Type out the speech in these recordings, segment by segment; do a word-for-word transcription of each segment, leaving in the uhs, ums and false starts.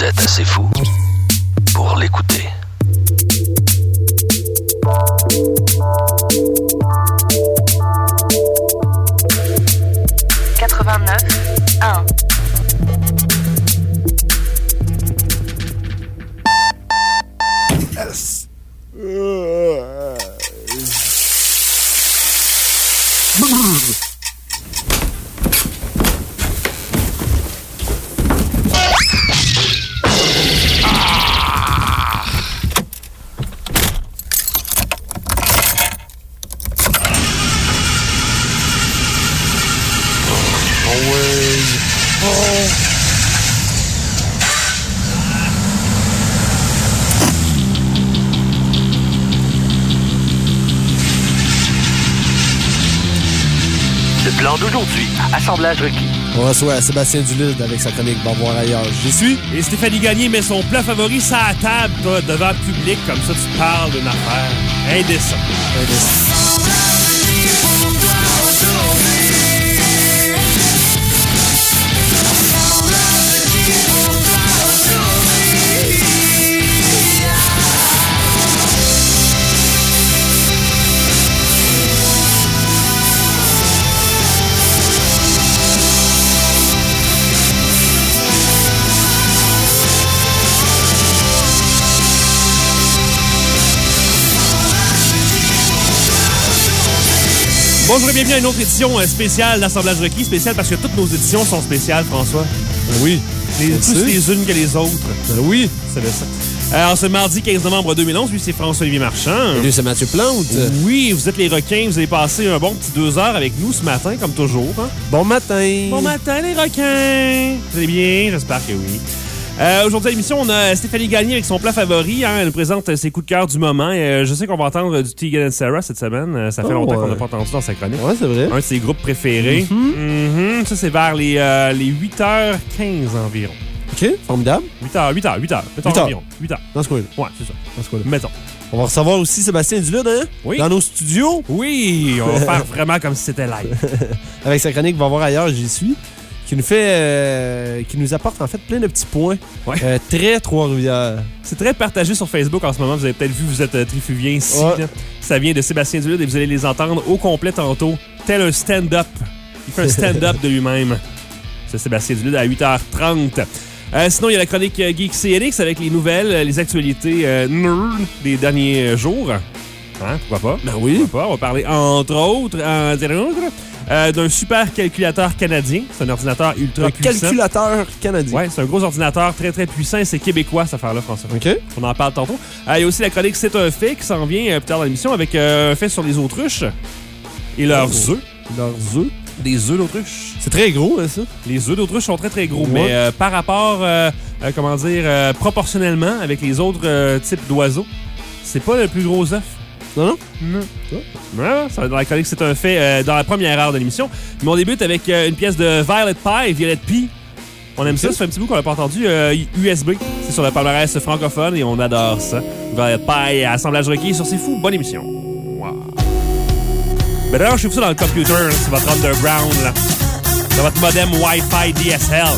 Vous êtes assez fou pour l'écouter. quatre-vingt-neuf un. Yes. Plan d'aujourd'hui, assemblage requis. On reçoit Sébastien Dulude avec sa chronique Va voir ailleurs. J'y suis. Et Stéphanie Gagné met son plat favori sur la table, toi, devant le public, comme ça tu parles d'une affaire indécente. Indécent. Bonjour et bienvenue à une autre édition spéciale d'Assemblage requis. Spéciale parce que toutes nos éditions sont spéciales, François. Oui. Les, plus les unes que les autres. Ben oui. C'est ça. Alors, ce mardi quinze novembre deux mille onze, lui, c'est François-Olivier Marchand. Salut, c'est Mathieu Plante. Oui, vous êtes les requins. Vous avez passé un bon petit deux heures avec nous ce matin, comme toujours. Hein? Bon matin. Bon matin, les requins. Vous allez bien? J'espère que oui. Euh, aujourd'hui à l'émission, on a Stéphanie Gagné avec son plat favori. Hein, elle nous présente ses coups de cœur du moment. Euh, je sais qu'on va entendre du Tegan and Sara cette semaine. Euh, ça fait oh, longtemps ouais. qu'on n'a pas entendu dans sa chronique. Ouais, c'est vrai. Un de ses groupes préférés. Mm-hmm. Mm-hmm. Ça, c'est vers les, euh, les huit heures quinze environ. OK, formidable. huit heures, huit heures, huit heures. huit heures environ. huit heures. Dans ce coin-là. Ouais, c'est ça. Dans ce coin-là. Mettons. On va recevoir aussi Sébastien Dulude, hein? Oui. Dans nos studios. Oui, on va faire vraiment comme si c'était live. Avec sa chronique Va voir ailleurs, j'y suis. Qui nous fait, euh, qui nous apporte en fait plein de petits points. Ouais. Euh, très Trois-Rivières. C'est très partagé sur Facebook en ce moment. Vous avez peut-être vu, vous êtes euh, trifluviens ici. Ouais. Ça vient de Sébastien Dulude et vous allez les entendre au complet tantôt. Tel un stand-up. Il fait un stand-up de lui-même. C'est Sébastien Dulude à huit heures trente. Euh, sinon, il y a la chronique euh, Geek C N X avec les nouvelles, les actualités euh, nerd des derniers jours. Hein, pourquoi pas? Ben oui. Pourquoi pas? On va parler, entre autres, entre autres euh, d'un super calculateur canadien. C'est un ordinateur ultra un puissant. calculateur canadien. Oui, c'est un gros ordinateur très, très puissant. C'est québécois, cette affaire-là, François. OK. On en parle tantôt. Euh, il y a aussi la chronique C'est un fait qui s'en vient euh, plus tard dans l'émission avec euh, un fait sur les autruches et leurs oh. œufs. Leurs œufs? Des œufs d'autruche. C'est très gros, hein, ça? Les œufs d'autruche sont très, très gros. Ouais. Mais euh, par rapport, euh, euh, comment dire, euh, proportionnellement avec les autres euh, types d'oiseaux, c'est pas le plus gros œuf. Non, non? Non. Non, ça va être dans la chronique C'est un fait euh, dans la première heure de l'émission. Mais on débute avec euh, une pièce de Violet Pie, Violet Pie. On aime okay. ça, ça fait un petit bout qu'on l'a pas entendu. Euh, U S B, c'est sur le palmarès francophone et on adore ça. Violet Pie, assemblage requis sur C'est Fou. Bonne émission. Wow. Ben d'ailleurs, je fais ça dans le computer, là, sur votre underground, là. Dans votre modem Wi-Fi D S L.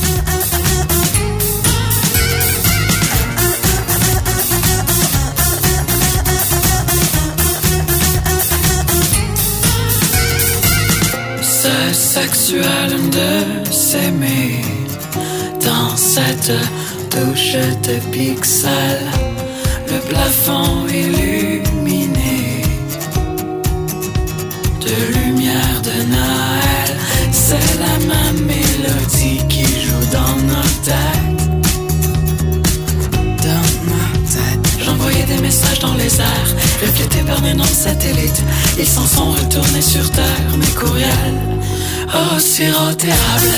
C'est sexuel de s'aimer dans cette douche de pixels, le plafond illuminé de lumière de Noël. C'est la même mélodie qui joue dans nos têtes, dans nos têtes. J'envoyais des messages dans les airs, reflétés par mes noms satellites. Ils s'en sont retournés sur Terre, mes courriels, oh sirop d'érable.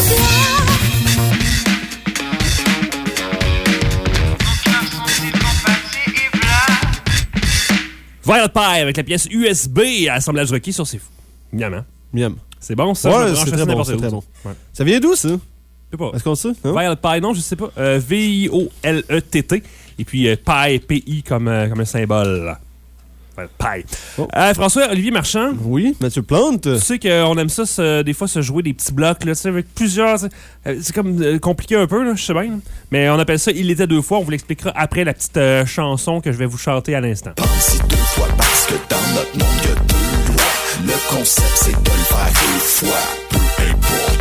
Violet Pie avec la pièce U S B à assemblage requis sur C'est Fou. Miam, hein? Miam. C'est bon, ça? Ouais, c'est très bon, c'est très bon. Ouais. Ça vient d'où, ça? Je sais pas. Est-ce qu'on sait? Hein? Violet Pie, non, je sais pas. Euh, V I O L E T T. Et puis euh, Pie, P I comme, euh, comme un symbole. Violet Pie. Oh. Euh, François-Olivier Marchand. Oui, Mathieu Plante. Tu sais qu'on aime ça, se, des fois, se jouer des petits blocs, là, tu sais, avec plusieurs. Euh, c'est comme euh, compliqué un peu, là, je sais bien. Là. Mais on appelle ça Il était deux fois. On vous l'expliquera après la petite euh, chanson que je vais vous chanter à l'instant. Pensez deux fois parce que dans notre monde, il y a deux lois. Le concept, c'est de le faire deux fois. Peu importe.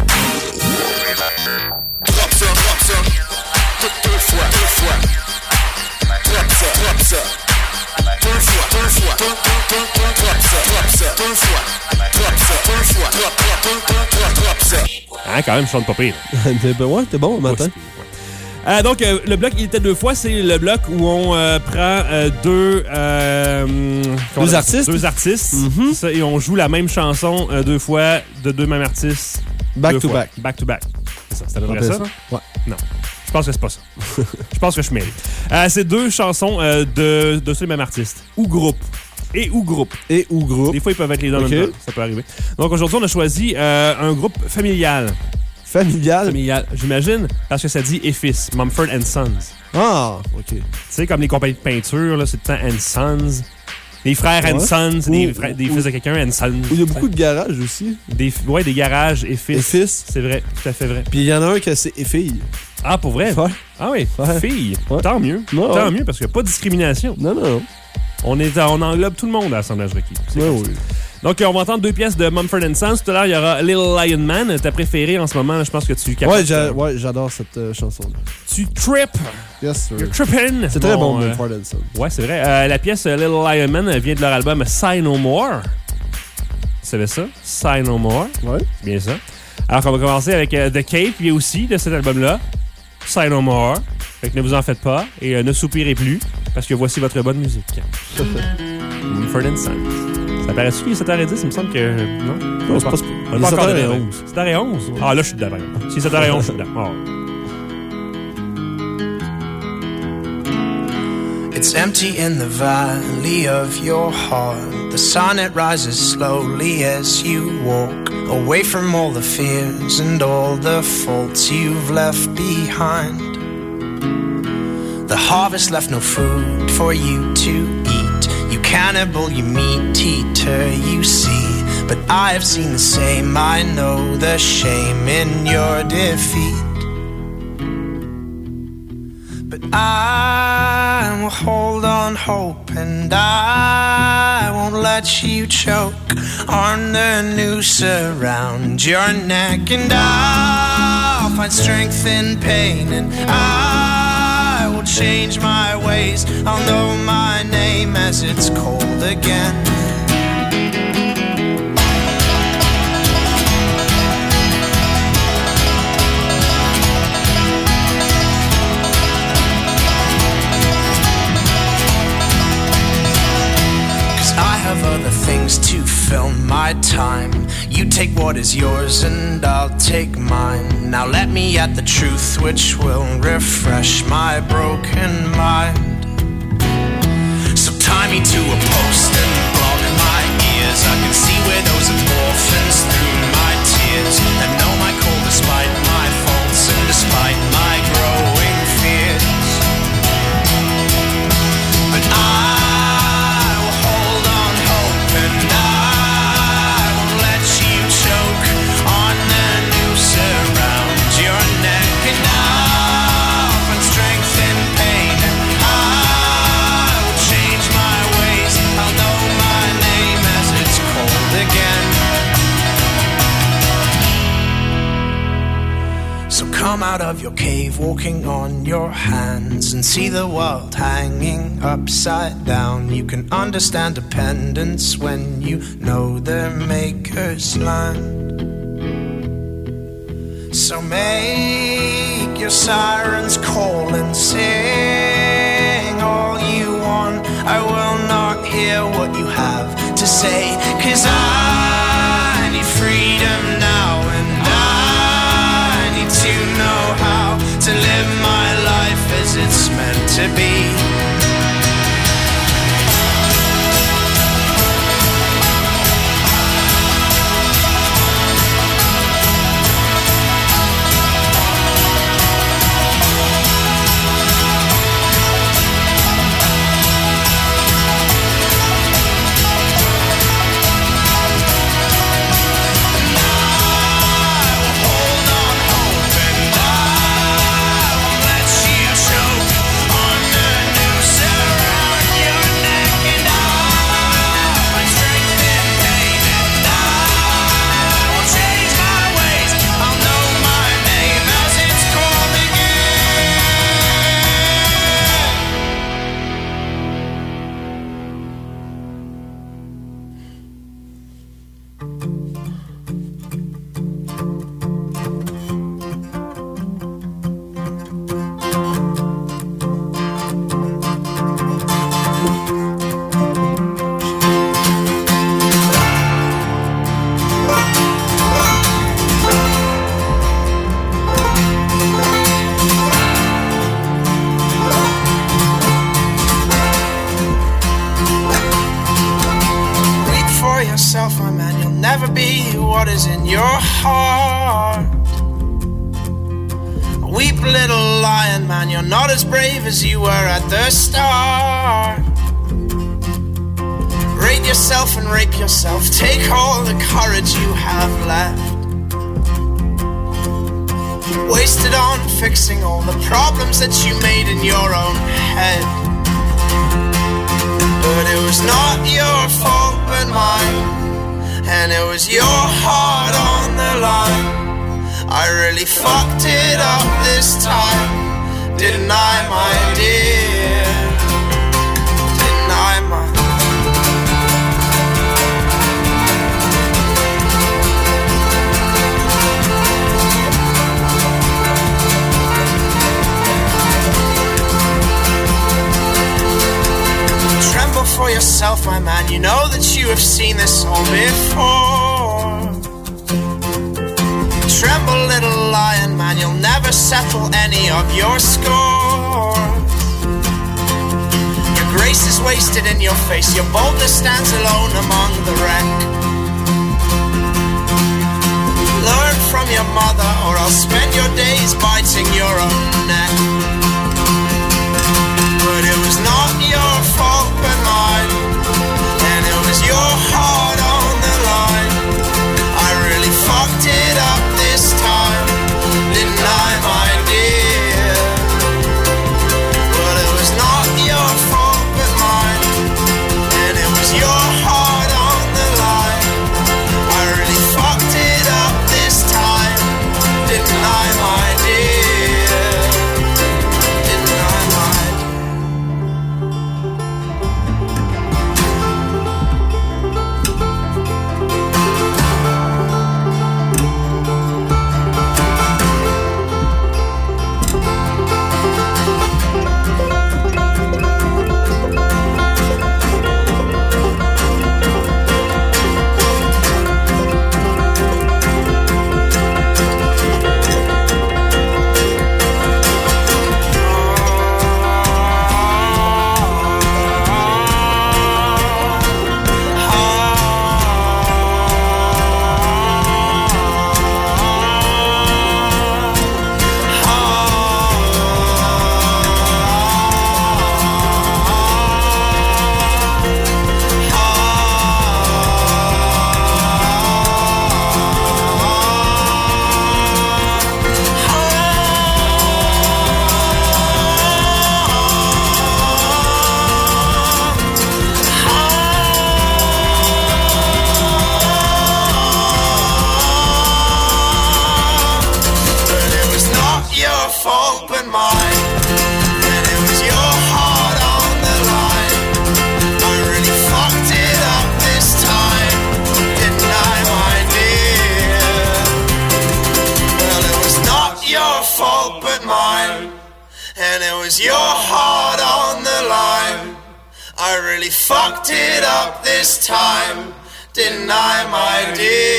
Drop ça, drop ça. Deux, deux fois, deux fois. Drop ça, drop ça. Deux fois, deux fois. Drop ça, drop ça. Deux fois. Drop ça, deux fois. Drop, drop, drop, drop, drop ça. Hein, quand même, je chante pas pire. Ouais, t'es bon, matin. Euh, donc, euh, le bloc Il était deux fois, c'est le bloc où on euh, prend euh, deux... Euh, deux artistes. Deux artistes. Mm-hmm. Ça, et on joue la même chanson euh, deux fois de deux mêmes artistes. Back to fois. back. Back to back. C'est ça, c'est à peu près ça? ça? Ouais. Non. Je pense que c'est pas ça. Je pense que je mérite. Euh, c'est deux chansons euh, de, de ceux les mêmes artistes. Ou groupe. Et ou groupe. Et ou groupe. Des fois, ils peuvent être les deux en okay. même temps. Ça peut arriver. Donc, aujourd'hui, on a choisi euh, un groupe familial. Familial? Familial, j'imagine, parce que ça dit et fils, Mumford and Sons. Ah, OK. Tu sais, comme les compagnies de peinture, là, c'est tout le temps and Sons. Les frères ouais. and Sons, ou, des, frères, des ou, fils de quelqu'un and Sons. Il y a beaucoup de garages aussi. Des, ouais, des garages et fils. Et fils. C'est vrai, tout à fait vrai. Puis il y en a un qui c'est et filles. Ah, pour vrai? Ouais. Ah oui, ouais. filles. Ouais. Tant mieux. Non, Tant ouais. mieux, parce qu'il n'y a pas de discrimination. Non, non, non. On, est, on englobe tout le monde à l'assemblage requis. Ouais, oui. Donc, on va entendre deux pièces de Mumford and Sons. Tout à l'heure, il y aura Little Lion Man. Ta préférée en ce moment, je pense que tu captes. Ouais, j'a, ouais j'adore cette euh, chanson-là. Tu trip. Yes, sir. You're tripping. C'est très bon, bon euh, Mumford and Sons. Ouais, c'est vrai. Euh, la pièce Little Lion Man vient de leur album Sigh No More. Tu savais ça? Sigh No More. Ouais. C'est bien ça. Alors, on va commencer avec euh, The Cave, qui est aussi de cet album-là. Sigh No More. Fait que ne vous en faites pas et euh, ne soupirez plus, parce que voici votre bonne musique. Mumford and Sons. Ça paraît-tu qu'il est sept heures dix? Il me semble que... Non? Non, c'est pas... On est pas encore dedans. sept heures onze? Ah, là, je suis dedans. Si sept heures onze, je suis dedans. Oh. It's empty in the valley of your heart. The sun, it rises slowly as you walk away from all the fears and all the faults you've left behind. The harvest left no food for you to eat. You cannibal, you meat eater, you see. But I have seen the same, I know the shame in your defeat. But I will hold on hope, and I won't let you choke on the noose around your neck. And I'll find strength in pain, and I will change my ways. I'll know my name as it's cold again. Have other things to fill my time. You take what is yours and I'll take mine. Now let me at the truth which will refresh my broken mind. So tie me to a post and block my ears. I can see where those orphans through my tears, and know my cold despite my faults and despite my growing fears. But I come out of your cave walking on your hands and see the world hanging upside down. You can understand dependence when you know their maker's land. So make your sirens call and sing all you want. I will not hear what you have to say, 'cause I need freedom now, and I heart. Weep, little lion man, you're not as brave as you were at the start. Rate yourself and rape yourself, take all the courage you have left. Wasted on fixing all the problems that you made in your own head. But it was not your fault but mine, and it was your heart on the line. I really fucked it up this time, didn't I, my dear? Didn't I, my... Tremble for yourself, my man, you know that you have seen this all before. Tremble, little lion man, you'll never settle any of your scores. Your grace is wasted in your face, your boldness stands alone among the wreck. Learn from your mother, or I'll spend your days biting your own neck. But it was not your fault but mine, and it was your heart on the line. I really fucked it up this time, didn't I, my dear? Well, it was not your fault but mine, and it was your heart on the line. I really fucked it up this time, didn't I, my dear? Didn't I, my fucked it up this time, didn't I, my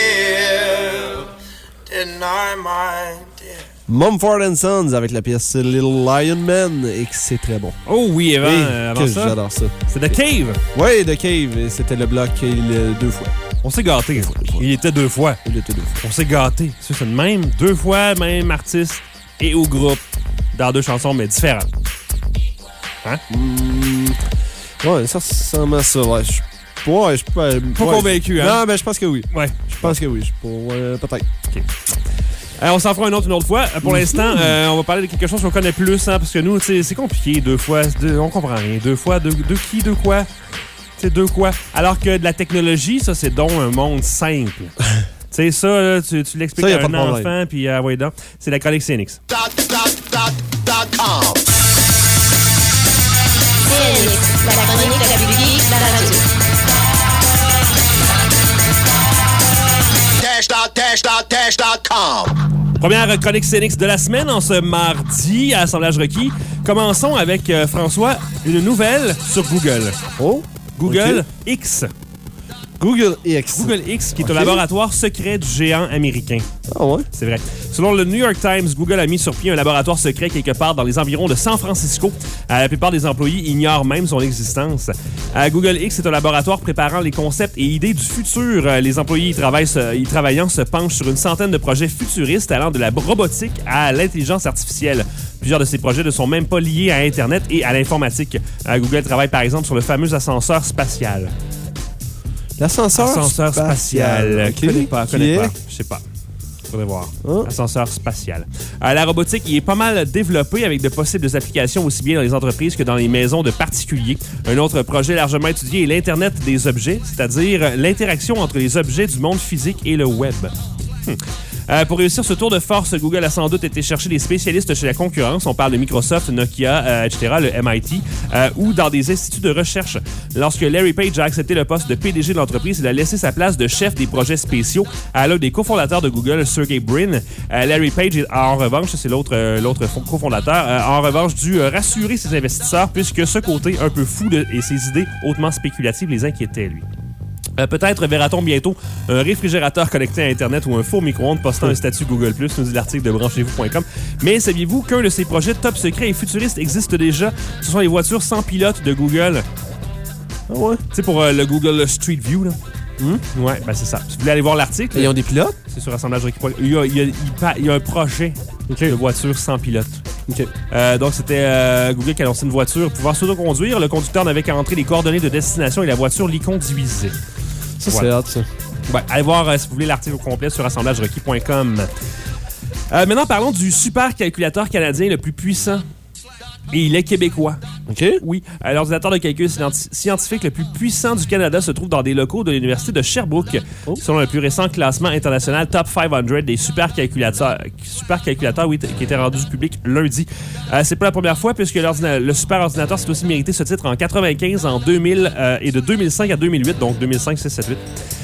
dear? Didn't I, my dear? Mumford and Sons avec la pièce Little Lion Man, et que c'est très bon. Oh oui, avant, oui, euh, avant que ça. J'adore ça. C'est The Cave. Oui, The Cave, et c'était le bloc il, deux fois. On s'est gâté. Deux fois, deux fois. Il était deux fois. Il était deux fois. On s'est gâté. C'est le même. Deux fois, même artiste et au groupe, dans deux chansons, mais différentes. Hein? Mmh. Ouais, ça ressemble à ça. Ouais, je ouais, je pas, pas ouais, convaincu, hein? Non, mais je pense que oui. Ouais. Je pense que oui. Je pas, ouais, peut-être. OK. Euh, on s'en fera une autre une autre fois. Pour l'instant, euh, on va parler de quelque chose qu'on connaît plus, hein, parce que nous, c'est compliqué, deux fois. Deux, on comprend rien. Deux fois, deux, deux qui, deux quoi? C'est deux quoi? Alors que de la technologie, ça, c'est donc un monde simple. Tu sais, ça, là, tu, tu l'expliques à un enfant, puis euh, ouais, donc, c'est la chronique C N X. Dot, dot, dot, dot com. C N X, la chronique la plus geek de la radio. Dash, dot, dash, dot, dash, dot com. Première chronique C N X de la semaine, en ce mardi à Assemblage requis. Commençons avec euh, François, une nouvelle sur Google. Oh! Google okay. X. Google X. Google X, qui est Ok. un laboratoire secret du géant américain. Ah ouais? C'est vrai. Selon le New York Times, Google a mis sur pied un laboratoire secret quelque part dans les environs de San Francisco. Euh, la plupart des employés ignorent même son existence. Euh, Google X est un laboratoire préparant les concepts et idées du futur. Euh, les employés y, travaillent, se, y travaillant se penchent sur une centaine de projets futuristes allant de la robotique à l'intelligence artificielle. Plusieurs de ces projets ne sont même pas liés à Internet et à l'informatique. Euh, Google travaille par exemple sur le fameux ascenseur spatial. L'ascenseur Ascenseur spatial. spatial. Je connais pas, Qui connais est? pas. Je sais pas. Faudrait voir. Hein? Ascenseur spatial. Euh, la robotique il est pas mal développée avec de possibles applications aussi bien dans les entreprises que dans les maisons de particuliers. Un autre projet largement étudié est l'Internet des objets, c'est-à-dire l'interaction entre les objets du monde physique et le web. Hmm. Euh, pour réussir ce tour de force, Google a sans doute été chercher des spécialistes chez la concurrence. On parle de Microsoft, Nokia, euh, et cetera, le M I T, euh, ou dans des instituts de recherche. Lorsque Larry Page a accepté le poste de P D G de l'entreprise, il a laissé sa place de chef des projets spéciaux à l'un des cofondateurs de Google, Sergey Brin. Euh, Larry Page, en revanche, c'est l'autre euh, l'autre cofondateur, euh, a en revanche dû euh, rassurer ses investisseurs puisque ce côté un peu fou de, et ses idées hautement spéculatives les inquiétaient, lui. Euh, peut-être verra-t-on bientôt un réfrigérateur connecté à Internet ou un four micro-ondes postant un statut Google plus, nous dit l'article de branchez-vous point com. Mais saviez-vous qu'un de ces projets top secrets et futuristes existe déjà? Ce sont les voitures sans pilote de Google. Ah ouais? Tu sais, pour euh, le Google Street View, là. Hmm? Ouais, ben c'est ça. Si vous voulez aller voir l'article, Et ils ont des pilotes? c'est sur assemblage requis point com. Il y a, il y a, il pa- il y a un projet de voiture sans pilote. OK. Euh, donc, c'était euh, Google qui a lancé une voiture pouvoir s'autoconduire. Le conducteur n'avait qu'à entrer les coordonnées de destination et la voiture l'y conduisait. Ça, Voilà. c'est hâte, ça. Ouais, allez voir euh, si vous voulez l'article au complet sur assemblage requis point com. Euh, maintenant, parlons du supercalculateur canadien le plus puissant. Et il est québécois. OK. Oui, euh, l'ordinateur de calcul scienti- scientifique le plus puissant du Canada se trouve dans des locaux de l'Université de Sherbrooke, Oh. selon le plus récent classement international Top cinq cents des supercalculateurs, supercalculateurs oui, t- qui était rendu public lundi. Euh, c'est pas la première fois puisque l'ordina- le superordinateur s'est aussi mérité ce titre en quatre-vingt-quinze, en deux mille euh, et de deux mille cinq à deux mille huit, donc deux mille cinq, six, sept, huit.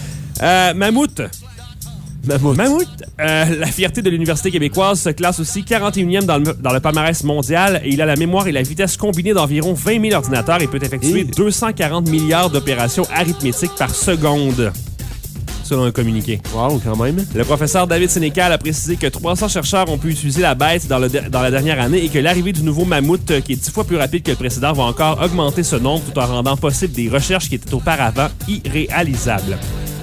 Euh, Mammouth. Mammouth. Mammouth, euh, la fierté de l'Université québécoise, se classe aussi quarante et unième dans le, dans le palmarès mondial et il a la mémoire et la vitesse combinée d'environ vingt mille ordinateurs et peut effectuer Et... deux cent quarante milliards d'opérations arithmétiques par seconde, selon un communiqué. Wow, quand même. Le professeur David Sénécal a précisé que trois cents chercheurs ont pu utiliser la bête dans, le de- dans la dernière année et que l'arrivée du nouveau Mammouth, euh, qui est dix fois plus rapide que le précédent, va encore augmenter ce nombre tout en rendant possible des recherches qui étaient auparavant irréalisables.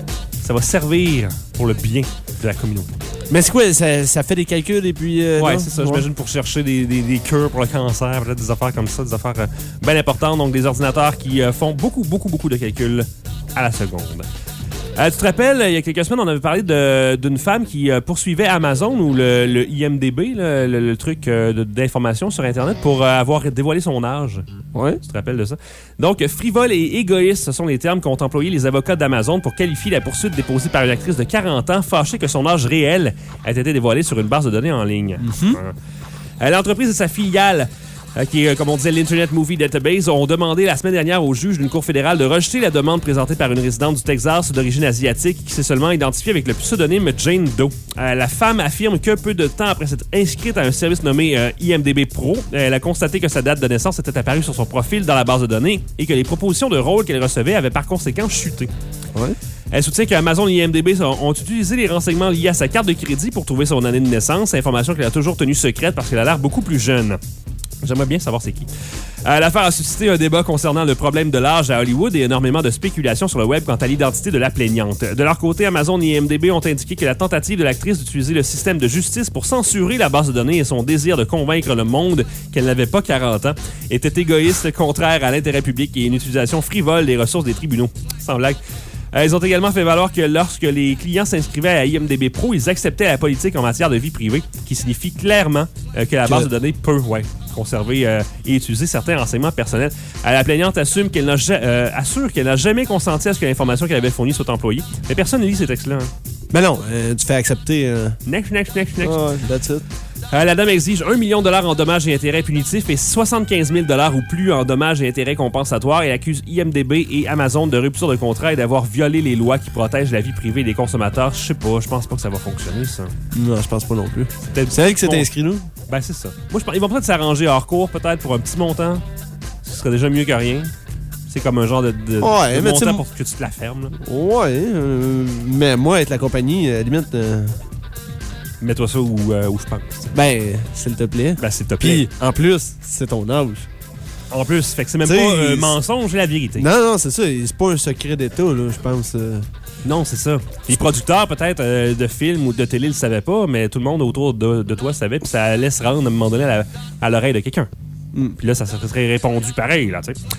Ça va servir pour le bien de la communauté. Mais c'est quoi? Ça, ça fait des calculs et puis... Euh, Ouais, non? c'est ça. J'imagine pour chercher des, des, des cures pour le cancer, peut-être des affaires comme ça, des affaires euh, bien importantes. Donc, des ordinateurs qui euh, font beaucoup, beaucoup, beaucoup de calculs à la seconde. Euh, tu te rappelles, il y a quelques semaines, on avait parlé de- d'une femme qui euh, poursuivait Amazon ou le, le I M D B, là, le, le truc euh, de- d'information sur Internet, pour euh, avoir dévoilé son âge. Ouais. Tu te rappelles de ça? Donc, frivole et égoïste, ce sont les termes qu'ont employés les avocats d'Amazon pour qualifier la poursuite déposée par une actrice de quarante ans fâchée que son âge réel ait été dévoilé sur une base de données en ligne. Euh, L'entreprise et sa filiale, euh, qui est, euh, comme on disait, l'Internet Movie Database, ont demandé la semaine dernière au juge d'une cour fédérale de rejeter la demande présentée par une résidente du Texas d'origine asiatique qui s'est seulement identifiée avec le pseudonyme Jane Doe. Euh, la femme affirme que peu de temps après s'être inscrite à un service nommé euh, I M D B Pro, elle a constaté que sa date de naissance était apparue sur son profil dans la base de données et que les propositions de rôle qu'elle recevait avaient par conséquent chuté. Ouais. Elle soutient qu'Amazon et I M D B ont, ont utilisé les renseignements liés à sa carte de crédit pour trouver son année de naissance, information qu'elle a toujours tenue secrète parce qu'elle a l'air beaucoup plus jeune. J'aimerais bien savoir c'est qui. Euh, L'affaire a suscité un débat concernant le problème de l'âge à Hollywood et énormément de spéculations sur le web quant à l'identité de la plaignante. De leur côté, Amazon et I M D B ont indiqué que la tentative de l'actrice d'utiliser le système de justice pour censurer la base de données et son désir de convaincre le monde qu'elle n'avait pas quarante ans était égoïste, contraire à l'intérêt public et une utilisation frivole des ressources des tribunaux. Sans blague. Euh, ils ont également fait valoir que lorsque les clients s'inscrivaient à I M D B Pro, ils acceptaient la politique en matière de vie privée, qui signifie clairement euh, que la base de données peut ouais, conserver euh, et utiliser certains renseignements personnels. Euh, la plaignante assume qu'elle n'a ja- euh, assure qu'elle n'a jamais consenti à ce que l'information qu'elle avait fournie soit employée. Mais personne ne lit ces textes-là. Hein. Ben non, euh, tu fais accepter... Euh... Next, next, next, next. Ah ouais, that's it. Euh, la dame exige un million de dollars en dommages et intérêts punitifs et soixante-quinze mille dollars ou plus en dommages et intérêts compensatoires et accuse I M D B et Amazon de rupture de contrat et d'avoir violé les lois qui protègent la vie privée des consommateurs. Je sais pas, je pense pas que ça va fonctionner, ça. Non, je pense pas non plus. C'est C'est elle qui s'est bon. inscrit, nous? Ben, c'est ça. Moi, je pense ils vont peut-être s'arranger hors cours, peut-être, pour un petit montant. Ce serait déjà mieux que rien. C'est comme un genre de, de, Ouais, de mais montant tu- pour que tu te la fermes. Là. Ouais, euh, mais moi, être la compagnie, euh, limite, euh, Mets-toi ça où, euh, où je pense. ben, s'il te plaît. Ben, s'il te Puis, plaît. en plus, c'est ton âge. En plus, fait que c'est même T'sais, pas un c'est- mensonge, c'est la vérité. Non, non, c'est ça. C'est pas un secret d'État, là, je pense. euh. Non, c'est ça. Les producteurs, peut-être, euh, de films ou de télé le savaient pas, mais tout le monde autour de, de toi savait, puis ça laisse rendre à un moment donné à, la- à l'oreille de quelqu'un. Mm. Puis là, ça serait répondu pareil, là, tu sais.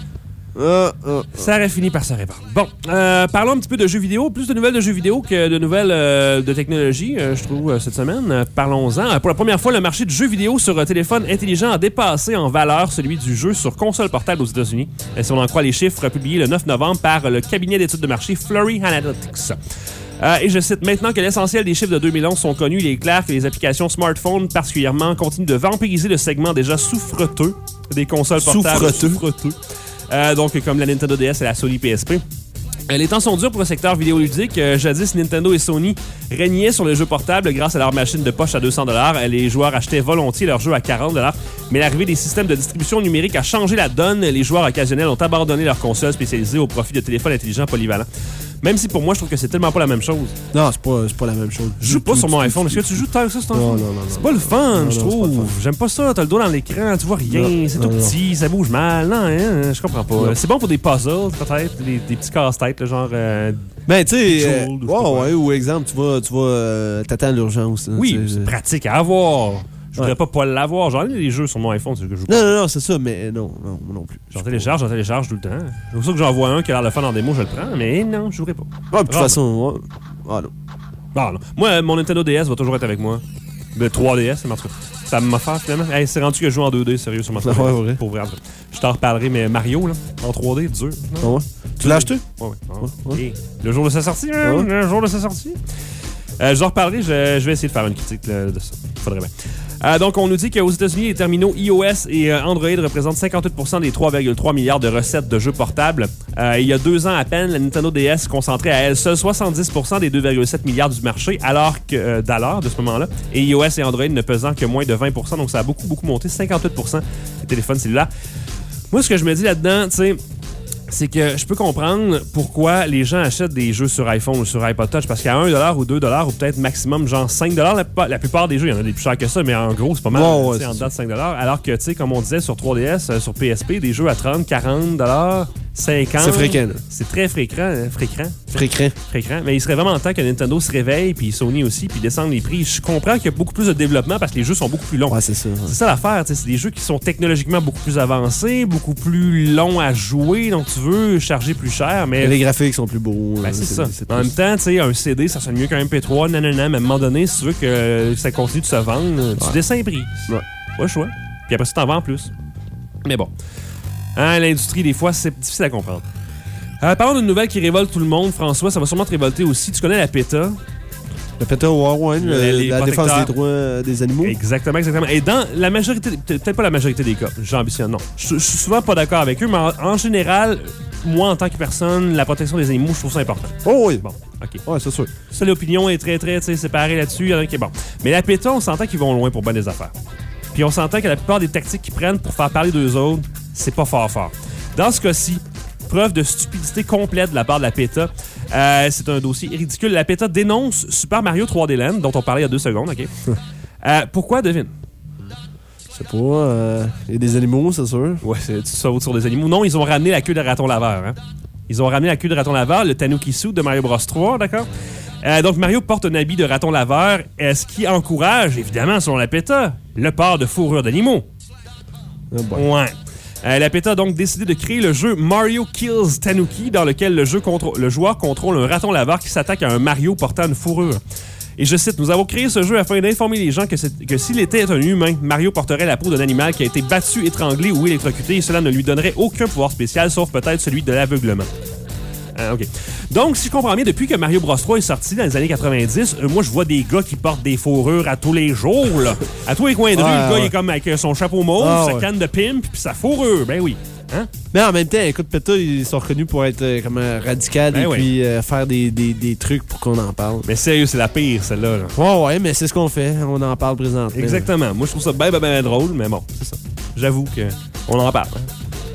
Ah, ah, Ça aurait fini par se répandre. Bon, euh, parlons un petit peu de jeux vidéo. Plus de nouvelles de jeux vidéo que de nouvelles euh, de technologie, euh, je trouve, euh, cette semaine. Euh, parlons-en. Euh, Pour la première fois, le marché du jeu vidéo sur euh, téléphone intelligent a dépassé en valeur celui du jeu sur console portable aux États-Unis. Euh, si on en croit les chiffres publiés le neuf novembre par le cabinet d'études de marché Flurry Analytics. Euh, et je cite, maintenant que l'essentiel des chiffres de deux mille onze sont connus, il est clair que les applications smartphones particulièrement continuent de vampiriser le segment déjà souffreteux des consoles portables. Souffreteux. Souffreteux. Euh, donc, comme la Nintendo D S et la Sony P S P. Euh, les temps sont durs pour le secteur vidéoludique. Euh, jadis, Nintendo et Sony régnaient sur le jeu portable grâce à leur machine de poche à deux cents dollars. Les joueurs achetaient volontiers leurs jeux à quarante dollars. Mais l'arrivée des systèmes de distribution numérique a changé la donne. Les joueurs occasionnels ont abandonné leurs consoles spécialisées au profit de téléphones intelligents polyvalents. Même si pour moi, je trouve que c'est tellement pas la même chose. non, c'est pas, c'est pas la même chose. Je joue pas sur mon iPhone. Est-ce que tu joues tant que ça sur ton Non, iPhone? non, non, C'est non. pas le fun, Non, non, je c'est pas le trouve. fun. J'aime pas ça. T'as le dos dans l'écran, tu vois rien. Non, C'est non, tout non. petit, ça bouge mal. Non, hein, je comprends pas. Non. C'est bon pour des puzzles, peut-être. Des, des petits casse-têtes, là, genre. euh, Ben, tu sais, Pixel, euh, ou je sais ouais, pas quoi. ouais, ou exemple, tu vas, tu vas, euh, t'attends l'urgence. là, Oui, tu sais, c'est je- pratique à avoir. Je voudrais Ouais. pas pas l'avoir. J'en ai des jeux sur mon iPhone, c'est que je joue Non, pas. non, non, c'est ça, mais non, non, moi non plus. J'en télécharge, j'en télécharge tout le temps. C'est pour ça que j'en vois un qui a l'air de faire en démo, je le prends, mais non, je jouerai pas. Ouais, de toute Rare. façon, ouais. Ah, non. Ah, non. Moi, euh, mon Nintendo D S va toujours être avec moi. Le trois D S, mais en tout cas, ça m'a fait finalement. Hey, c'est rendu que je joue en deux D, sérieux, sur ma Ouais, vrai. Pour vrai, en tout cas. Je t'en reparlerai, mais Mario, là, en trois D, dur. Ah Non? ouais. Tu l'as acheté? Ouais, ouais. Ah, Ouais, ouais. Et le jour de sa sortie, hein, Ouais. le jour de sa sortie. Euh, je en reparlerai, je, je vais essayer de faire une critique là, de ça. Faudrait bien. Euh, donc, on nous dit qu'aux États-Unis, les terminaux iOS et euh, Android représentent cinquante-huit pour cent des trois virgule trois milliards de recettes de jeux portables. Euh, il y a deux ans à peine, la Nintendo D S concentrait à elle seule soixante-dix pour cent des deux virgule sept milliards du marché, alors que euh, d'alors, de ce moment-là, et iOS et Android ne pesant que moins de vingt pour cent. Donc, ça a beaucoup, beaucoup monté, cinquante-huit pour cent des téléphones cellulaires. Moi, ce que je me dis là-dedans, tu sais, c'est que je peux comprendre pourquoi les gens achètent des jeux sur iPhone ou sur iPod Touch, parce qu'à un dollar ou deux dollars ou peut-être maximum genre cinq dollars, la, plupart- la plupart des jeux, il y en a des plus chers que ça, mais en gros, c'est pas mal, Ouais, ouais, tu sais, en c'est dedans de cinq dollars. Alors que, tu sais, comme on disait sur trois D S, euh, sur P S P, des jeux à trente, quarante dollars, cinquante. C'est fréquent, là. C'est très fréquent, hein, fréquent. Fréquent. Fréquent. Mais il serait vraiment temps que Nintendo se réveille, puis Sony aussi, puis descende les prix. Je comprends qu'il y a beaucoup plus de développement parce que les jeux sont beaucoup plus longs. Ouais, c'est ça. ouais. C'est ça l'affaire, tu sais, c'est des jeux qui sont technologiquement beaucoup plus avancés, beaucoup plus longs à jouer, donc tu veux charger plus cher, mais... Les graphiques sont plus beaux. Ben, euh, c'est ça. c'est En plus- même temps, tu sais, un C D, ça sonne mieux qu'un M P trois, nanana, mais à un moment donné, si tu veux que ça continue de se vendre, tu Ouais. descends les prix. Ouais. Pas le choix. Puis après ça, t'en vends plus. Mais bon. Hein, l'industrie, des fois, c'est difficile à comprendre. Euh, parlons d'une nouvelle qui révolte tout le monde, François, ça va sûrement te révolter aussi. Tu connais la PETA? Le pétard War One, Les- les la défense protecteurs. des droits euh, des animaux. Exactement, exactement. Et dans la majorité, peut-être pas la majorité des cas, j'ambitionne, non. Je je suis souvent pas d'accord avec eux, mais en, en général, moi, en tant que personne, la protection des animaux, je trouve ça important. Oh oui. Bon, OK. Ouais, c'est sûr. Ça, l'opinion est très, très, tu sais, séparée là-dessus. Il y en a qui est bon. Mais la PETA, on s'entend qu'ils vont loin pour bien des affaires. Puis on s'entend que la plupart des tactiques qu'ils prennent pour faire parler d'eux autres, c'est pas fort fort. Dans ce cas-ci, preuve de stupidité complète de la part de la PETA. Euh, c'est un dossier ridicule. La PETA dénonce Super Mario trois D Land, dont on parlait il y a deux secondes, OK? euh, pourquoi, devine? Je sais pas. euh, Il y a des animaux, c'est sûr. Ouais, c'est- tu sautes sur des animaux. Non, ils ont ramené la queue de raton laveur, hein? Ils ont ramené la queue de raton laveur, le Tanuki Suit de Mario Bros trois, d'accord? Euh, donc, Mario porte un habit de raton laveur, euh, ce qui encourage, évidemment, selon la PETA, le port de fourrure d'animaux. Ah, bon. Ouais. Euh, la PETA a donc décidé de créer le jeu Mario Kills Tanuki, dans lequel le, jeu contro- le joueur contrôle un raton laveur qui s'attaque à un Mario portant une fourrure. Et je cite, « Nous avons créé ce jeu afin d'informer les gens que, c'est- que s'il était un humain, Mario porterait la peau d'un animal qui a été battu, étranglé ou électrocuté et cela ne lui donnerait aucun pouvoir spécial, sauf peut-être celui de l'aveuglement. » Ah, OK. Donc, si je comprends bien, depuis que Mario Bros trois est sorti dans les années quatre-vingt-dix, euh, moi, je vois des gars qui portent des fourrures à tous les jours, là. À tous les coins de rue, Ouais, le gars, ouais. il est comme avec son chapeau mauve, Ah, sa ouais. canne de pimp, puis sa fourrure. Ben oui. Hein? Mais en même temps, écoute, PETA, ils sont reconnus pour être euh, comme euh, radical Ben et oui. puis euh, faire des, des, des trucs pour qu'on en parle. Mais sérieux, c'est la pire, celle-là. là. Ouais, ouais, mais c'est ce qu'on fait. On en parle présentement. Exactement. Moi, je trouve ça bien, bien, bien drôle, mais bon, c'est ça. J'avoue que on en parle. hein.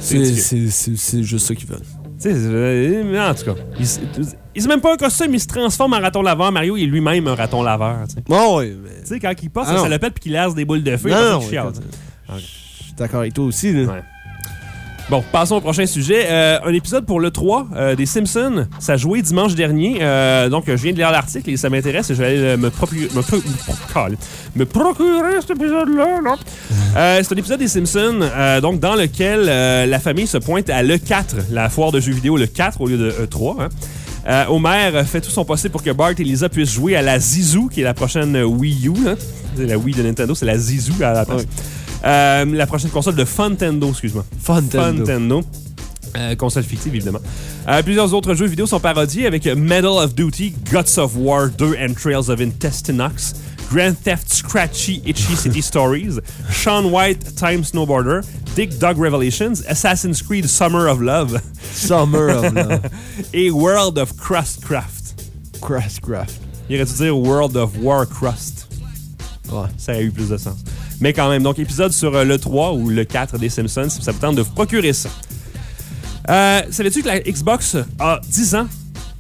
C'est, c'est, c'est, c'est juste ça qu'ils veulent. Tu sais, euh, en tout cas, il, il c'est même pas un costume, il se transforme en raton laveur. Mario est lui-même un raton laveur. Tu sais, oh, oui, mais... tu sais quand il passe ah, sa salopette puis qu'il lance des boules de feu, non, il non, qu'il chiale. Je suis d'accord avec toi aussi. Là. Ouais. Bon, passons au prochain sujet. Euh, un épisode pour le trois euh, des Simpsons. Ça a joué dimanche dernier. Euh, donc, je viens de lire l'article et ça m'intéresse. Je vais aller me, procu- me, pro- me procurer cet épisode-là. Non? Euh, c'est un épisode des Simpsons euh, donc dans lequel euh, la famille se pointe à l'E quatre, la foire de jeux vidéo le quatre au lieu de E trois. Hein. Euh, Homer fait tout son possible pour que Bart et Lisa puissent jouer à la Zizou, qui est la prochaine Wii U. Hein. C'est la Wii de Nintendo, c'est la Zizou à la place. Ouais. Euh, la prochaine console de Funtendo, excuse-moi. Funtendo. Funtendo. Euh, console fictive, évidemment. Euh, plusieurs autres jeux vidéo sont parodiés avec Medal of Duty, Guts of War deux and Trails of Intestinox, Grand Theft Scratchy Itchy City Stories, Shaun White Time Snowboarder, Dick Dog Revelations, Assassin's Creed Summer of Love, Summer of Love et World of Crustcraft. Crustcraft. Il aurait dû dire World of Warcrust. Ouais. Ça aurait eu plus de sens. Mais quand même, donc épisode sur euh, le trois ou le quatre des Simpsons, si ça vous tente de vous procurer ça. Euh, savais-tu que la Xbox a dix ans?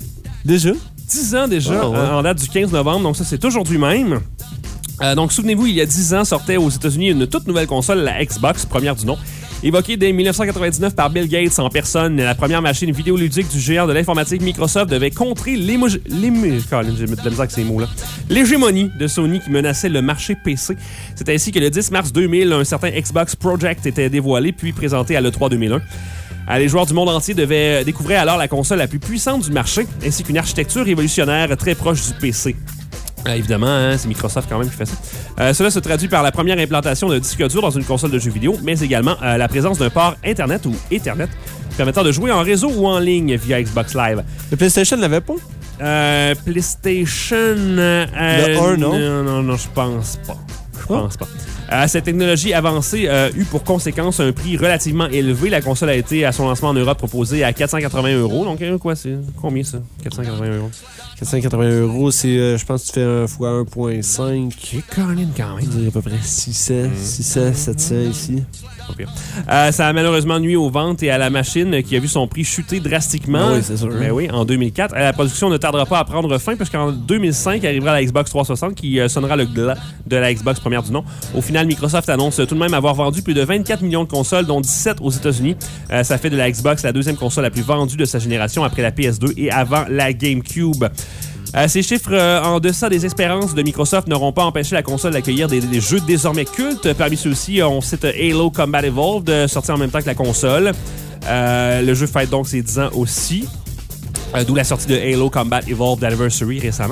Déjà? dix ans déjà, oh, ouais. euh, en date du quinze novembre, donc ça c'est aujourd'hui même. Euh, donc souvenez-vous, il y a dix ans sortait aux États-Unis une toute nouvelle console, la Xbox, première du nom. Évoquée dès dix-neuf cent quatre-vingt-dix-neuf par Bill Gates en personne, la première machine vidéoludique du géant de l'informatique Microsoft devait contrer l'émo... l'émo... J'ai de la misère avec ces mots-là. l'hégémonie de Sony qui menaçait le marché P C. C'est ainsi que le dix mars deux mille, un certain Xbox Project était dévoilé puis présenté à l'E trois deux mille un. Les joueurs du monde entier devaient découvrir alors la console la plus puissante du marché, ainsi qu'une architecture révolutionnaire très proche du P C. Euh, évidemment, hein, c'est Microsoft quand même qui fait ça. Euh, cela se traduit par la première implantation d'un disque dur dans une console de jeux vidéo, mais également euh, la présence d'un port Internet ou Ethernet permettant de jouer en réseau ou en ligne via Xbox Live. Le PlayStation l'avait pas? Euh, PlayStation... Euh, le un, non? Non, non, non, je pense pas. Je oh. pense pas. Euh, cette technologie avancée euh, eut pour conséquence un prix relativement élevé. La console a été, à son lancement en Europe, proposée à quatre cent quatre-vingts euros. Donc, euh, quoi, c'est combien ça? quatre cent quatre-vingts euros. quatre cent quatre-vingts euros, c'est, euh, je pense que tu fais un fois un virgule cinq. C'est quand même. À peu près six cents, six cents, sept cents ici. Pas pire. Euh, ça a malheureusement nuit aux ventes et à la machine qui a vu son prix chuter drastiquement. Ah oui, c'est sûr. Mais oui, en deux mille quatre. La production ne tardera pas à prendre fin parce qu'en deux mille cinq arrivera la Xbox trois cent soixante qui euh, sonnera le glas de la Xbox première du nom. Au final, Microsoft annonce tout de même avoir vendu plus de vingt-quatre millions de consoles, dont dix-sept aux États-Unis. Euh, ça fait de la Xbox la deuxième console la plus vendue de sa génération après la P S deux et avant la GameCube. Euh, ces chiffres euh, en deçà des espérances de Microsoft n'auront pas empêché la console d'accueillir des, des jeux désormais cultes. Parmi ceux-ci, on cite Halo Combat Evolved, euh, sorti en même temps que la console. Euh, le jeu fête donc ses dix ans aussi, euh, d'où la sortie de Halo Combat Evolved Anniversary récemment.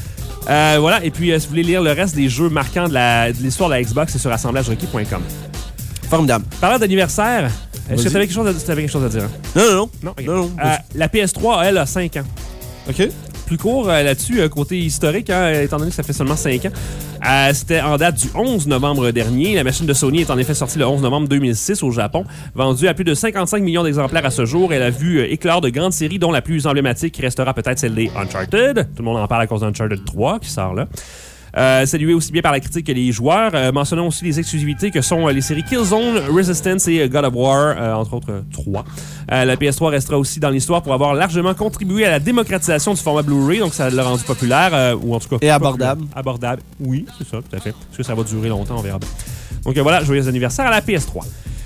Euh, voilà, et puis euh, si vous voulez lire le reste des jeux marquants de, la, de l'histoire de la Xbox, c'est sur assemblage requis point com. Formidable. Parlant d'anniversaire, est-ce que tu avais quelque chose à, t'avais quelque chose à dire? Hein? Non, non, non. Non, okay. non, non euh, la P S trois, elle, a cinq ans. OK. Plus court euh, là-dessus, euh, côté historique, hein, étant donné que ça fait seulement cinq ans. Euh, c'était en date du onze novembre dernier. La machine de Sony est en effet sortie le onze novembre deux mille six au Japon. Vendue à plus de cinquante-cinq millions d'exemplaires à ce jour. Elle a vu euh, éclore de grandes séries, dont la plus emblématique restera peut-être celle des Uncharted. Tout le monde en parle à cause d'Uncharted trois qui sort là. Euh, salué aussi bien par la critique que les joueurs. Euh, mentionnons aussi les exclusivités que sont euh, les séries Killzone, Resistance et euh, God of War, euh, entre autres euh, trois. Euh, la P S trois restera aussi dans l'histoire pour avoir largement contribué à la démocratisation du format Blu-ray, donc ça l'a rendu populaire, euh, ou en tout cas... Et abordable. Populaire. Abordable, oui, c'est ça, tout à fait. Est-ce que ça va durer longtemps, on verra bien. Donc euh, voilà, joyeux anniversaire à la P S trois.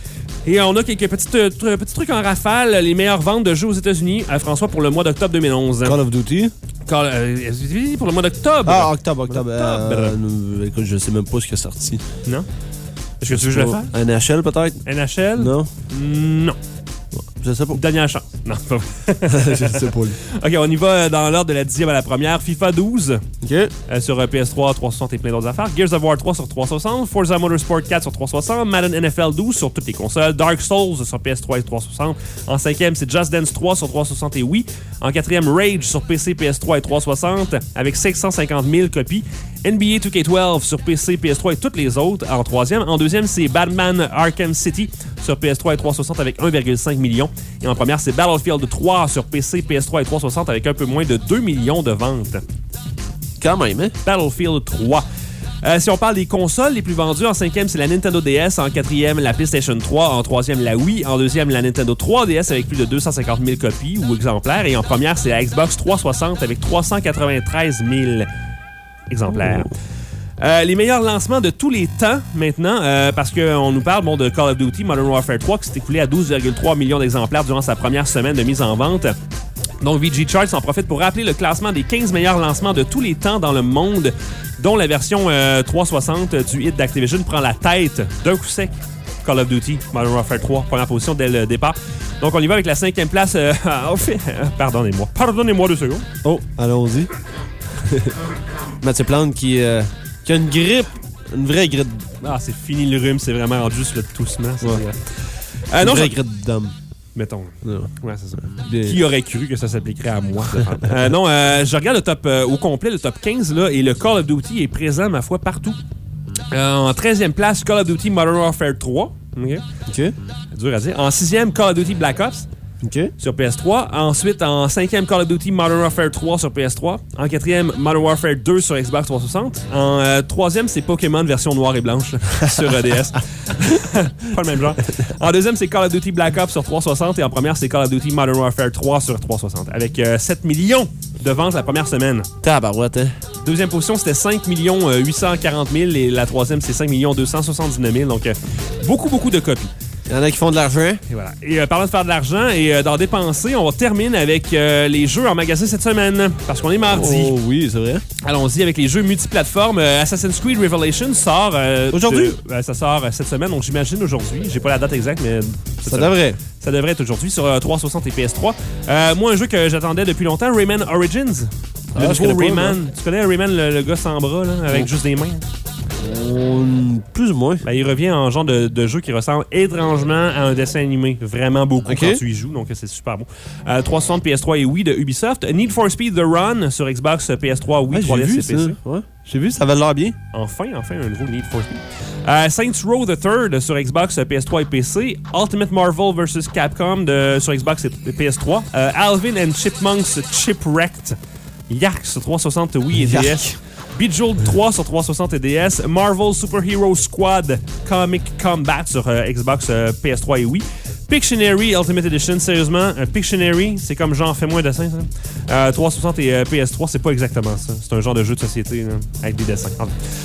Et on a quelques petites, euh, t- petits trucs en rafale. Les meilleures ventes de jeux aux États-Unis, euh, François, pour le mois d'octobre deux mille onze. Call of Duty. Call, euh, pour le mois d'octobre. Ah, octobre, octobre. octobre. Euh, euh, écoute, je sais même pas ce qui est sorti. Non? Est-ce que tu veux que je le fasse? N H L, peut-être? N H L? Non. Non. Je sais pas. Dernière chance. Non, pas je sais pas. Lui. OK, on y va dans l'ordre de la dixième à la première. FIFA douze. OK. Euh, sur euh, P S trois, trois cent soixante et plein d'autres affaires. Gears of War trois sur trois cent soixante. Forza Motorsport quatre sur trois cent soixante. Madden N F L douze sur toutes les consoles. Dark Souls sur P S trois et trois cent soixante. En cinquième, c'est Just Dance trois sur trois cent soixante et Wii. En quatrième, Rage sur P C, P S trois et trois cent soixante avec cinq cent cinquante mille copies. N B A deux K douze sur P C, P S trois et toutes les autres en troisième. En deuxième, c'est Batman Arkham City sur P S trois et trois cent soixante avec un virgule cinq million. Et en première, c'est Battlefield trois sur P C, P S trois et trois cent soixante avec un peu moins de deux millions de ventes. Quand même, hein? Battlefield trois. Euh, si on parle des consoles les plus vendues, en cinquième, c'est la Nintendo D S. En quatrième, la PlayStation trois. En troisième, la Wii. En deuxième, la Nintendo trois D S avec plus de deux cent cinquante mille copies ou exemplaires. Et en première, c'est la Xbox trois cent soixante avec trois cent quatre-vingt-treize mille exemplaires. Oh. Euh, les meilleurs lancements de tous les temps maintenant, euh, parce qu'on nous parle bon, de Call of Duty Modern Warfare trois qui s'est écoulé à douze virgule trois millions d'exemplaires durant sa première semaine de mise en vente. Donc, V G Charts en profite pour rappeler le classement des quinze meilleurs lancements de tous les temps dans le monde, dont la version euh, trois cent soixante du hit d'Activision prend la tête d'un coup sec. Call of Duty Modern Warfare trois, première position dès le départ. Donc, on y va avec la cinquième place. Euh, oh, fait, euh, pardonnez-moi. Pardonnez-moi deux secondes. Oh, allons-y. Mathieu Plante qui, euh, qui a une grippe, une vraie grippe. Ah, c'est fini le rhume, c'est vraiment rendu juste le toussement. Ouais. Euh, une non, vraie je... grippe d'homme. Mettons. Non. Ouais, c'est ça. Des... Qui aurait cru que ça s'appliquerait à moi? euh, non, euh, je regarde le top euh, au complet, le top quinze, là, et le Call of Duty est présent, ma foi, partout. Euh, en treizième place, Call of Duty Modern Warfare trois. OK. OK. C'est dur à dire. En sixième, Call of Duty Black Ops. OK. Sur P S trois. Ensuite, en cinquième, Call of Duty Modern Warfare trois sur P S trois. En quatrième, Modern Warfare deux sur Xbox trois cent soixante. En euh, troisième, c'est Pokémon version noire et blanche sur E D S. Pas le même genre. En deuxième, c'est Call of Duty Black Ops sur trois cent soixante. Et en première, c'est Call of Duty Modern Warfare trois sur trois cent soixante. Avec euh, sept millions de ventes la première semaine. Tabarouette, hein? Deuxième position, c'était cinq millions huit cent quarante mille. Et la troisième, c'est cinq millions deux cent soixante-dix-neuf mille. Donc, euh, beaucoup, beaucoup de copies. Il y en a qui font de l'argent. Et voilà. Et euh, parlant de faire de l'argent et euh, d'en dépenser, on termine avec euh, les jeux en magasin cette semaine. Parce qu'on est mardi. Oh oui, c'est vrai. Allons-y avec les jeux multiplateformes. Euh, Assassin's Creed Revelation sort... Euh, aujourd'hui? De, euh, ça sort euh, cette semaine, donc j'imagine aujourd'hui. J'ai pas la date exacte, mais... Ça devrait. Ça devrait être aujourd'hui sur euh, trois cent soixante et P S trois. Euh, moi, un jeu que j'attendais depuis longtemps, Rayman Origins. Le ah, nouveau Rayman. Tu connais Rayman, le, le gars sans bras, là, avec oh. juste des mains? On... Plus ou moins. Ben, il revient en genre de, de jeu qui ressemble étrangement à un dessin animé. Vraiment beaucoup okay. quand tu y joues, donc c'est super bon. Euh, trois cent soixante P S trois et Wii de Ubisoft. Need for Speed The Run sur Xbox, P S trois, Wii, ah, trois D S et P C. Ouais. J'ai vu, ça va l'air bien. Enfin, enfin, un nouveau Need for Speed. Euh, Saints Row the Third sur Xbox, P S trois et P C. Ultimate Marvel versus. Capcom de, sur Xbox et P S trois. Euh, Alvin and Chipmunks Chipwrecked. Yark sur trois cent soixante Wii et D S. Bejeweled trois sur trois cent soixante et D S. Marvel Super Hero Squad Comic Combat sur euh, Xbox, euh, P S trois et Wii. Pictionary Ultimate Edition, sérieusement, un Pictionary, c'est comme genre fais-moi un dessin, ça. Euh, trois cent soixante et euh, P S trois, c'est pas exactement ça. C'est un genre de jeu de société là, avec des dessins.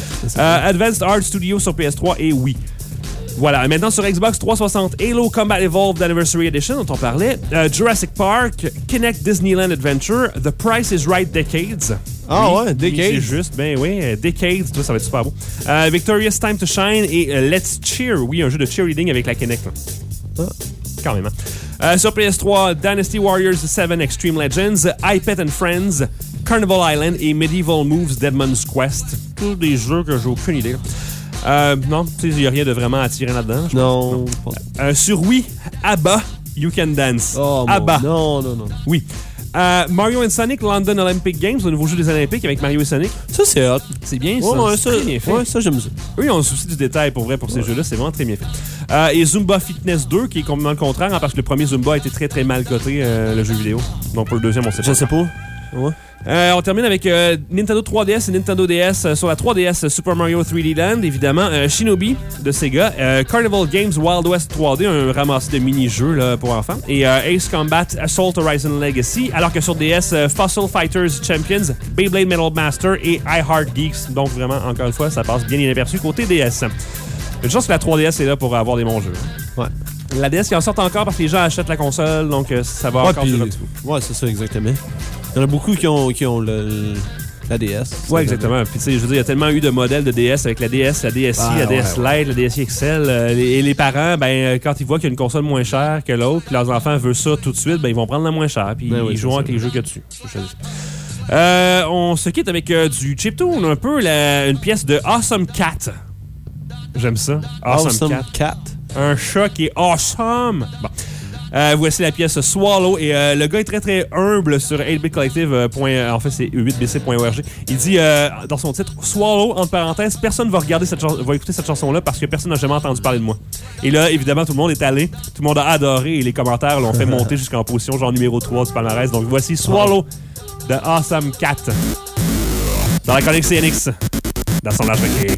Euh, Advanced Art Studio sur P S trois et Wii. Voilà, maintenant sur Xbox trois cent soixante, Halo Combat Evolved Anniversary Edition, dont on parlait, euh, Jurassic Park, Kinect Disneyland Adventure, The Price is Right Decades. Ah oui, ouais, Decades. C'est juste, ben oui, euh, Decades, toi, ça va être super beau. Euh, Victorious Time to Shine et euh, Let's Cheer, oui, un jeu de cheerleading avec la Kinect. Ah. Quand même, hein. Euh, sur P S trois, Dynasty Warriors sept Extreme Legends, iPet and Friends, Carnival Island et Medieval Moves Deadman's Quest. Tous des jeux que j'ai aucune idée. Euh, non, tu sais, il n'y a rien de vraiment attirant là-dedans. Non. Euh, sur Wii, ABBA, You Can Dance. Oh, ABBA. Non, non, non. Oui. Euh, Mario and Sonic London Olympic Games, le nouveau jeu des Olympiques avec Mario et Sonic. Ça, c'est hot. C'est bien, ouais, ça. Ouais, c'est ça, très bien fait. Ouais, ça, j'aime ça. Eux, ils ont le souci du détail, pour vrai, pour ces ouais. jeux-là. C'est vraiment très bien fait. Euh, et Zumba Fitness deux, qui est complètement le contraire, hein, parce que le premier Zumba a été très, très mal coté, euh, le jeu vidéo. Donc, pour le deuxième, on sait pas. Je sais pas. Ouais. Euh, on termine avec euh, Nintendo trois D S et Nintendo D S. Euh, sur la trois D S, Super Mario trois D Land, évidemment. Euh, Shinobi de Sega. Euh, Carnival Games Wild West trois D, un ramassé de mini-jeux là, pour enfants. Et euh, Ace Combat Assault Horizon Legacy. Alors que sur D S, euh, Fossil Fighters Champions, Beyblade Metal Master et I Heart Geeks. Donc vraiment, encore une fois, ça passe bien inaperçu côté D S. Une chance que la trois D S est là pour avoir des bons jeux. Ouais. La D S qui en sort encore parce que les gens achètent la console, donc euh, ça va ouais, encore durer un petit peu. Ouais, c'est ça, exactement. Il y en a beaucoup qui ont, qui ont le, le, la D S. Ouais, exactement. Puis tu sais, je veux dire, il y a tellement eu de modèles de D S avec la D S, la D S i, ah, la D S ouais, Lite, ouais. la D S i X L. Euh, les, et les parents, ben, quand ils voient qu'il y a une console moins chère que l'autre, puis leurs enfants veulent ça tout de suite, ben, ils vont prendre la moins chère, puis ben ils oui, jouent avec les jeux qu'il y a dessus. Euh, on se quitte avec euh, du chiptune, un peu la, une pièce de Awesome Cat. J'aime ça. Awesome, awesome Cat. Cat. Un chat qui est awesome. Bon. Euh, voici la pièce Swallow et euh, le gars est très très humble sur eight bit collective. Euh, point, en fait, c'est huit b c point org. Il dit euh, dans son titre Swallow, entre parenthèses, personne va regarder cette chanson, va écouter cette chanson-là parce que personne n'a jamais entendu parler de moi. Et là, évidemment, tout le monde est allé, tout le monde a adoré et les commentaires l'ont fait monter jusqu'en position genre numéro trois du palmarès. Donc voici Swallow de Awesome Cat dans la chronique C N X. d'assemblage recréé.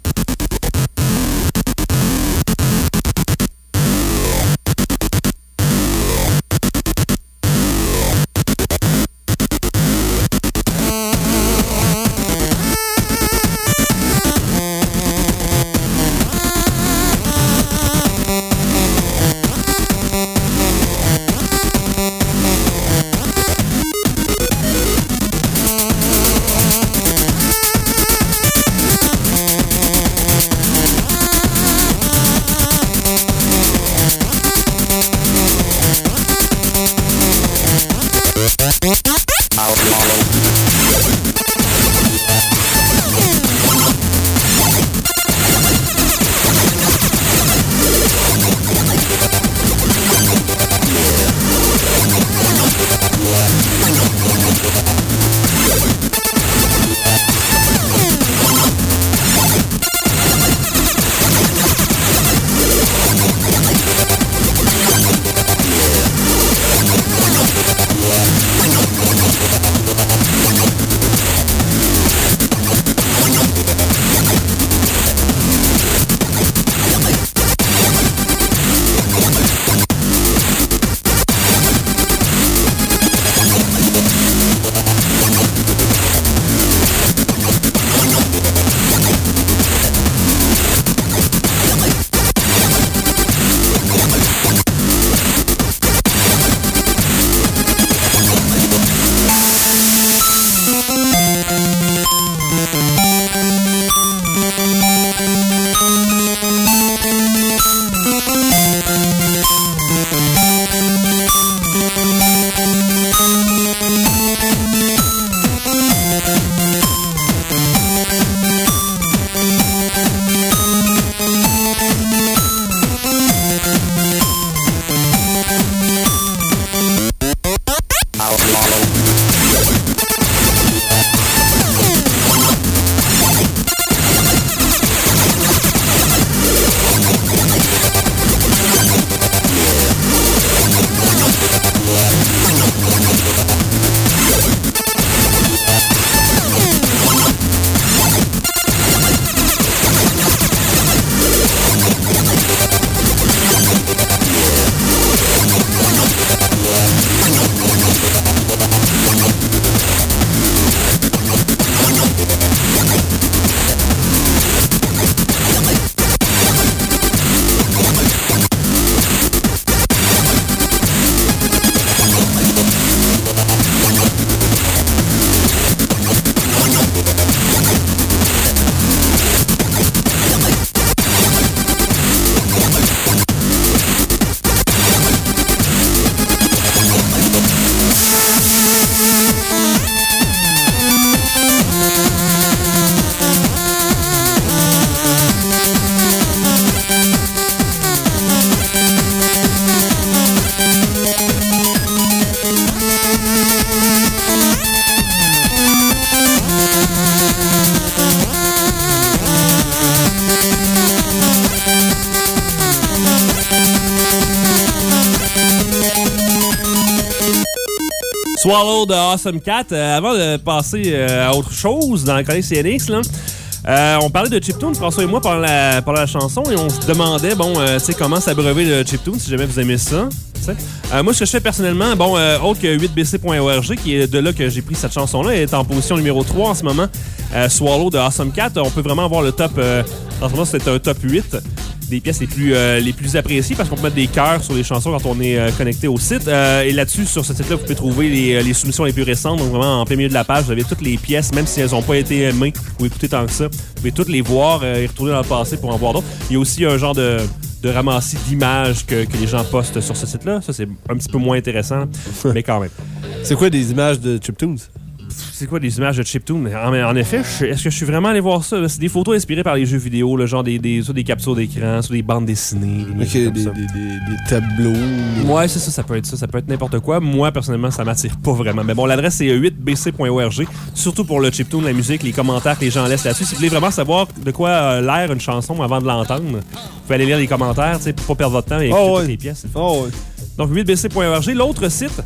Swallow de Awesome Cat. Euh, avant de passer euh, à autre chose dans le collège C N X, là, euh, on parlait de chiptune, François et moi, pendant la, pendant la chanson, et on se demandait, bon, euh, tu sais, comment s'abreuver le chiptune, si jamais vous aimez ça. Euh, moi, ce que je fais personnellement, bon, euh, autre que huit b c point org, qui est de là que j'ai pris cette chanson-là, est en position numéro trois en ce moment. Euh, Swallow de Awesome Cat. On peut vraiment avoir le top. Euh, en ce moment, c'est un top huit des pièces les plus, euh, les plus appréciées parce qu'on peut mettre des cœurs sur les chansons quand on est euh, connecté au site. Euh, et là-dessus, sur ce site-là, vous pouvez trouver les, les soumissions les plus récentes. Donc, vraiment, en plein milieu de la page, vous avez toutes les pièces, même si elles n'ont pas été aimées ou écoutées tant que ça. Vous pouvez toutes les voir euh, et retourner dans le passé pour en voir d'autres. Il y a aussi un genre de. de ramassis d'images que, que les gens postent sur ce site-là. Ça, c'est un petit peu moins intéressant, mais quand même. C'est quoi des images de chiptunes? C'est quoi des images de chiptune? En, en effet, je, est-ce que je suis vraiment allé voir ça? C'est des photos inspirées par les jeux vidéo, le genre des, des, soit des captures d'écran, soit des bandes dessinées. Des, okay, des, des, des, des tableaux. Ouais, c'est ça, ça peut être ça. Ça peut être n'importe quoi. Moi, personnellement, ça m'attire pas vraiment. Mais bon, l'adresse, c'est huit b c point org. Surtout pour le chiptune, la musique, les commentaires que les gens laissent là-dessus. Si vous voulez vraiment savoir de quoi a l'air une chanson avant de l'entendre, vous pouvez aller lire les commentaires, tu sais, pour pas perdre votre temps et écouter oh, toutes ouais. les pièces. Oh, ouais. Donc, huit b c point org. L'autre site,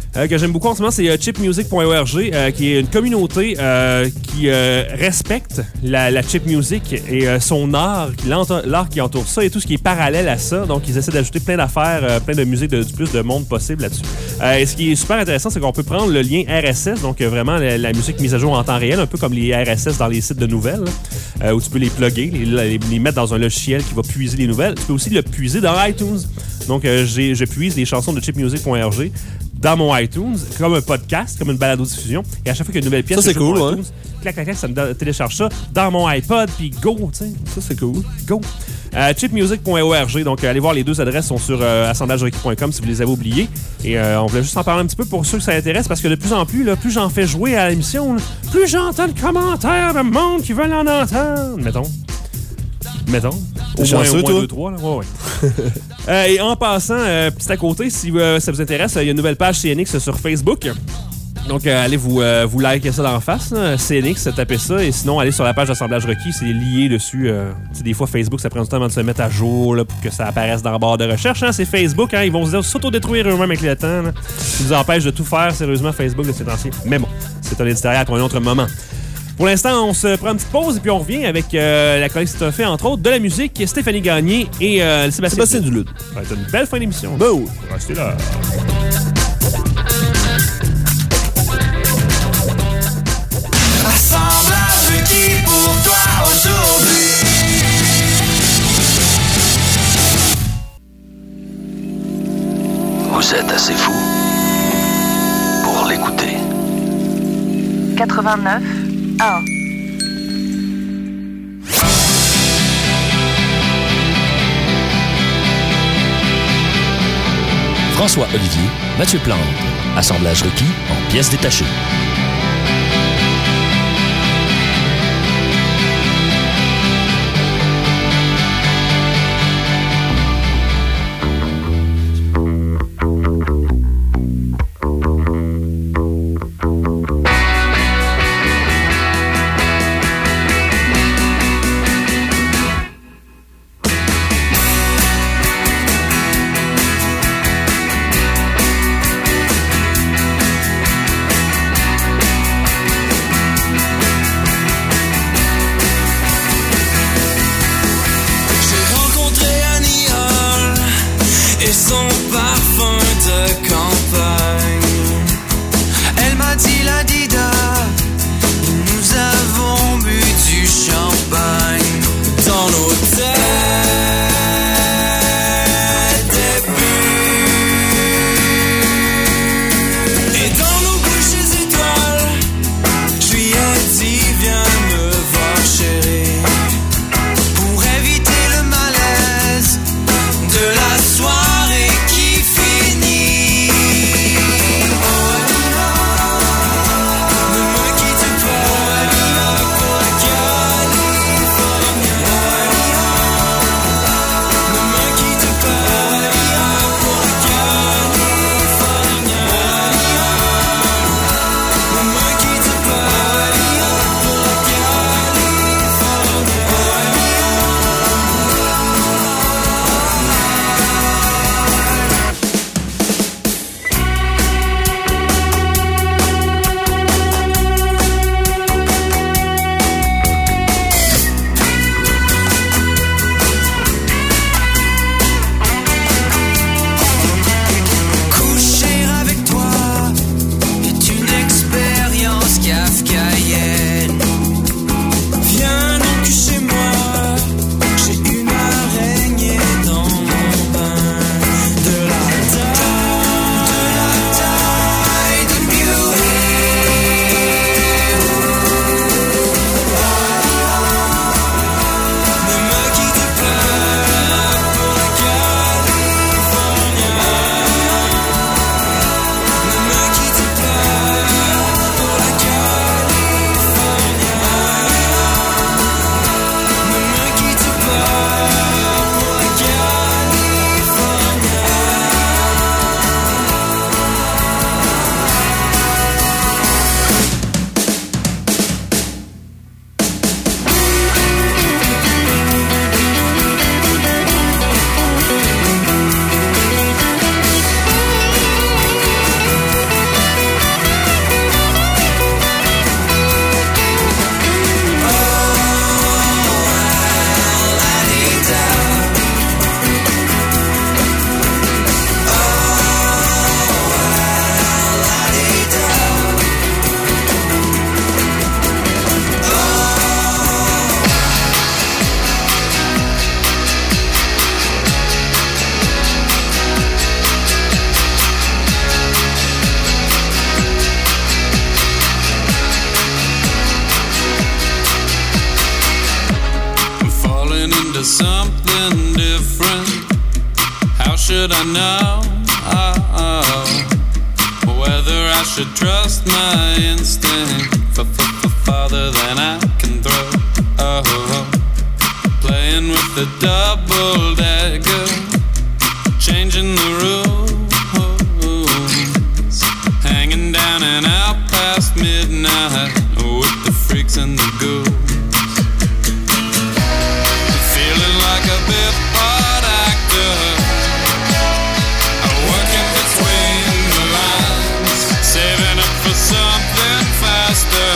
euh, que j'aime beaucoup en ce moment, c'est euh, chip music point org, euh, qui est une communauté euh, qui euh, respecte la, la chip music et euh, son art, l'art qui entoure ça et tout ce qui est parallèle à ça. Donc, ils essaient d'ajouter plein d'affaires, euh, plein de musique, de, du plus de monde possible là-dessus. Euh, et ce qui est super intéressant, c'est qu'on peut prendre le lien R S S, donc euh, vraiment la, la musique mise à jour en temps réel, un peu comme les R S S dans les sites de nouvelles, euh, où tu peux les plugger, les, les, les mettre dans un logiciel qui va puiser les nouvelles. Tu peux aussi le puiser dans iTunes. Donc, euh, j'ai, je puise les chansons de chip music point org dans mon iTunes, comme un podcast, comme une balado-diffusion. Et à chaque fois qu'il y a une nouvelle pièce, ça, c'est cool, sur ouais. iTunes, clac, clac, clac, ça me télécharge ça dans mon iPod, puis go, tu sais. Ça, c'est cool. Go. Euh, chip music point org, donc euh, allez voir, les deux adresses sont sur euh, assemblage requis point com si vous les avez oubliées. Et euh, on voulait juste en parler un petit peu pour ceux que ça intéresse, parce que de plus en plus, là, plus j'en fais jouer à l'émission, là, plus j'entends de commentaires de monde qui veulent en entendre. Mettons. Mettons. Au moins, chanceux, au moins toi? deux, trois. Là. Ouais, ouais. euh, et en passant, euh, petit à côté, si euh, ça vous intéresse, il y a une nouvelle page C N X sur Facebook. Donc, euh, allez vous, euh, vous liker ça d'en face. Là. C N X, tapez ça. Et sinon, allez sur la page d'assemblage requis. C'est lié dessus. Euh, des fois, Facebook, ça prend du temps avant de se mettre à jour là, pour que ça apparaisse dans la barre de recherche. Hein. C'est Facebook. Hein. Ils vont s'auto-détruire eux-mêmes avec le temps. Là. Ils nous empêchent de tout faire, sérieusement, Facebook de ces temps-ci. Mais bon, c'est un éditorial pour un autre moment. Pour l'instant, on se prend une petite pause et puis on revient avec euh, la chronique que tu fait, entre autres, de la musique, Stéphanie Gagné et euh, Sébastien, Sébastien Duluth. Ça va être une belle fin d'émission. Bon. Restez là. Assemblage requis pour toi aujourd'hui. Vous êtes assez fou pour l'écouter. quatre-vingt-neuf un. François Olivier, Mathieu Plante. Assemblage requis en pièces détachées. into something different. How should I know oh, whether I should trust my instinct for, for, for farther than I can throw? Oh, playing with the double dagger, changing the rules, hanging down and out past midnight with the freaks and the ghouls. Feeling like a bit part actor, working between the lines, saving up for something faster,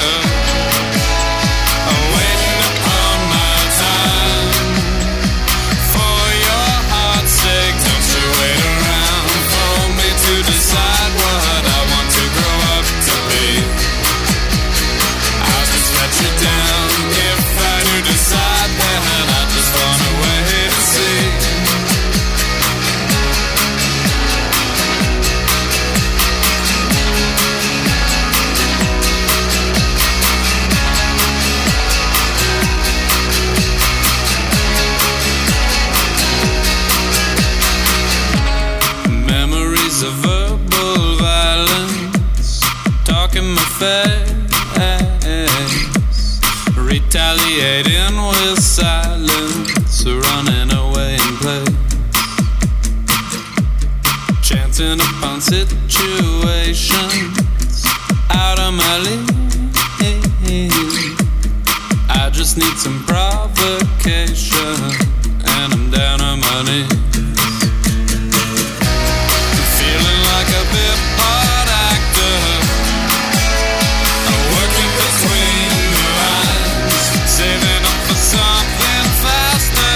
waiting upon my time. For your heart's sake, don't you wait around for me to decide what I want to grow up to be. I'll just let you down if I do decide that I just wanna wait to see. Memories of verbal violence, talking my face, retaliating with silence, running away in place, chancing upon situations out of my league. I just need some provocation, and I'm down on my knees. Feeling like a bit part actor, working between the lines, saving up for something faster,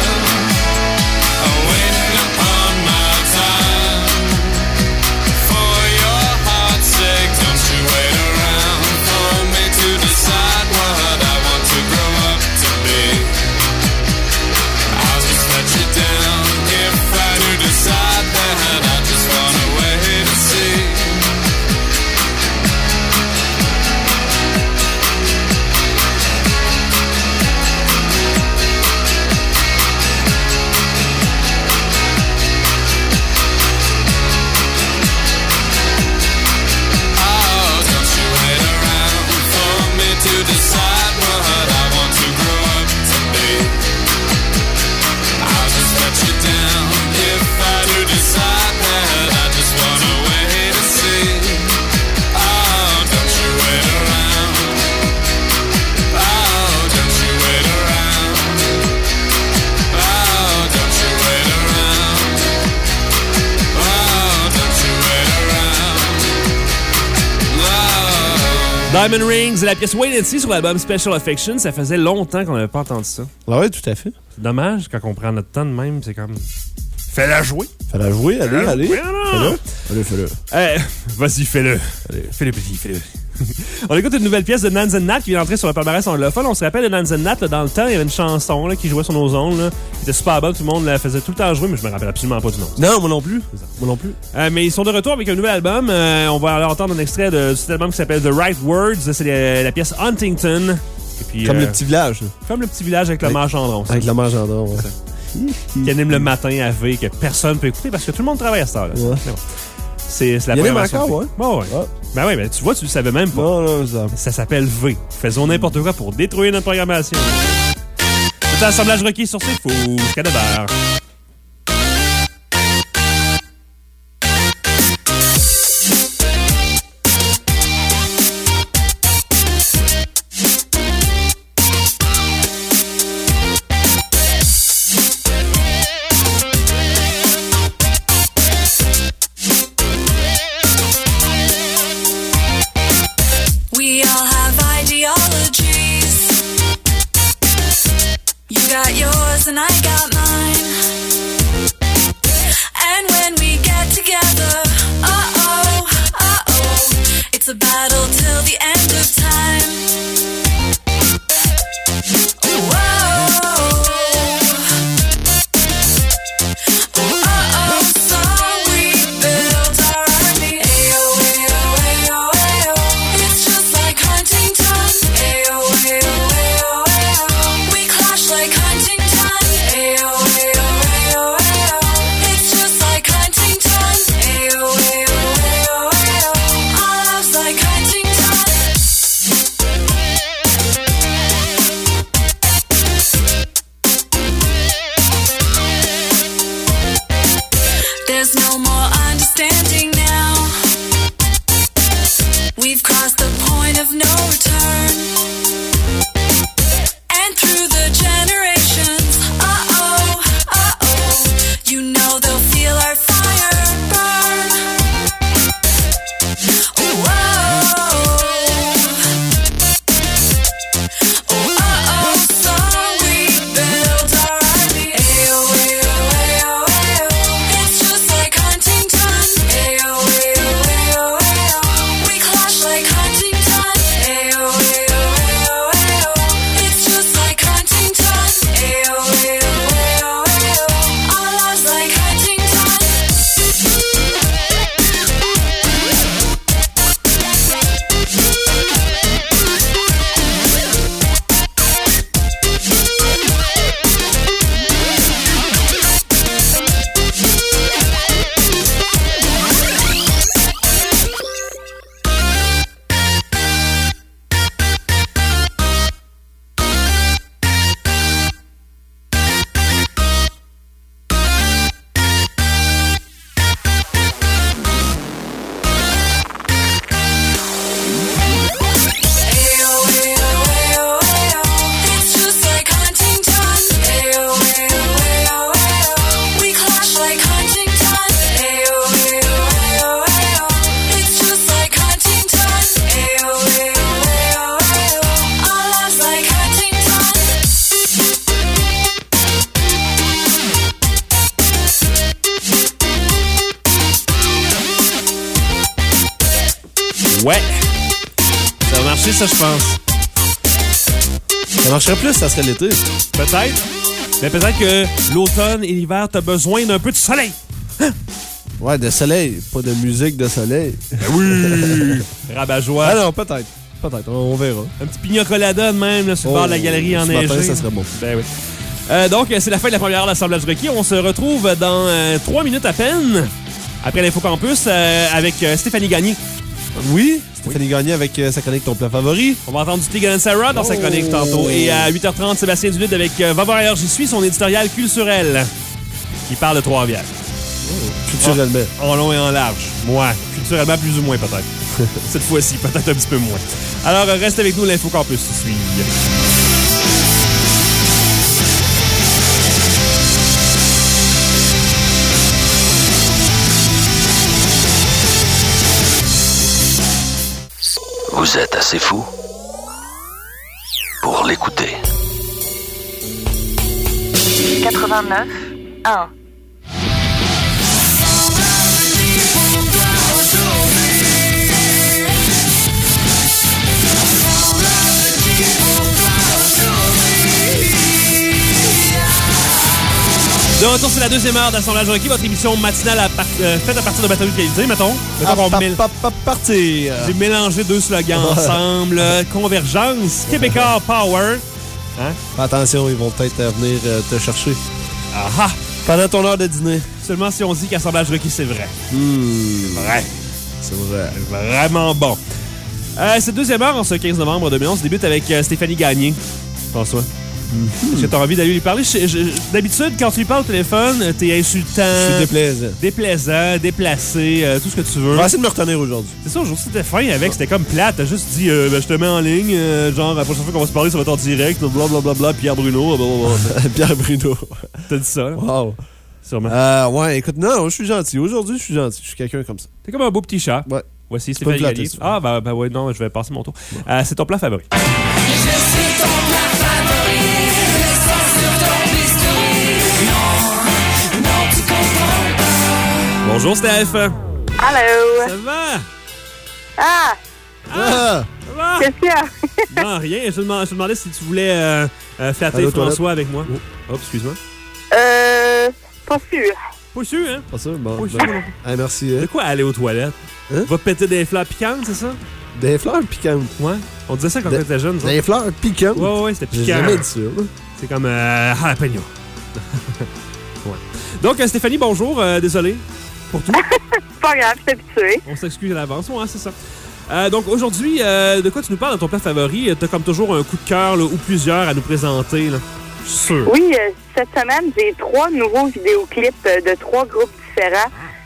waiting upon my time. For your heart's sake, don't you wait around for me to decide what I want to grow up to be. I'll just let you down if I do decide that I just wanna wait to see. Oh, don't you wait around for me to decide what I want to grow up to be. I'll just let you down if I do decide that I just wanna wait to see. Oh, don't you wait around. Oh, don't you wait around. Oh, don't you wait around. Oh, don't you wait around. Oh. Diamond Rings et la pièce Wait and See sur l'album Special Affection. Ça faisait longtemps qu'on n'avait pas entendu ça. Ah oui, tout à fait. C'est dommage, quand on prend notre temps de même, c'est comme... Fais-la jouer. Fais-la jouer, allez, Fais-la allez. jouer, alors. Fais-le. Fais-le, fais-le. Eh, vas-y, fais-le. Allez. Fais-le petit, fais-le. On écoute une nouvelle pièce de Nans and Nat qui vient d'entrer sur le palmarès anglophone. On se rappelle de Nans and Nat, là, dans le temps, il y avait une chanson là, qui jouait sur nos ondes, là, qui était super bonne, tout le monde la faisait tout le temps jouer, mais je me rappelle absolument pas du nom. Non, moi non plus. Moi non plus. Euh, mais ils sont de retour avec un nouvel album. Euh, on va alors entendre un extrait de cet album qui s'appelle The Right Words. C'est la, la pièce Huntington. Et puis, Comme euh, le petit village. Comme le petit village avec le mère Gendron. Avec la mère Gendron, ouais. Qui anime le matin à V, que personne peut écouter parce que tout le monde travaille à cette heure-là. Ouais. Mais bon. C'est, c'est la Il y en a programmation encore, V. ouais. Bon, ouais. Ouais. Ben oui, ben tu vois, tu le savais même pas. Non, non, ça. Ça s'appelle V. Faisons n'importe quoi pour détruire notre programmation. C'est un assemblage requis sur ses fous. Canada. We all have ideologies. You got yours and I got mine. And when we get together, uh-oh, uh-oh, it's a battle till the end of time. Whoa. Uh-oh, so we built our army. Ayo, ayo, ayo, ayo. It's just like Huntington. Ayo, ayo, ayo, ayo. We clash like Huntington. return. And through the generations, uh-oh, uh-oh, you know they'll feel our fire burn. Oh, oh, oh, uh-oh, so we built our R V. Ayo, ayo, ayo, ayo, it's just like Huntington. Ayo, ayo, ayo, ayo, we clash like Huntington. Ayo, ayo, ayo, ayo, it's just like Huntington. Ayo, ayo, ayo, ayo, our lives like Huntington. Ayo, ayo, ayo, ayo, it's just like Huntington. Ayo, ayo, ayo, ayo, we clash like Huntington. Ayo, ayo, ayo, ayo, it's just like Huntington. Ayo, ayo, ayo, ayo, our lives like Huntington. Ouais. Ça va marcher, ça, je pense. Ça marcherait plus, ça serait l'été. Peut-être. Mais peut-être que l'automne et l'hiver, t'as besoin d'un peu de soleil. Ouais, de soleil, pas de musique de soleil. Ben oui! Rabat-joie. Ah non, peut-être. Peut-être, on, on verra. Un petit pina colada de même, là, sur le Oh, bord de la galerie ce enneigée. matin, ça serait bon. Ben oui. Euh, donc, c'est la fin de la première heure d'Assemblage requis. On se retrouve dans euh, trois minutes à peine, après l'Infocampus, euh, avec euh, Stéphanie Gagné. Oui, Stéphanie Gagné avec euh, sa chronique Ton plat favori. On va entendre du Tegan and Sarah dans sa Oh. chronique tantôt. Et à huit heures trente, Sébastien Dulude avec euh, Va voir ailleurs, j'y suis, son éditorial culturel. Qui parle de Trois-Rivières. Culturellement. En long et en large. Moi, culturellement, plus ou moins peut-être. Cette fois-ci, peut-être un petit peu moins. Alors, euh, reste avec nous, l'Infocampus suit. Vous êtes assez fou pour l'écouter. quatre-vingt-neuf un. De retour, c'est la deuxième heure d'Assemblage requis, votre émission matinale à par- euh, faite à partir de batteries de qualité, mettons. Mettons Ah, qu'on pa- mêle- pa- pa- partir. J'ai mélangé deux slogans ensemble. euh, Convergence, Québécois Power. Hein? Attention, ils vont peut-être euh, venir euh, te chercher. Ah ah! Pendant ton heure de dîner. Seulement si on dit qu'Assemblage requis, c'est vrai. Mmh, Vrai. c'est vrai. Vraiment bon. Euh, cette deuxième heure, en ce quinze novembre deux mille onze, débute avec euh, Stéphanie Gagné. François. Mm-hmm. Est-ce que tu as envie d'aller lui parler? Je- je- D'habitude, quand tu lui parles au téléphone, t'es insultant, Je suis déplaisant. déplaisant, déplacé, euh, tout ce que tu veux. Je vais essayer de me retenir aujourd'hui. C'est ça, aujourd'hui, c'était fin avec, c'était comme plate. T'as juste dit, euh, ben, je te mets en ligne, euh, genre, la prochaine fois qu'on va se parler, ça va être en direct, blablabla, bla, bla, Pierre Bruno, blablabla. Pierre Bruno. T'as dit ça, là? Wow. Sûrement. Euh, ouais, écoute, non, je suis gentil. Aujourd'hui, je suis gentil. Je suis quelqu'un comme ça. T'es comme un beau petit chat. Ouais. Voici Tu peux me Stéphanie flatter, Gagné. si tu veux. Ah, ben, ben ouais, non, je vais passer mon tour. Euh, c'est ton plat favori. Je suis ton plat favori, laisse sur ton bistouri. Non, non, tu comprends pas. Bonjour, Steph. Allô? Ça va? Ah! Ah! Ça va? Qu'est-ce qu'il y a? Non, rien. Je te demandais, je te demandais si tu voulais euh, euh, flatter Allô, François toilette? avec moi. Oh, excuse-moi. Euh. Pas sûr. Pas sûr, hein? Pas ça? Bon. Pas sûr, ben, non. hey, merci. De Hein? quoi aller aux toilettes? Hein? Va péter des fleurs piquantes, c'est ça? Des fleurs piquantes. Ouais. On disait ça quand De- on était jeune, ça. Des fleurs piquantes? Ouais, ouais, ouais, c'était J'ai piquant. jamais dit ça. là. C'est comme euh, jalapeno. Ouais. Donc, euh, Stéphanie, bonjour. Euh, désolé pour tout. Pas grave, je suis habituée. On s'excuse à l'avance. Ouais, c'est ça. Euh, donc, aujourd'hui, euh, de quoi tu nous parles de ton plat favori? T'as comme toujours un coup de cœur là, ou plusieurs à nous présenter. Là. Je suis sûr. Oui, euh, cette semaine, j'ai trois nouveaux vidéoclips euh, de trois groupes différents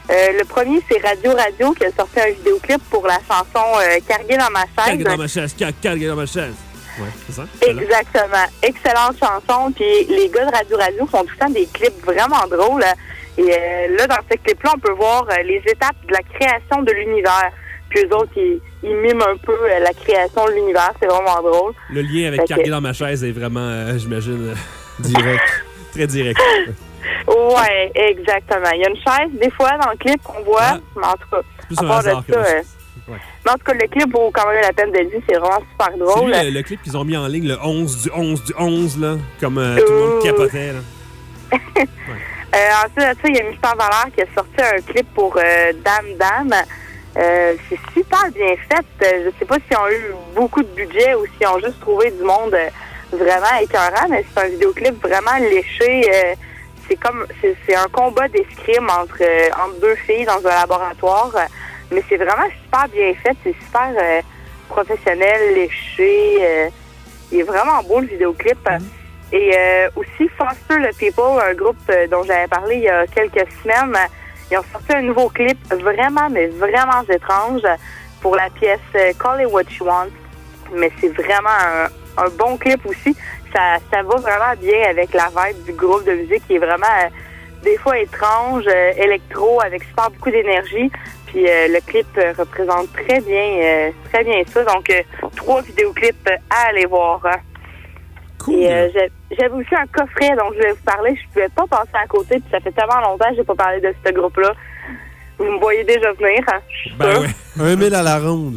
Euh, le premier, c'est Radio Radio qui a sorti un vidéoclip pour la chanson euh, Carguer dans ma chaise. Carguer dans ma chaise, car- carguer dans ma chaise. Ouais, c'est ça? Celle-là. Exactement. Excellente chanson. Puis les gars de Radio Radio font tout le temps des clips vraiment drôles. Et euh, là, dans ce clip-là, on peut voir euh, les étapes de la création de l'univers. Puis eux autres, ils, ils miment un peu euh, la création de l'univers. C'est vraiment drôle. Le lien avec Fait carguer que- dans ma chaise est vraiment, euh, j'imagine, euh, Direct. très direct. Ouais, exactement. Il y a une chaise, des fois, dans le clip qu'on voit. Ah. Mais en tout cas, C'est plus à un part de hasard que ça, d'autres euh, choses. Ouais. mais en tout cas, le clip vaut quand même la peine d'être vu. C'est vraiment super C'est drôle. lui, le, le clip qu'ils ont mis en ligne le onze du onze du onze, là, comme euh, tout le monde Ouh. capotait. Là. Euh, ensuite de ça, il y a Michel Valère qui a sorti un clip pour euh, Dame Dame. Euh, c'est super bien fait. Euh, je sais pas s'ils ont eu beaucoup de budget ou s'ils ont juste trouvé du monde euh, vraiment écœurant, mais c'est un vidéoclip vraiment léché. Euh, c'est comme c'est, c'est un combat d'escrime entre, euh, entre deux filles dans un laboratoire. Euh, mais c'est vraiment super bien fait. C'est super euh, professionnel, léché. Euh, il est vraiment beau le vidéoclip. Et euh, aussi, Foster the People, un groupe euh, dont j'avais parlé il y a quelques semaines, ils ont sorti un nouveau clip vraiment, mais vraiment étrange pour la pièce euh, Call It What You Want. Mais c'est vraiment un, un bon clip aussi. Ça, ça va vraiment bien avec la vibe du groupe de musique qui est vraiment euh, des fois étrange, euh, électro, avec super beaucoup d'énergie. Puis euh, le clip euh, représente très bien, euh, très bien ça. Donc, euh, trois vidéoclips euh, à aller voir. Hein. Cool. Et euh, j'ai- j'avais aussi un coffret dont je voulais vous parler. Je pouvais pas passer à côté, puis ça fait tellement longtemps que j'ai pas parlé de ce groupe-là. Vous me voyez déjà venir, hein? Je suis Ben sûre. ouais. Un mille à la ronde.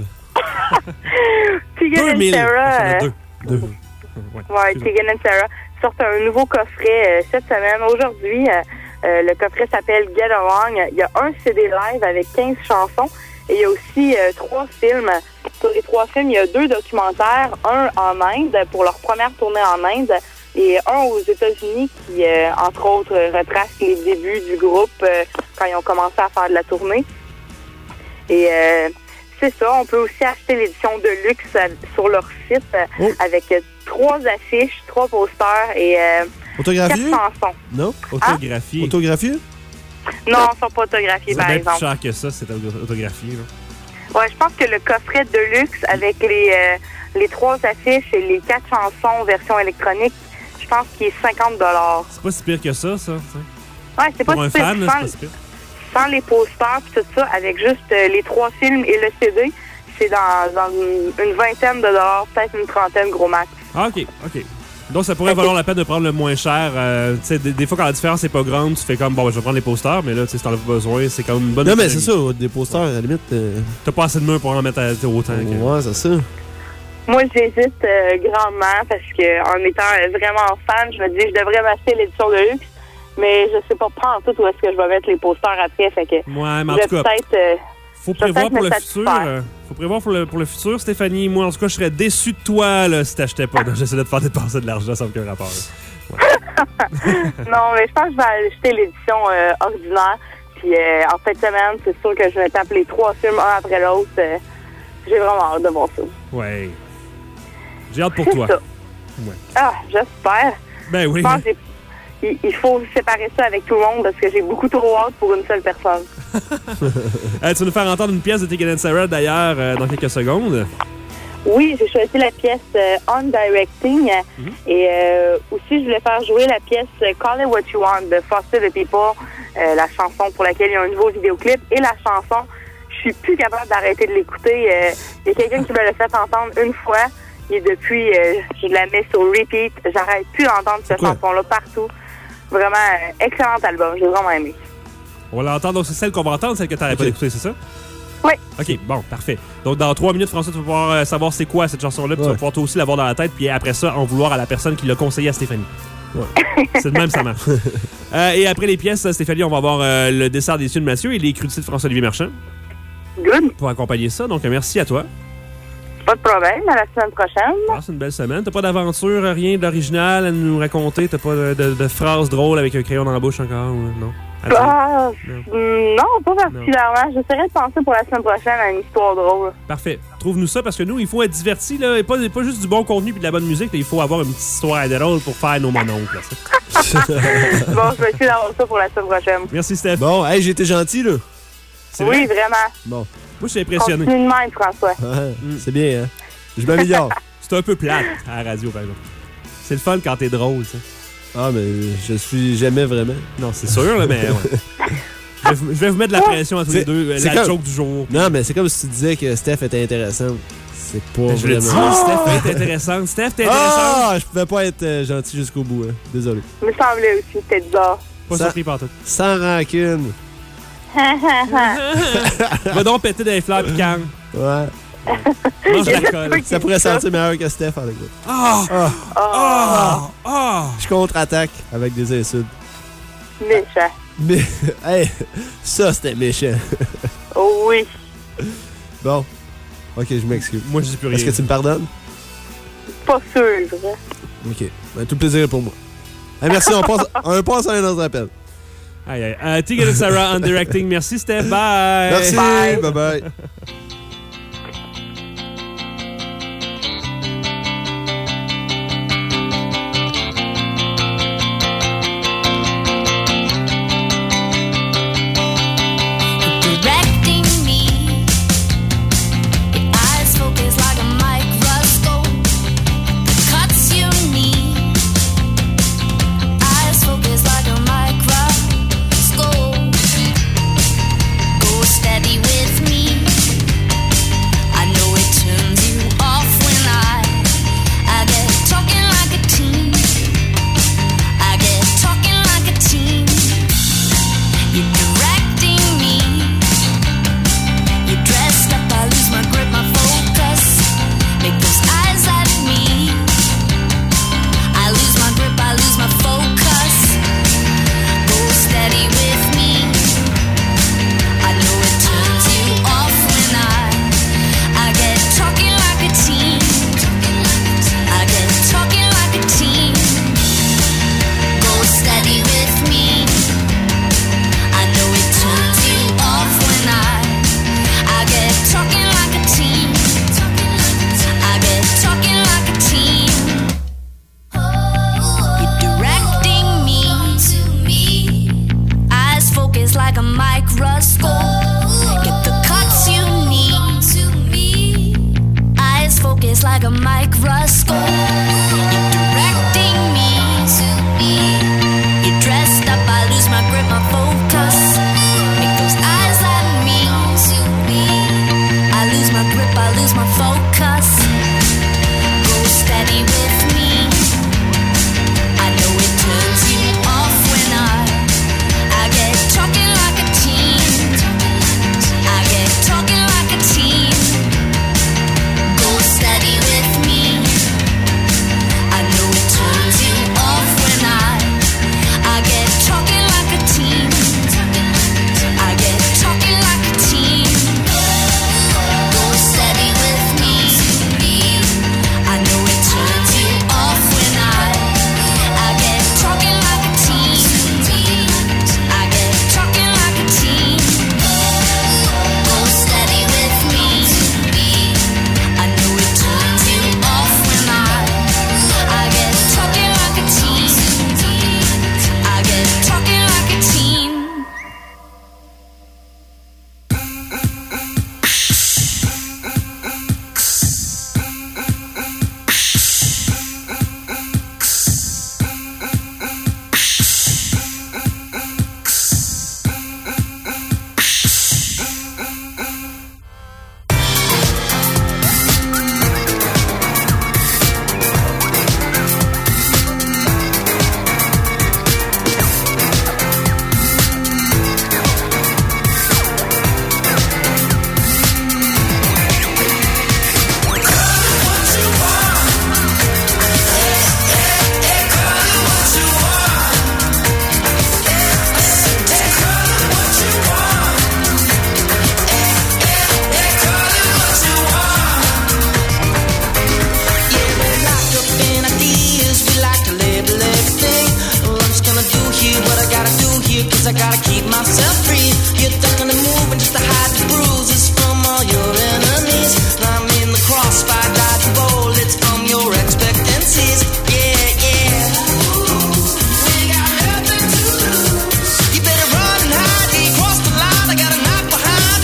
Tegan deux and mille. Sarah, Il y en a euh, deux. Deux. Ouais. ouais, excuse-moi. Tegan and Sarah sortent un nouveau coffret euh, cette semaine. Aujourd'hui, euh, euh, le coffret s'appelle Get Along. Il y a un C D live avec quinze chansons. Et il y a aussi euh, trois films. Sur les trois films, il y a deux documentaires. Un en Inde, pour leur première tournée en Inde, et un aux États-Unis qui, euh, entre autres, retrace les débuts du groupe euh, quand ils ont commencé à faire de la tournée. Et euh, c'est ça, on peut aussi acheter l'édition de luxe euh, sur leur site euh, Oh. avec euh, trois affiches, trois posters et euh, quatre Autographié? chansons. Non? Autographié. Autographié? Non, ils sont pas autographiés, C'est par bien plus exemple. cher que ça, c'est auto- autographié. Là. Ouais, je pense que le coffret de luxe avec les, euh, les trois affiches et les quatre chansons version électronique, je pense qu'il est cinquante dollars. C'est pas si pire que ça, ça. t'sais. Ouais, c'est pas Pour un si pire. fan, là, sans, c'est pas si pire. sans les posters et tout ça, avec juste euh, les trois films et le C D, c'est dans, dans une, une vingtaine de dollars, peut-être une trentaine gros max. Ah, OK, OK. Donc, ça pourrait valoir la peine de prendre le moins cher. Euh, tu sais, des, des fois, quand la différence n'est pas grande, tu fais comme, bon, ben, je vais prendre les posters, mais là, tu sais, si t'en as pas besoin, c'est comme une bonne... Non, mais c'est économie. ça, des posters, à la limite. euh, T'as pas assez de mains pour en mettre à, t'sais, autant. que- Ouais, c'est ça. Moi, j'hésite euh, grandement parce que en étant euh, vraiment fan, je me dis je devrais m'acheter l'édition de luxe, mais je sais pas pas en tout où est-ce que je vais mettre les posters après, fait que Ouais, mais en je vais tout cas, peut-être euh, faut je vais prévoir peut-être pour me le futur. satisfaire. euh, faut prévoir pour le, pour le futur, Stéphanie. Moi, en tout cas, je serais déçu de toi là, si t'achetais pas. J'essaie de te faire dépenser de l'argent sans aucun rapport. là. non, mais je pense que je vais acheter l'édition euh, ordinaire. Puis euh, en fin de semaine, c'est sûr que je vais taper les trois films un après l'autre. Euh, j'ai vraiment hâte de voir ça. Ouais. J'ai hâte pour C'est toi. ça. Ouais. Ah, j'espère. Ben oui. Je pense que j'ai- il, il faut séparer ça avec tout le monde parce que j'ai beaucoup trop hâte pour une seule personne. Euh, tu vas nous faire entendre une pièce de Tegan and Sarah, d'ailleurs, euh, dans quelques secondes. Oui, j'ai choisi la pièce euh, On Directing Mhm. et euh, aussi je voulais faire jouer la pièce euh, Call It What You Want de Foster the People, euh, la chanson pour laquelle il y a un nouveau vidéoclip et la chanson, je suis plus capable d'arrêter de l'écouter. Euh, Il y a quelqu'un qui me l'a fait entendre une fois et depuis euh, je la mets sur repeat, j'arrête plus d'entendre cette Pourquoi? chanson-là partout. Vraiment, euh, excellent album, j'ai vraiment aimé. On va l'entendre, donc c'est celle qu'on va entendre, celle que t'arrêtes pas Ok. d'écouter, c'est ça? Oui. OK, bon, parfait. Donc, dans trois minutes, François, tu vas pouvoir euh, savoir c'est quoi cette chanson-là, puis tu vas Ouais. pouvoir toi aussi l'avoir dans la tête, puis après ça, en vouloir à la personne qui l'a conseillé à Stéphanie. Ouais. C'est de même, ça marche. Euh, et après les pièces, Stéphanie, on va avoir euh, le dessert des cieux de Mathieu et les crudités de François-Olivier Marchand Good, pour accompagner ça. Donc, euh, merci à toi. pas de problème, à la semaine prochaine. Ah, c'est une belle semaine. T'as pas d'aventure, rien d'original à nous raconter? T'as pas de, de- de phrases drôles avec un crayon dans la bouche encore? ou- Non? Attends. Ah, Non. mm, non, pas particulièrement. J'essaierai de penser pour la semaine prochaine à une histoire drôle. Parfait. Trouve-nous ça parce que nous, il faut être divertis, là, et pas, pas juste du bon contenu puis de la bonne musique. Là, il faut avoir une petite histoire drôle pour faire nos mononcles. là, ça. Bon, je vais essayer d'avoir ça pour la semaine prochaine. Merci, Steph. Bon, hey, j'ai été gentil, là. C'est Oui, vrai? vraiment. Bon. Moi, je suis impressionné. Continue de même, François. Ouais, c'est bien, hein? Je m'améliore. C'est un peu plate à la radio, par exemple. C'est le fun quand t'es drôle, ça. Ah, mais je suis jamais vraiment. Non, c'est sûr, là, mais ouais. Je vais, vous, je vais vous mettre de la pression à tous C'est- les deux. c'est La comme- joke du jour. Non, mais c'est comme si tu disais que Steph était intéressante. C'est pas Ben, je le dis, vraiment... Steph est intéressante. Steph, t'es intéressante. Ah! Je pouvais pas être euh, gentil jusqu'au bout, hein. Désolé. Il me semblait aussi, c'était bizarre. Pas Ça- surpris par tout. Sans rancune. Va donc péter des fleurs piquantes. Ouais. Mange la colle. Ça pourrait sentir meilleur que Steph, en écoute. Ah! Ah! Ah! Ah! Je contre-attaque avec des insultes. Méchant. Mais, hey, ça, c'était méchant. Oh oui. Bon. Ok, je m'excuse. Moi, je dis plus rien. Est-ce que tu me pardonnes? Pas sûr. Ok. Ben, tout plaisir pour moi. Hey, merci, on passe, on passe à un autre appel. Aïe, aïe. Euh, Tegan et Sarah en directing. Merci, Steph. Bye. Merci. Bye. Bye bye. Directing me, your eyes focus like a microscope. The cuts you need, eyes focus like a microscope. Go steady with me. I know it turns you off when I, I get talking like a teen. I get talking like a teen. You're directing me. You're dressed up, I lose my grip, my focus. Make those eyes at me. I lose my grip, I lose my focus. Go steady with me. I know it turns you off when I, I get talking like a teen. I get talking like a teen. Go steady with me. I know it turns you off when I, I get talking like a teen. I get talking like a teen. You're directing me to me. Eyes focus like a microscope. Get the cuts you need to me. Eyes focus like a microscope. You're directing me to me. You're dressed up, I lose my grip, my focus. Make those eyes at me to me. I lose my grip, I lose my focus. Go steady with me. I know it turns you off when I, I get talking like a teen. I get talking like a teen. Go steady with me. I know it turns you off when I, I get talking like a teen. I get talking like a teen. Go steady with me. I know it turns you off when I, I get talking like a teen. I get talking like a teen. Go steady with me. I know it turns you off when I, I get talking like a teen. I get talking like a teen. I gotta keep myself free. You're thinking of moving just to hide the bruises from all your enemies. I'm in the crossfire, dodging bullets from your expectancies. Yeah, yeah. We got nothing to lose. You better run and hide. You cross the line, I got a knife behind.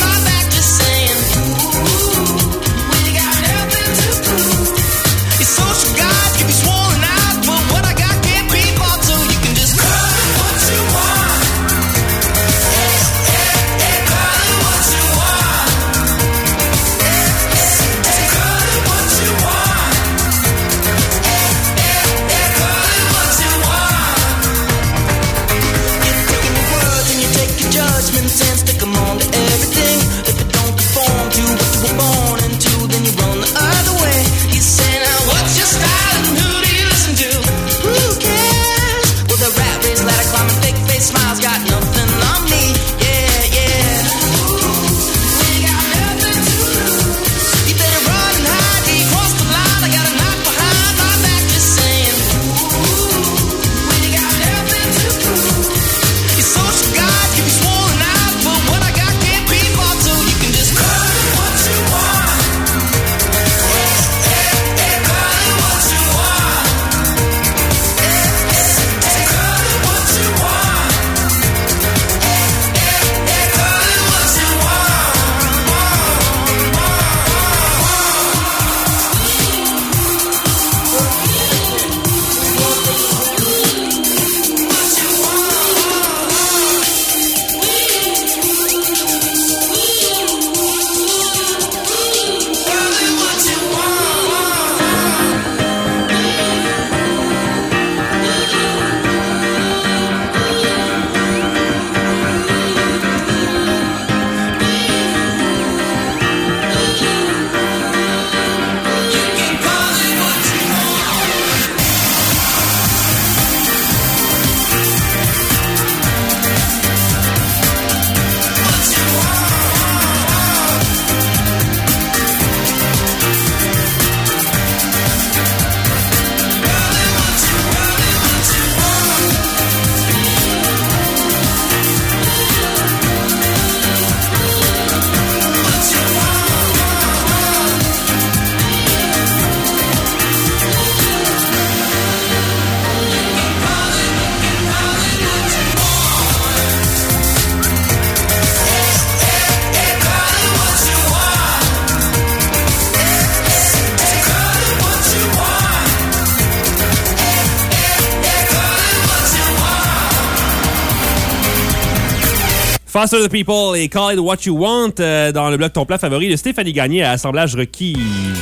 Faster the People et Call It What You Want euh, dans le bloc Ton plat favori de Stéphanie Gagné à Assemblage requis.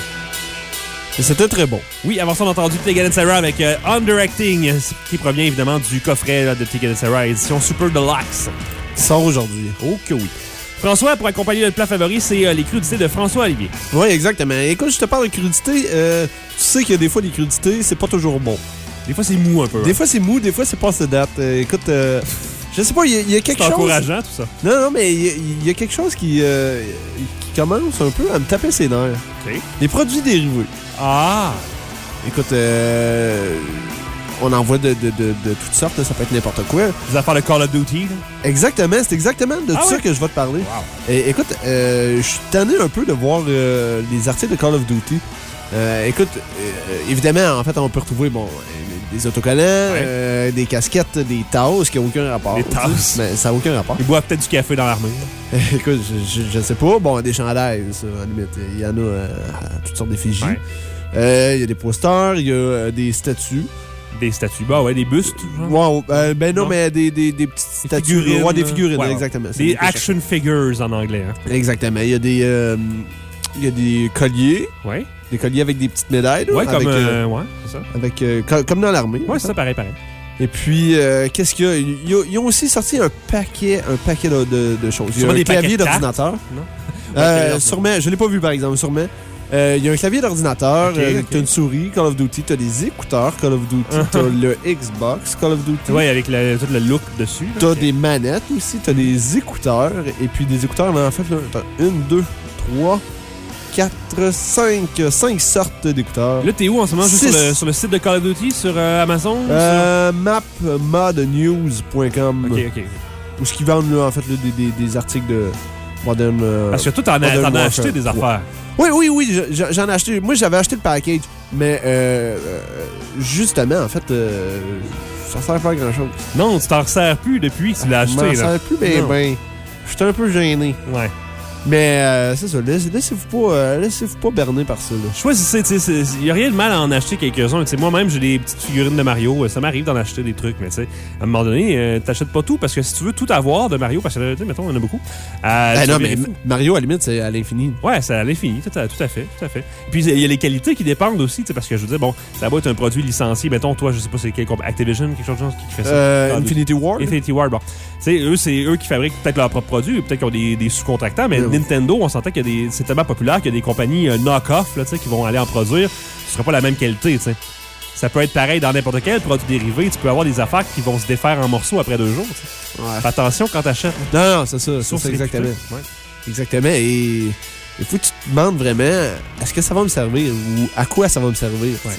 Et c'était très bon. Oui, avant ça, on a entendu Tegan and Sarah avec euh, Underacting, qui provient évidemment du coffret là, de Tegan and Sarah, édition Super Deluxe. Qui sort aujourd'hui. Oh que oui. François, pour accompagner le plat favori, c'est euh, les crudités de François Olivier. Oui, exactement. Écoute, je te parle de crudité. Euh, tu sais qu'il y a des fois, les crudités, c'est pas toujours bon. Des fois, c'est mou un peu. Des hein. fois, c'est mou, des fois, c'est passé date. Euh, écoute, euh, je sais pas, il y, a- il y a quelque C'est chose... encourageant, tout ça. Non, non, mais il y, a- il y a quelque chose qui, euh, qui commence un peu à me taper ses nerfs. OK. Les produits dérivés. Ah! Écoute, euh, on en voit de, de, de, de toutes sortes, là, ça peut être n'importe quoi. Des affaires de Call of Duty, là. Exactement, c'est exactement de Ah ça ouais? que je vais te parler. Wow. Et, écoute, euh, je suis tanné un peu de voir euh, les articles de Call of Duty. Euh, écoute, euh, évidemment, en fait, on peut retrouver bon, euh, des autocollants, euh, des casquettes, des tasses qui n'ont aucun rapport. Des tu sais. tasses. Mais ça n'a aucun rapport. Ils boivent peut-être du café dans l'armée. Écoute, je, je, je sais pas. Bon, des chandails, ça, à la limite. Il y en a euh, à toutes sortes d'effigies. Ouais. Euh, Il y a des posters, il y a euh, des statues. Des statues. Bah ouais, des bustes. genre. Wow, euh, ben non, Non. mais des, des, des petites Des statues. figurines. Ouais, des là. figurines, Ouais, ouais. exactement. C'est Des des action figures en anglais. Hein. Exactement. Il y a des, euh, il y a des colliers. Ouais. Des colliers avec des petites médailles. Là, Ouais, comme. avec, euh, euh, ouais, c'est ça. avec, euh, co- comme dans l'armée. en Ouais, fait. c'est ça, pareil, pareil. Et puis, euh, qu'est-ce qu'il y a? Ils, ont- ils ont aussi sorti un paquet, un paquet de, de, de choses. Il y a Sûrement un des paquets clavier de cartes, d'ordinateur. non? Euh, Ouais, sûrement, je l'ai pas vu par exemple, sûrement. Euh, Il y a un clavier d'ordinateur, Ok, euh, ok. t'as une souris, Call of Duty, t'as des écouteurs, Call of Duty, t'as le Xbox, Call of Duty. Ouais, avec le, tout le look dessus. là. T'as Ok. des manettes aussi, t'as des écouteurs, et puis des écouteurs, là, en fait, là, t'as une, deux, trois, quatre, cinq, cinq sortes d'écouteurs. Là, t'es où en ce moment? Juste Six. sur le, sur le site de Call of Duty, sur euh, Amazon? Euh, map mod news point com. sur- Ok, ok. Où ce qu'ils vendent, là, en fait, là, des, des, des articles de Modern. euh, Parce que toi, t'en as, Modern t'en as Warfare. acheté des affaires. Oui, oui, oui, je- je- j'en ai acheté. Moi, j'avais acheté le package, mais euh, euh, justement, en fait, euh, ça sert pas à grand-chose. Non, tu t'en resserres plus depuis que tu l'as Je acheté. m'en là. sers plus bien, Non. ben. J'étais un peu gêné. Ouais. Mais euh, c'est ça, laissez- laissez-vous pas, euh, laissez-vous pas berner par ça, là. Choisissez, tu sais, il n'y a rien de mal à en acheter quelques-uns. Tu sais, moi-même, j'ai des petites figurines de Mario. Ça m'arrive d'en acheter des trucs, mais tu sais, à un moment donné, euh, t'achètes pas tout parce que si tu veux tout avoir de Mario, parce que, tu sais, mettons, il y en a beaucoup. euh, Eh tu non, vas mais virer fou. Mario, à la limite, c'est à l'infini. Ouais, c'est à l'infini, tout à, tout à fait, tout à fait. Puis il y a les qualités qui dépendent aussi, tu sais, parce que je veux dire, bon, ça va être un produit licencié. Mettons, toi, je sais pas, c'est quel comp- Activision, quelque chose de genre qui fait ça. Euh, Ah, Infinity Ward. Infinity Ward, bon. Tu sais, eux, c'est eux qui fabriquent peut-être leurs propres produits, peut-être qu'ils ont des, des sous-contractants, mais Oui. Nintendo, on s'entend qu'il y a des, c'est tellement populaire qu'il y a des compagnies euh, knock-off, là, tu sais, qui vont aller en produire. Ce sera pas la même qualité, tu sais. Ça peut être pareil dans n'importe quel produit dérivé. Tu peux avoir des affaires qui vont se défaire en morceaux après deux jours, tu sais. Ouais. Fais attention quand t'achètes. Non, non, c'est ça, c'est Sauf ça, si exactement. c'est ouais. Exactement. Et il faut que tu te demandes vraiment, est-ce que ça va me servir ou à quoi ça va me servir? tu sais.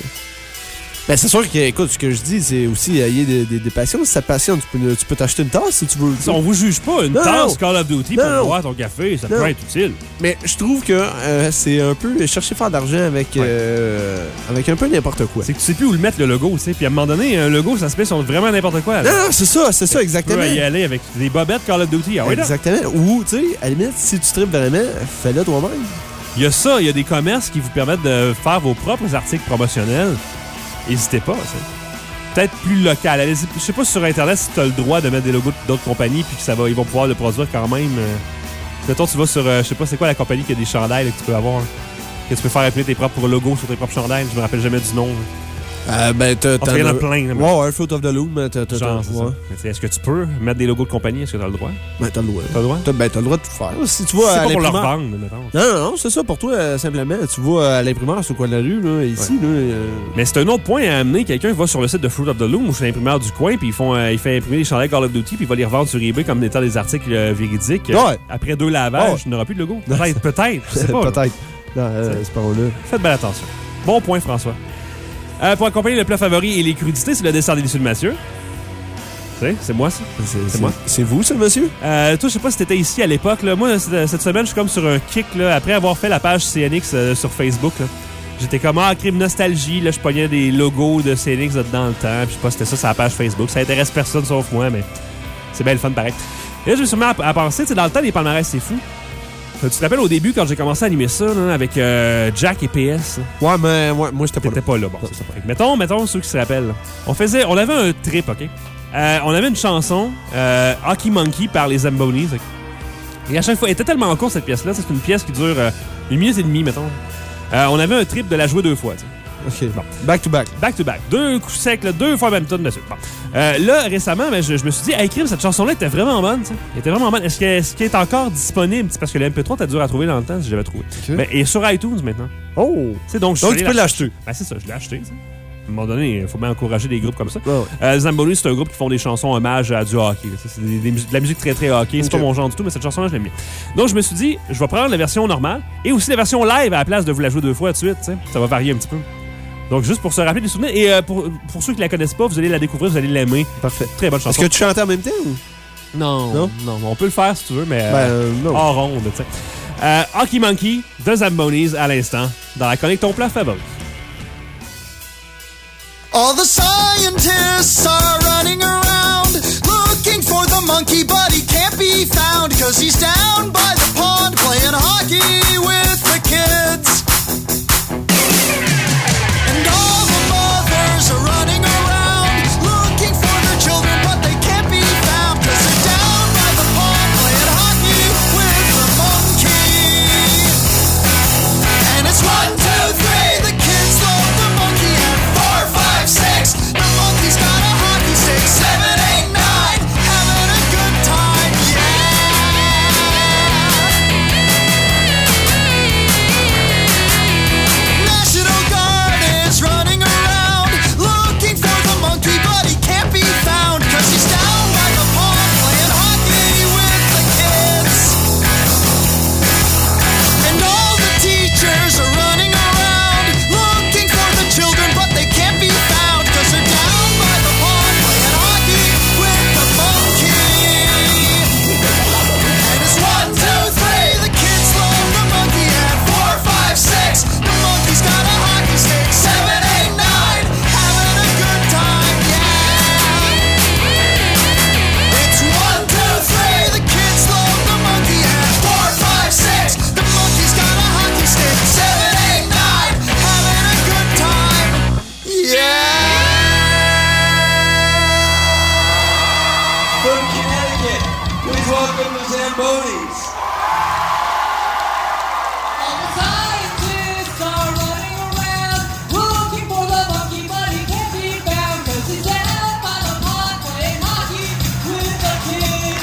Ben, c'est sûr que, écoute, ce que je dis, c'est aussi ayez des, des, des passions. Si ça te passionne, tu peux, tu peux t'acheter une tasse si tu veux. Si on vous juge pas, une Non, tasse non. Call of Duty Non, pour non. boire ton café, ça Non. peut être utile. Mais je trouve que euh, c'est un peu chercher à faire de l'argent avec, euh, avec un peu n'importe quoi. C'est que tu sais plus où le mettre, le logo, tu sais. Puis à un moment donné, un logo, ça se met sur vraiment n'importe quoi. Non, non, c'est ça, c'est ça, Tu exactement. peux y aller avec des bobettes Call of Duty. Ah oui, là. Exactement. Ou, tu sais, à la limite, si tu tripes vraiment, fais-le toi-même. Il y a ça, il y a des commerces qui vous permettent de faire vos propres articles promotionnels. N'hésitez pas, ça. Peut-être plus local. Allez, je sais pas sur Internet si tu as le droit de mettre des logos d'autres compagnies puis que ça va, ils vont pouvoir le produire quand même. euh. Mettons, tu vas sur, euh, je sais pas, c'est quoi la compagnie qui a des chandails là, que tu peux avoir? Que tu peux faire imprimer tes propres logos sur tes propres chandails. Je me rappelle jamais du nom. là. Euh, ben, t'as. En tout cas, il y en a plein. là, mais- Ouais, ouais, Fruit of the Loom, mais t'as. t'as- Genre, t'as- c'est ça. ouais. Mais tu sais, est-ce que tu peux mettre des logos de compagnie? Est-ce que tu as le droit? Ben, t'as le droit. T'as le droit? T'as, ben, t'as le droit de tout faire. Si tu C'est vas à pas pour leur l'imprimeur. vendre, mettons. Non, non, non, c'est ça pour toi, euh, simplement. Tu vas à l'imprimeur sur le coin de la rue, là, ici, là. euh, Mais c'est un autre point à amener. Quelqu'un va sur le site de Fruit of the Loom ou chez l'imprimeur du coin, puis ils font, euh, il fait imprimer des chandails Call of Duty, puis il va les revendre sur eBay comme étant des articles euh, véridiques. Ouais. Après deux lavages, Ouais. il n'aura plus de logo. Peut-être, peut-être. Je sais pas. là. Peut-être. Non, euh, c'est pas là. Faites bien attention. Bon point, François. Euh, pour accompagner le plat favori et les crudités, c'est le dessert délicieux de Mathieu. Tu sais, c'est moi, ça. C'est, C'est moi. C'est vous, ça, monsieur? Euh, toi, je sais pas si t'étais ici à l'époque. Là. Moi, cette cette semaine, je suis comme sur un kick. Là, après avoir fait la page C N X euh, sur Facebook, là. J'étais comme, ah, crime nostalgie. Là, je pognais des logos de C N X là, dans le temps. Puis je sais pas, c'était ça sur la page Facebook. Ça intéresse personne sauf moi, mais c'est bien le fun pareil. Et là, je me suis mis à, à penser, tu sais, dans le temps, les palmarès, c'est fou. Tu te rappelles au début, quand j'ai commencé à animer ça, là, avec euh, Jack et P S? là? Ouais, mais moi, moi j'étais pas là. T'étais pas là, bon, c'est ça. Fait que mettons, mettons, ceux qui se rappellent. On faisait, on avait un trip, OK? euh, on avait une chanson, euh, Hockey Monkey par les Zambonis. Et à chaque fois, elle était tellement courte cette pièce-là. C'est une pièce qui dure euh, une minute et demie, mettons. Euh, on avait un trip de la jouer deux fois. T'sais. OK. Bon. Back to back. Back to back. Deux coups secs, là, deux fois la même tonne dessus. Bon. Euh, là, récemment, ben, je, je me suis dit, hey, crime, cette chanson-là était vraiment bonne. T'sais. Elle était vraiment bonne. Est-ce qu'elle est, est encore disponible? Parce que le M P trois, t'as dur à trouver dans le temps, si j'avais trouvé. Okay. Ben, et sur iTunes maintenant. Oh! T'sais, donc, je donc suis tu peux l'acheter. Ben, c'est ça, je l'ai acheté. T'sais. À un moment donné, il faut bien encourager des groupes comme ça. Oh, ouais. euh, les Zambonis, c'est un groupe qui font des chansons hommage à du hockey. Là. C'est des, des, de la musique très, très hockey. C'est okay. pas mon genre du tout, mais cette chanson-là, je l'aime bien. Donc, je me suis dit, je vais prendre la version normale et aussi la version live à la place de vous la jouer deux fois tout de suite. T'sais. Ça va varier un petit peu. Donc, juste pour se rappeler des souvenirs. Et euh, pour, pour ceux qui la connaissent pas, vous allez la découvrir, vous allez l'aimer. Parfait. Très bonne chanson. Est-ce que tu chantais en même temps ou? Non, non. Non, on peut le faire si tu veux, mais ben, euh, non. hors ronde, tu sais. Euh, Hockey Monkey de Zambonis à l'instant, dans la chronique Ton plat favori. All the scientists are running around looking for the monkey, but he can't be found because he's down by the pond playing hockey with the kids. And all the mothers are running around looking for their children, but they can't be found because they're down by the pond playing hockey with the monkey. And it's one, two, three, the kids love the monkey, and four, five, six, the monkey's got a hockey stick. Seven, eight, nine, having a good time, yeah. National Guard is running around looking for the monkey, but he can't be found because he's down by the pond playing hockey with the kids. And all the teachers are running around looking for the children, but they can't be found because they're down by the pond playing hockey with the monkey. And it's one, two, three, the kids love the monkey, and four, five, six, the monkey's got a hockey stick. Seven, eight, nine, having a good time, yeah. It's one, two, three, the kids love the monkey, and four, five, six, the monkey's got a hockey stick. Seven, eight, nine, having a good time, yeah. From Connecticut, please welcome the Zambonis. All the scientists are running around looking for the monkey, but he can't be found because he's down by the pond playing hockey with the kids.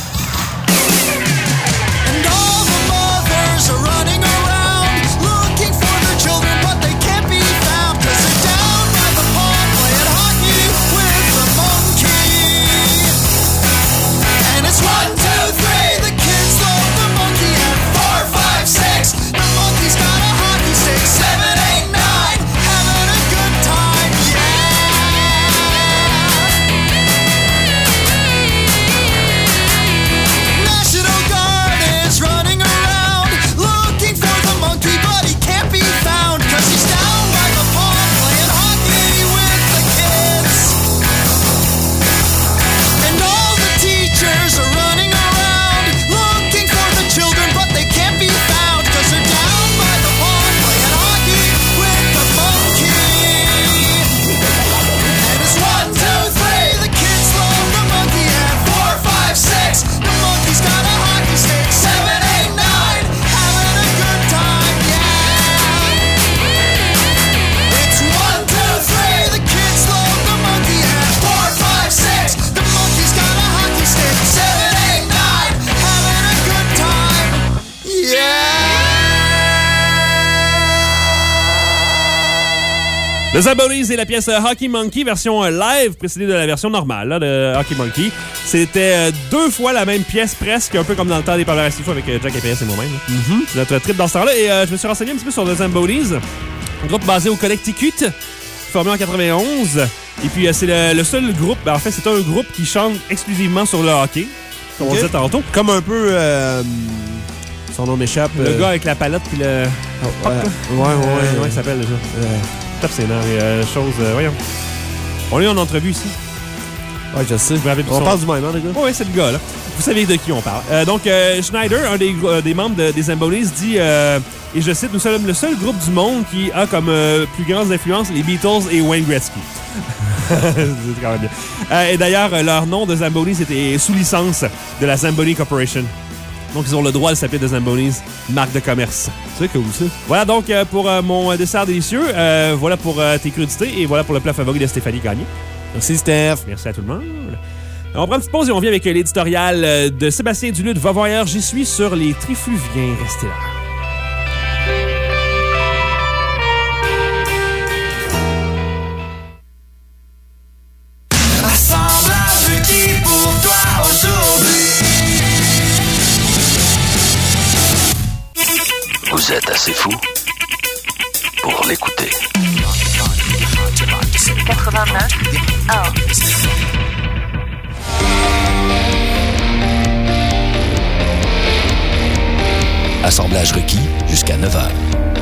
And all the mothers are running around looking for their children, but they can't be found because they're down by the pond playing hockey with the monkey. And it's one, two, three, the kids love the monkey, and four, five, six, the monkey's got a hockey stick. Seven, eight, nine, having a good time, yeah. National Guard is running around looking for the monkey, but he can't be found because he's down by the pond playing hockey with the kids. And all the teachers are running around looking for the children, but they can't be found because they're down by the pond playing hockey with the monkey. And it's one, two, three, the kids love the monkey, and four, five, six, the monkey's got a hockey stick. Seven, eight, nine, having a good time, yeah. It's one, two, three, the kids love the monkey, and four, five, six, the monkey's got a hockey stick. Seven, eight, nine, having a good time, yeah. Les Zambonis et la pièce euh, Hockey Monkey, version euh, live, précédée de la version normale là, de Hockey Monkey. C'était euh, deux fois la même pièce, presque, un peu comme dans le temps des Palmarès Fou avec euh, Jack et P S et moi-même. Mm-hmm. C'est notre trip dans ce temps-là. Et euh, je me suis renseigné un petit peu sur les Zambonis, un groupe basé au Connecticut, formé en quatre-vingt-onze. Et puis, euh, c'est le, le seul groupe, ben, en fait, c'est un groupe qui chante exclusivement sur le hockey, comme Okay. on disait tantôt. Comme un peu... euh, son nom m'échappe. Le euh, gars avec la palette puis le... oh, Pop, ouais, là. ouais, ouais, ouais. Comment il s'appelle déjà? Euh, Top, c'est énorme. Et, euh, chose... euh, voyons. On l'a eu en entrevue ici. ouais, je sais. Je me rappelle plus On son parle nom. du même, hein, les gars? Oui, c'est le gars, là. Vous savez de qui on parle. Euh, donc, euh, Schneider, un des, euh, des membres de- des Zambonis, dit, euh, et je cite, nous sommes le seul groupe du monde qui a comme euh, plus grandes influences les Beatles et Wayne Gretzky. C'est quand même bien. Euh, et d'ailleurs, euh, leur nom de Zambonis était sous licence de la Zamboni Corporation. Donc, ils ont le droit de s'appeler de Zambonis, marque de commerce. C'est cool, ça. Voilà donc euh, pour euh, mon euh, dessert délicieux. Euh, voilà pour euh, tes crudités et voilà pour le plat favori de Stéphanie Gagné. Merci, Steph. Merci à tout le monde. On prend une petite pause et on vient avec l'éditorial euh, de Sébastien Duluth. Va voyeur, j'y suis sur les Trifluviens. Restez là. Assemblage qui pour toi aujourd'hui. Vous êtes assez fou pour l'écouter. quatre-vingt-neuf un. Assemblage requis jusqu'à neuf heures.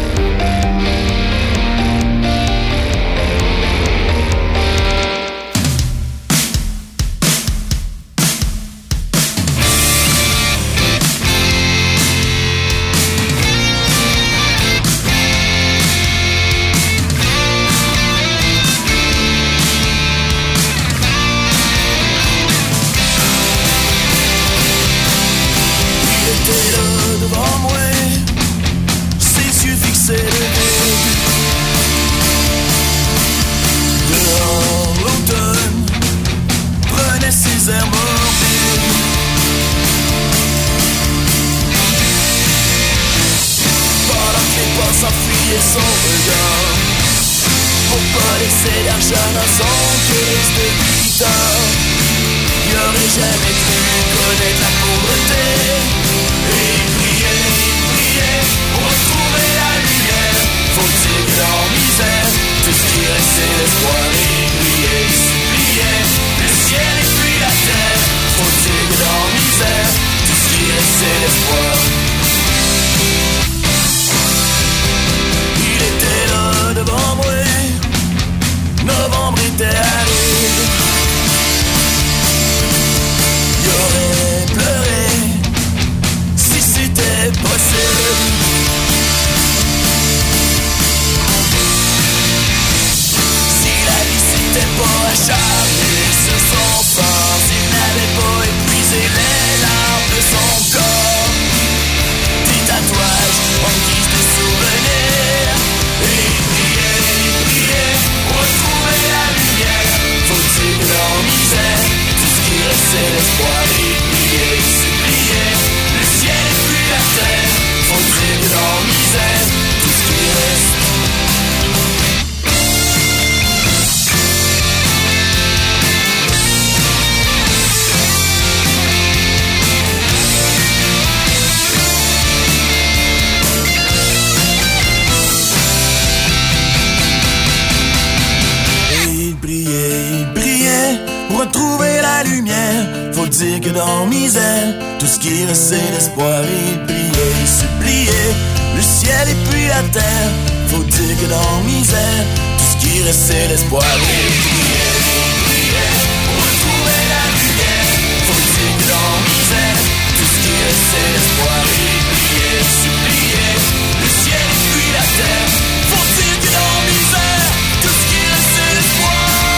Retrouver la lumière, faut dire que dans misère, tout ce qui reste c'est l'espoir. Et prier, supplier, le ciel et puis la terre, faut dire que dans misère, tout ce qui reste c'est l'espoir. Et prier, prier, retrouver la lumière, faut dire que dans misère, tout ce qui reste c'est l'espoir. Et prier, supplier, le ciel et puis la terre, faut dire que dans misère, tout ce qui reste c'est l'espoir.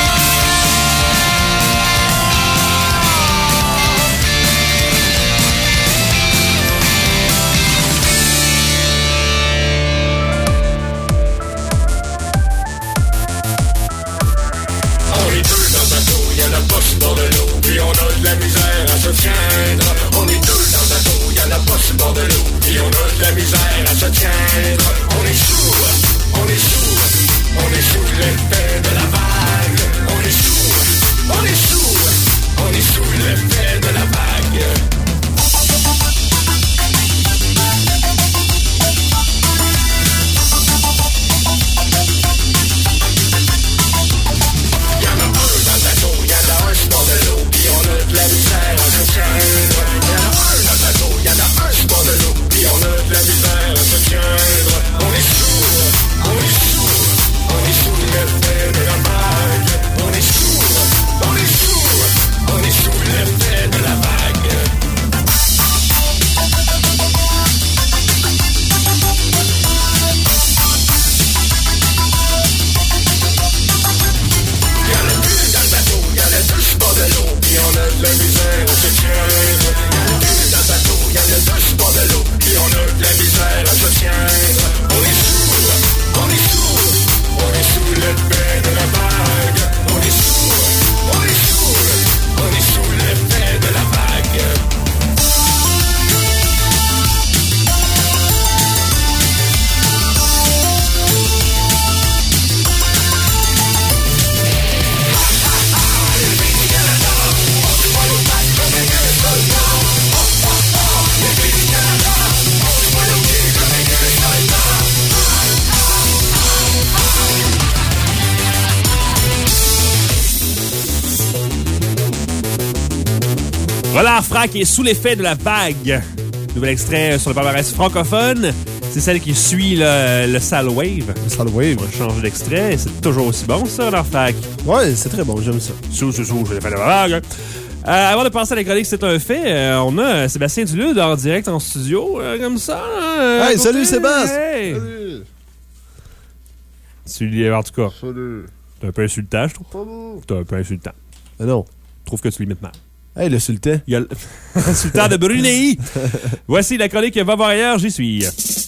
Y'a la poche bord de l'eau, puis on a de la misère à se tiendre. On est deux dans le bateau, y'a la poche bord de l'eau, puis on a de la misère à se tiendre. On est sourd, on est sourd, on est sous l'effet de la vague. On est sourd, on est sourd, on est sous l'effet de la vague. La misère à se tiendre. Y'en a un dans le bateau, y'en a un sur bord de l'eau, puis on a de la misère à se tiendre. Voilà, Frac est sous l'effet de la vague. Nouvel extrait sur le palmarès francophone. C'est celle qui suit le, le Sale Wave. Le Sale Wave. On va changer d'extrait. C'est toujours aussi bon, ça, leur Frac. Ouais, c'est très bon, j'aime ça. Sous, sous, sous, j'ai fait la vague. Euh, avant de passer à la chronique, c'est un fait. Euh, on a Sébastien Dulude en direct en studio, euh, comme ça. Euh, hey, salut Sébastien! Hey. Salut! Salut, en tout cas. Salut! T'es un peu insultant, je trouve. Salut! T'es un peu insultant. Mais non. Je trouve que tu l'imites mal. Hey, le sultan. Il y a le sultan de Brunei. Voici la chronique Va voir ailleurs, j'y suis.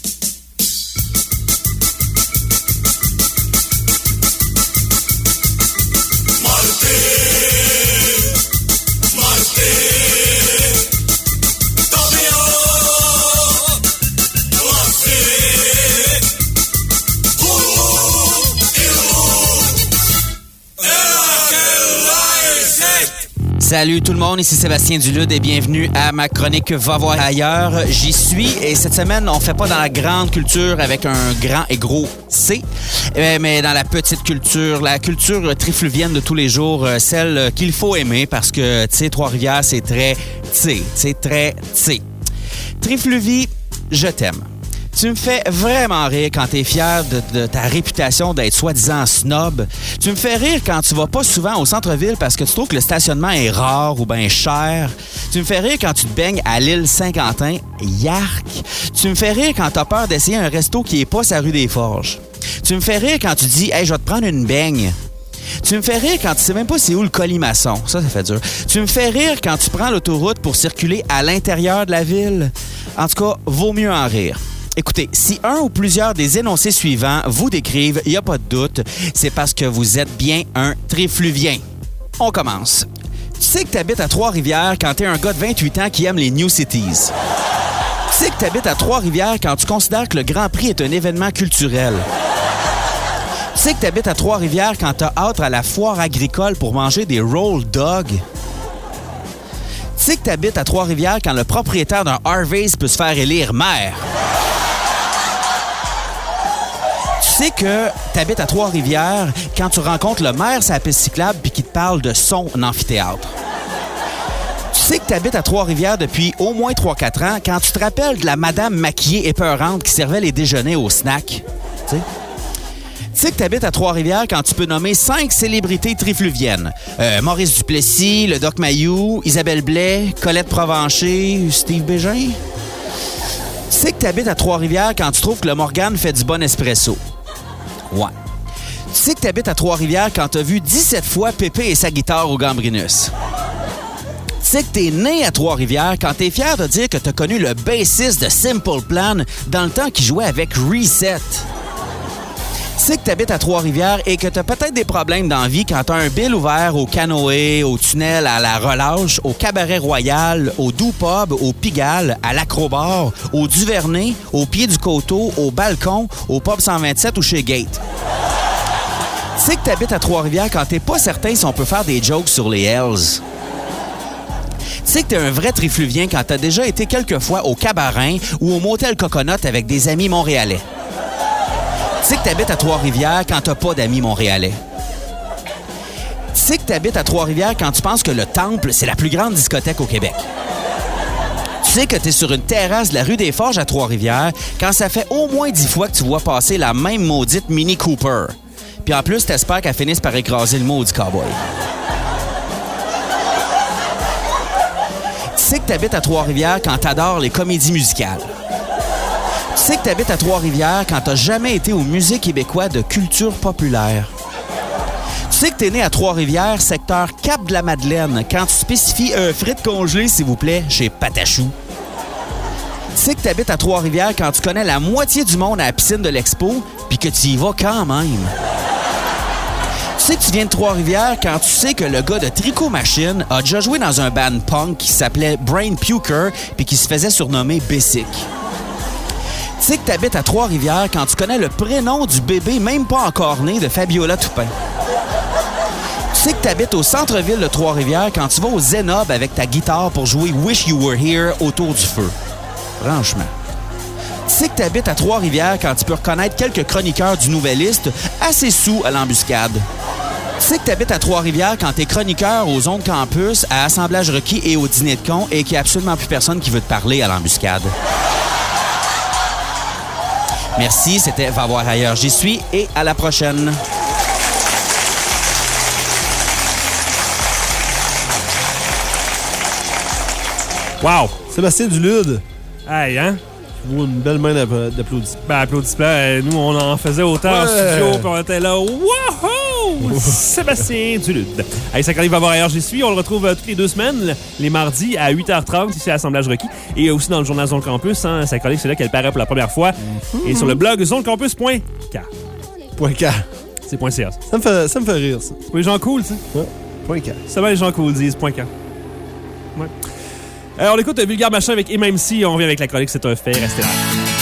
Salut tout le monde, ici Sébastien Dulude et bienvenue à ma chronique Va voir ailleurs. J'y suis et cette semaine, on fait pas dans la grande culture avec un grand et gros C, mais dans la petite culture, la culture trifluvienne de tous les jours, celle qu'il faut aimer parce que, tu sais, Trois-Rivières, c'est très, tu sais, c'est très, tu sais. Trifluvie, je t'aime. Tu me fais vraiment rire quand t'es fier de, de ta réputation d'être soi-disant snob. Tu me fais rire quand tu vas pas souvent au centre-ville parce que tu trouves que le stationnement est rare ou bien cher. Tu me fais rire quand tu te baignes à l'île Saint-Quentin. Yark! Tu me fais rire quand t'as peur d'essayer un resto qui est pas sa rue des Forges. Tu me fais rire quand tu dis « Hey, je vais te prendre une baigne ». Tu me fais rire quand tu sais même pas c'est où le colimaçon. Ça, ça fait dur. Tu me fais rire quand tu prends l'autoroute pour circuler à l'intérieur de la ville. En tout cas, vaut mieux en rire. Écoutez, si un ou plusieurs des énoncés suivants vous décrivent, il n'y a pas de doute, c'est parce que vous êtes bien un trifluvien. On commence. Tu sais que tu habites à Trois-Rivières quand tu es un gars de vingt-huit ans qui aime les New Cities. Tu sais que tu habites à Trois-Rivières quand tu considères que le Grand Prix est un événement culturel. Tu sais que tu habites à Trois-Rivières quand tu as hâte à la foire agricole pour manger des roll dogs. Tu sais que tu habites à Trois-Rivières quand le propriétaire d'un Harvey's peut se faire élire maire. Tu sais que t'habites à Trois-Rivières quand tu rencontres le maire sur la piste cyclable puis qu'il te parle de son amphithéâtre. Tu sais que t'habites à Trois-Rivières depuis au moins trois quatre ans quand tu te rappelles de la madame maquillée épeurante qui servait les déjeuners au snack. Tu sais? Tu sais que t'habites à Trois-Rivières quand tu peux nommer cinq célébrités trifluviennes. Euh, Maurice Duplessis, le Doc Mayou, Isabelle Blais, Colette Provencher, Steve Bégin. Tu sais que t'habites à Trois-Rivières quand tu trouves que le Morgane fait du bon espresso. Ouais. Tu sais que t'habites à Trois-Rivières quand t'as vu dix-sept fois Pépé et sa guitare au Gambrinus. Tu sais que t'es né à Trois-Rivières quand t'es fier de dire que t'as connu le bassiste de Simple Plan dans le temps qu'il jouait avec Reset. Tu sais que t'habites à Trois-Rivières et que t'as peut-être des problèmes dans la vie quand t'as un bill ouvert au canoë, au tunnel à la relâche, au cabaret royal, au doux pub, au Pigalle, à l'acrobar, au Duvernay, au pied du coteau, au balcon, au pub cent vingt-sept ou chez Gate. Tu sais que t'habites à Trois-Rivières quand t'es pas certain si on peut faire des jokes sur les Hells. Tu sais que t'es un vrai trifluvien quand t'as déjà été quelques fois au Cabaret ou au Motel Coconut avec des amis montréalais. Tu sais que t'habites à Trois-Rivières quand t'as pas d'amis montréalais. Tu sais que t'habites à Trois-Rivières quand tu penses que le Temple, c'est la plus grande discothèque au Québec. Tu sais que t'es sur une terrasse de la rue des Forges à Trois-Rivières quand ça fait au moins dix fois que tu vois passer la même maudite Mini Cooper. Puis en plus, t'espères qu'elle finisse par écraser le maudit cowboy. Tu sais que t'habites à Trois-Rivières quand t'adores les comédies musicales. Tu sais que t'habites à Trois-Rivières quand t'as jamais été au Musée québécois de culture populaire. Tu sais que t'es né à Trois-Rivières, secteur Cap-de-la-Madeleine, quand tu spécifies un frites congelé, s'il vous plaît, chez Patachou. Tu sais que t'habites à Trois-Rivières quand tu connais la moitié du monde à la piscine de l'Expo, puis que tu y vas quand même. Tu sais que tu viens de Trois-Rivières quand tu sais que le gars de Tricot Machine a déjà joué dans un band punk qui s'appelait Brain Puker, puis qui se faisait surnommer Bessic. Tu sais que t'habites à Trois-Rivières quand tu connais le prénom du bébé même pas encore né de Fabiola Toupin. Tu sais que t'habites au centre-ville de Trois-Rivières quand tu vas au Zenob avec ta guitare pour jouer Wish You Were Here autour du feu. Franchement. Tu sais que t'habites à Trois-Rivières quand tu peux reconnaître quelques chroniqueurs du Nouvelliste assez sous à l'embuscade. Tu sais que tu habites à Trois-Rivières quand tu es chroniqueur aux Ondes Campus, à Assemblage requis et au Dîner de con et qu'il n'y a absolument plus personne qui veut te parler à l'embuscade. Merci, c'était Va voir ailleurs, j'y suis et à la prochaine. Wow! Sébastien Dulude. Hey, hein? Je vois une belle main d'app- d'applaudissements. Ben, applaudissements. euh, Nous, on en faisait autant en Ouais. studio, puis on était là. Wouhou! Sébastien Dulude. Hey, ça arrive à voir ailleurs, j'y suis. On le retrouve euh, toutes les deux semaines, les mardis à huit heures trente, ici à Assemblage requis. Et aussi dans le journal Zone Campus. Hein, sa chronique, c'est là qu'elle paraît pour la première fois. Et sur le blog zonecampus point k. Point K. C'est point .ca. ça. Ça me fait, ça me fait rire, ça. C'est pour les gens cool, ça. Ouais. Point K. C'est bien les gens cool disent point .k. Ouais. Euh, on écoute Vulgaire Machin avec M M C. On revient avec la chronique, c'est un fait. Restez là.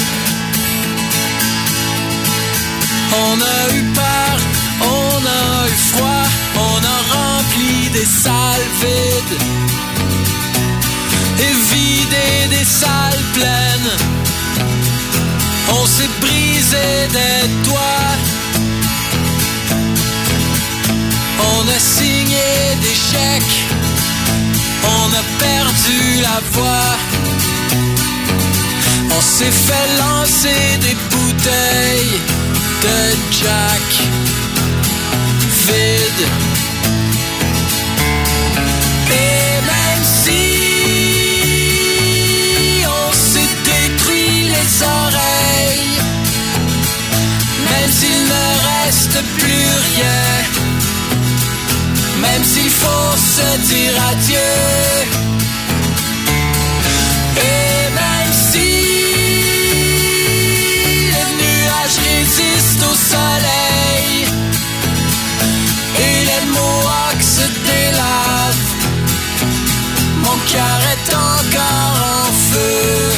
On a eu peur, on a eu froid, on a rempli des salles vides et vidé des salles pleines. On s'est brisé des doigts, on a signé des chèques, on a perdu la voix. On s'est fait lancer des bouteilles de Jack vide. Et même si on s'est détruit les oreilles, même s'il ne reste plus rien, même s'il faut se dire adieu, et même si résiste au soleil et les mohawks se délavent, mon cœur est encore en feu.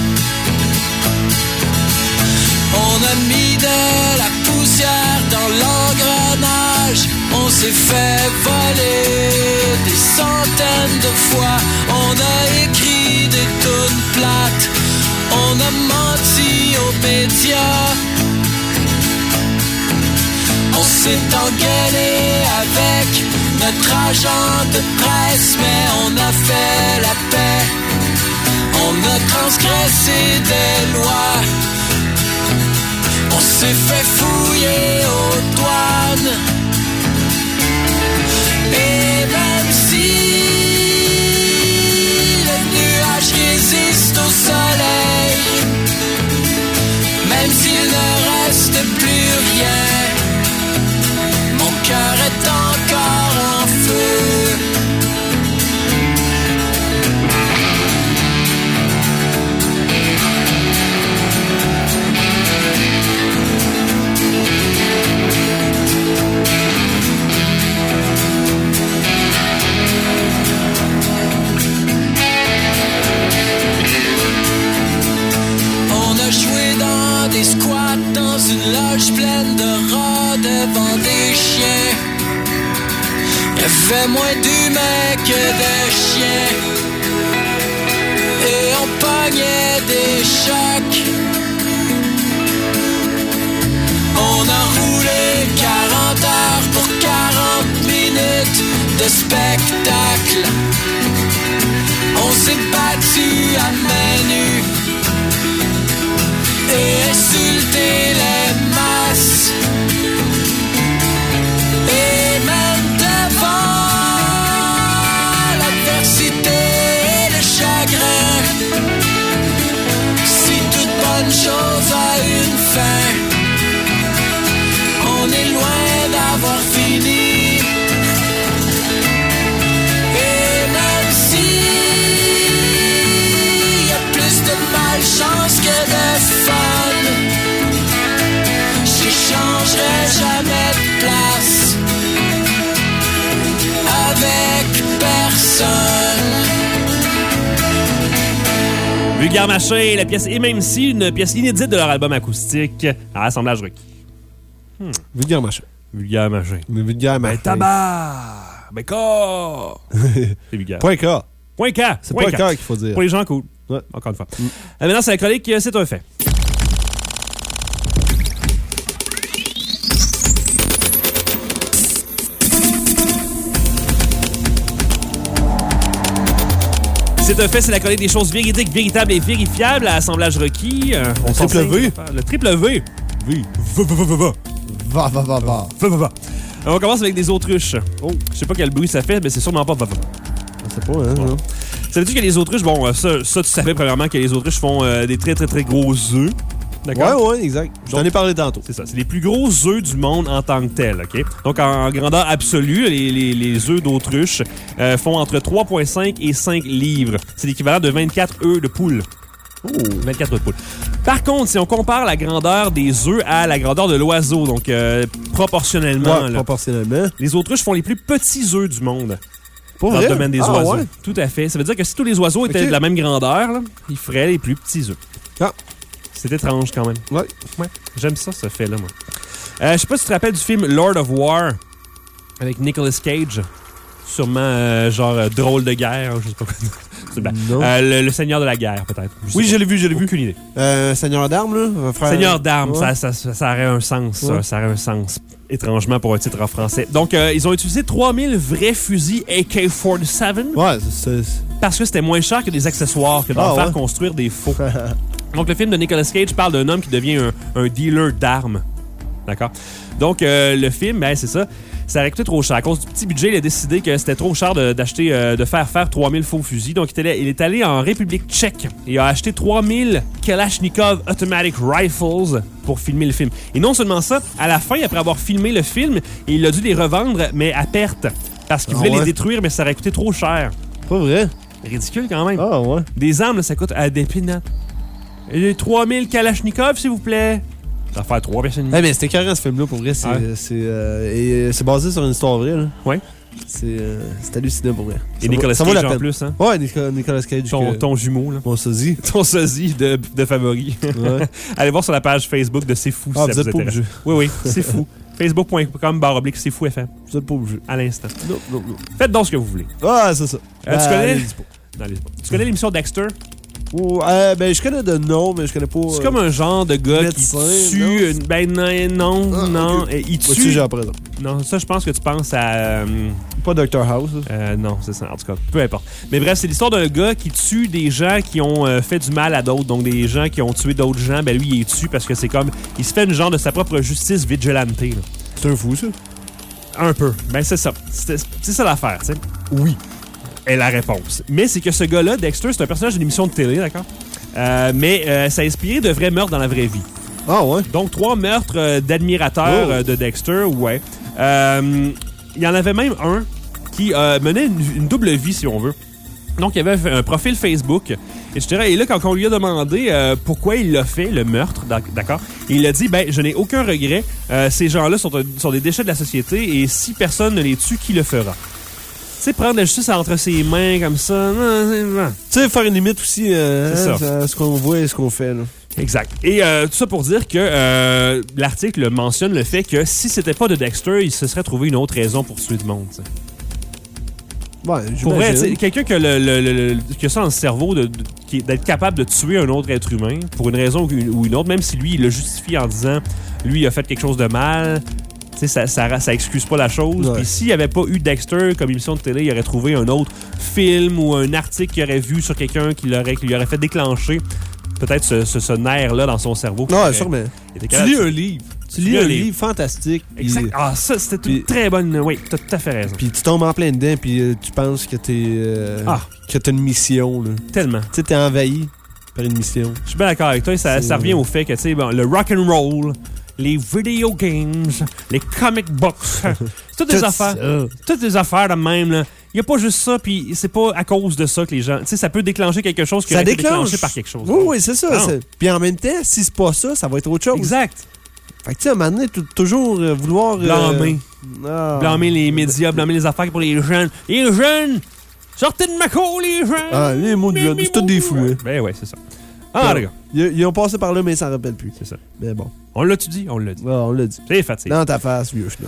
On a mis de la poussière dans l'engrenage, on s'est fait voler des centaines de fois, on a écrit des tunes plates, on a menti aux médias. On s'est engueulé avec notre agent de presse, mais on a fait la paix. On a transgressé des lois. On s'est fait fouiller aux douanes. Et même si les nuages résistent au soleil, même s'il ne reste plus rien, mon cœur est encore en feu. On a joué dans des squats, dans une loge pleine de rats devant des chiens. Il y avait moins d'humains que de chiens. Et on pognait des chocs. On a roulé quarante heures pour quarante minutes de spectacle. On s'est battu à main nue et insulté les masses. Et même devant l'adversité et le chagrin, si toute bonne chose a une fin, on est loin d'avoir fini. Et même si y a plus de malchance que de fun, j'échangerai jamais de place avec personne. Vulgaire Machin, la pièce M M C, une pièce inédite de leur album acoustique à Assemblage requis. Hmm. Vulgaire Machin. Vulgaire Machin. Mais Vulgaire Machin. Ben tabac! Ben corps! C'est vulgaire. Point K. Point K. C'est point K qu'il faut dire. Pour les gens cool. Ouais. Encore une fois. Mm. Euh, maintenant, c'est la chronique, c'est un fait. C'est un fait, c'est la chronique des choses véridiques, véritables et vérifiables à Assemblage requis. Euh, on Le triple V. Le triple V. V. Va, va, va, va, va. Va, va, va, va. Va, va, va. On commence avec des autruches. Oh, je sais pas quel bruit ça fait, mais c'est sûrement pas va, va. Je sais pas, hein, non. Savais-tu que les autruches, bon, ça, ça tu savais premièrement que les autruches font euh, des très, très, très gros œufs. D'accord? Ouais, ouais, exact. J'en ai parlé tantôt. C'est ça. C'est les plus gros œufs du monde en tant que tels, OK? Donc, en, en grandeur absolue, les, les, les œufs d'autruche euh, font entre trois virgule cinq et cinq livres. C'est l'équivalent de vingt-quatre œufs de poule. Oh. vingt-quatre œufs de poule. Par contre, si on compare la grandeur des œufs à la grandeur de l'oiseau, donc euh, proportionnellement, Ouais, là, proportionnellement. les autruches font les plus petits œufs du monde. Pour dans vrai? le domaine des Ah, oiseaux. ouais? Tout à fait. Ça veut dire que si tous les oiseaux étaient Ok. de la même grandeur, là, ils feraient les plus petits œufs. Ah. C'est étrange quand même. Ouais. Ouais. J'aime ça, ce fait-là, moi. Euh, je sais pas si tu te rappelles du film Lord of War avec Nicolas Cage. Sûrement, euh, genre, euh, drôle de guerre, je sais pas quoi. C'est blanc. Non. Euh, le, le Seigneur de la guerre, peut-être. sais Oui, pas. je l'ai vu, je l'ai vu. Aucune idée. Euh, Seigneur d'armes, là. Frère... Seigneur d'armes, Ouais. ça, ça, ça, ça aurait un sens. Ouais. Ça, ça aurait un sens. Étrangement pour un titre en français. Donc, euh, ils ont utilisé trois mille vrais fusils A K quarante-sept. Ouais, c'est... c'est- Parce que c'était moins cher que des accessoires, que d'en Ah, faire ouais. construire des faux. Donc, le film de Nicolas Cage parle d'un homme qui devient un, un dealer d'armes. D'accord? Donc, euh, le film, ben, c'est ça. Ça aurait coûté trop cher. À cause du petit budget, il a décidé que c'était trop cher de, d'acheter, euh, de faire faire trois mille faux fusils. Donc, il est, allé, il est allé en République tchèque et il a acheté trois mille Kalachnikov Automatic Rifles pour filmer le film. Et non seulement ça, à la fin, après avoir filmé le film, il a dû les revendre, mais à perte. Parce qu'il Ah voulait ouais? les détruire, mais ça aurait coûté trop cher. Pas vrai? Ridicule quand même. Ah, ouais. Des armes, là, ça coûte à des peanuts. Et trois mille Kalachnikov, s'il vous plaît. Ça va faire trois personnes. Eh, mais c'était carrément ce film-là, pour vrai. C'est, Ouais. c'est, euh, et, euh, c'est basé sur une histoire vraie, là. Ouais. C'est, euh, c'est hallucinant, pour vrai. Et Ça Nicolas vaut- ça vaut Cage la en peine. plus, hein? Ouais, Nicolas, Nicolas Cage. Ton, que- ton jumeau, là. Mon sosie. Ton sosie de, de favoris. Ouais. Allez voir sur la page Facebook de C'est Fou Ah, si vous ça êtes vous pas intéresse. obligé. Oui, oui, c'est fou. facebook point com barre oblique C'est Fou F M. Vous êtes pas obligé. À l'instant. Non, non, non. Faites donc ce que vous voulez. Ah, c'est ça. Euh, tu Ben, connais? allez-y pas. Non, allez-y pas. Tu connais l'émission Dexter? Oh, euh, ben, je connais de nom, mais je connais pas. C'est euh, comme un genre de gars médecin, qui tue... non? une- Ben non, non, Ah, non. ok. Euh, Il Moi, tu sais, tue... j'ai appris ça. Non, ça, je pense que tu penses à... euh, Pas Doctor House. là. Euh, non, c'est ça. En tout cas, peu importe. Mais bref, c'est l'histoire d'un gars qui tue des gens qui ont euh, fait du mal à d'autres. Donc, des gens qui ont tué d'autres gens. Ben, lui, il les tue parce que c'est comme... Il se fait une genre de sa propre justice vigilante, là. C'est un fou, ça. Un peu. Ben, c'est ça. C'est c'est ça l'affaire, tu sais. Oui. Est la réponse. Mais c'est que ce gars-là, Dexter, c'est un personnage d'une émission de télé, d'accord? Euh, mais euh, ça a inspiré de vrais meurtres dans la vraie vie. Ah, ouais. Donc, trois meurtres euh, d'admirateurs Oh. euh, de Dexter, ouais. Euh, il y en avait même un qui euh, menait une, une double vie, si on veut. Donc, il y avait un profil Facebook, et cetera. Et là, quand on lui a demandé euh, pourquoi il l'a fait, le meurtre, d'ac- d'accord, il a dit, ben, je n'ai aucun regret. Euh, ces gens-là sont, un- sont des déchets de la société, et si personne ne les tue, qui le fera? Tu sais, prendre la justice entre ses mains comme ça, non, c'est- non. Tu sais, faire une limite aussi euh, C'est hein, ça. à ce qu'on voit et ce qu'on fait, là. Exact. Et euh, tout ça pour dire que euh, l'article mentionne le fait que si c'était pas de Dexter, il se serait trouvé une autre raison pour tuer du monde. T'sais. Ouais, Pour vrai, j'imagine. t'sais, quelqu'un qui a, le, le- le- le- qui a ça dans le cerveau, de, de- qui est- d'être capable de tuer un autre être humain pour une raison ou une, ou une autre, même si lui, il le justifie en disant lui, il a fait quelque chose de mal. T'sais, ça, ça, ça excuse pas la chose. Ouais. Puis s'il n'y avait pas eu Dexter comme émission de télé, il aurait trouvé un autre film ou un article qu'il aurait vu sur quelqu'un qui, l'aurait, qui lui aurait fait déclencher peut-être ce, ce, ce nerf-là dans son cerveau. Non, Qui aurait- sûrement. il était Tu capable lis de- un livre. Tu lis un livre fantastique. puis- Exact. Ah, ça, c'était une puis- très bonne... Oui, t'as tout à fait raison. Puis tu tombes en plein dedans, puis euh, tu penses que t'es. euh, Ah. que t'as une mission, là. Tellement. Tu sais, t'es envahi par une mission. Je suis bien d'accord avec toi. Ça, C'est- ça revient au fait que, tu sais, bon, le rock and roll, les video games, les comic books, c'est toutes des Tout affaires. ça. Toutes des affaires de même, là. Il n'y a pas juste ça, puis c'est pas à cause de ça que les gens... Tu sais, ça peut déclencher quelque chose qui Ça aurait été déclenche. déclenché par quelque chose. Oui, oui, c'est ça. Non. c'est- Puis en même temps, si c'est pas ça, ça va être autre chose. Exact. Fait que tu sais, à un moment donné, t- toujours euh, vouloir. euh, Blâmer. ah. Blâmer les médias, blâmer les affaires pour les jeunes. Les jeunes! Sortez de ma cour, les jeunes! Ah, les mots de jeunes, c'est tous des fous, hein. Ben ouais, c'est ça. Ah, les gars. Ils, ils ont passé par là, mais ils s'en rappellent plus. C'est ça. Mais bon. On l'a-tu dit? On l'a dit. Ouais, on l'a dit. C'est fatigué. Dans ta face, vieux chenard.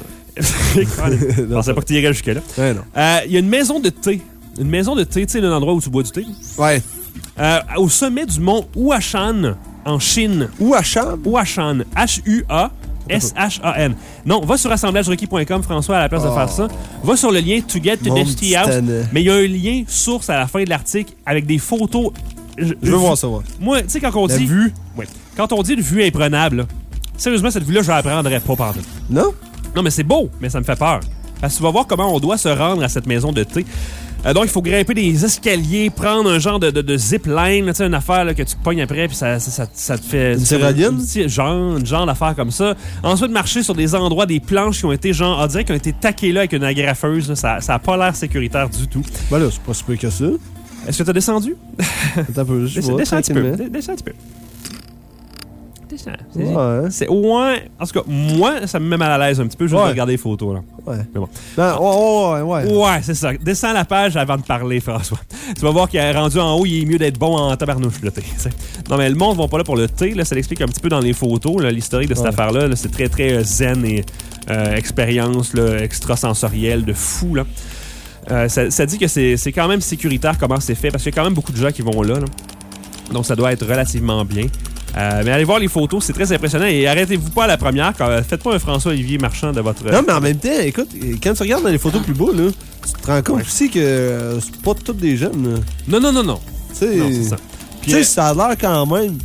Je pensais pas que tu irais jusque-là. Ouais, non. Euh, Il y a une maison de thé. Une maison de thé, tu sais, l'endroit où tu bois du thé. Ouais. Euh, au sommet du mont Huashan, en Chine. Huashan? Huashan. H U A S H A N. Non, va sur assemblage requis point com, François, à la place Oh. de faire ça. Va sur le lien To Get to Mon the Tea petit House. tannant. Mais il y a un lien source à la fin de l'article avec des photos. Je, Je veux voir ça, ouais. Moi, tu sais, quand on La dit. vue. Oui. Quand on dit une vue imprenable, là, sérieusement, cette vue-là, je la prendrais pas pendant. Non? Non, mais c'est beau, mais ça me fait peur. Parce que tu vas voir comment on doit se rendre à cette maison de thé. Euh, donc, il faut grimper des escaliers, prendre un genre de, de, de zip line, tu sais, une affaire là, que tu te pognes après, puis ça, ça, ça, ça te fait... Une ça- tyrolienne? un petit genre, genre d'affaire comme ça. Ensuite, marcher sur des endroits, des planches qui ont été, genre, on dirait qui ont été taquées là avec une agrafeuse. Là. Ça n'a pas l'air sécuritaire du tout. Ben là, c'est pas si peu que ça. Est-ce que tu as descendu? Attends un peu, je Descends vois, descends un petit peu. tranquillement. Dé- Descends un petit peu. Descends. C'est- Ouais. C'est au moins... En tout cas, moi, ça me met mal à l'aise un petit peu juste Ouais. de regarder les photos. Là. Ouais. Mais bon. Non, ouais, ouais, ouais. Ouais, c'est ça. Descends la page avant de parler, François. Tu vas voir qu'il est rendu en haut, il est mieux d'être bon en tabarnouche, le thé. T'sais. Non, mais le monde ne va pas là pour le thé. Là, ça l'explique un petit peu dans les photos, là, l'historique de cette Ouais. affaire-là. Là, c'est très, très euh, zen et euh, expérience là, extrasensorielle de fou. Là. Euh, ça, ça dit que c'est, c'est quand même sécuritaire comment c'est fait, parce qu'il y a quand même beaucoup de gens qui vont là. là. Donc, ça doit être relativement bien. Euh, mais allez voir les photos, c'est très impressionnant. Et arrêtez-vous pas à la première. Quand, faites pas un François-Olivier Marchand de votre... Non, mais en même temps, écoute, quand tu regardes dans les photos plus beaux, là, tu te rends compte Ouais. aussi que euh, c'est pas tous des jeunes. là. Non, non, non, non. Tu sais, Non, c'est ça. tu sais, ça a l'air quand même.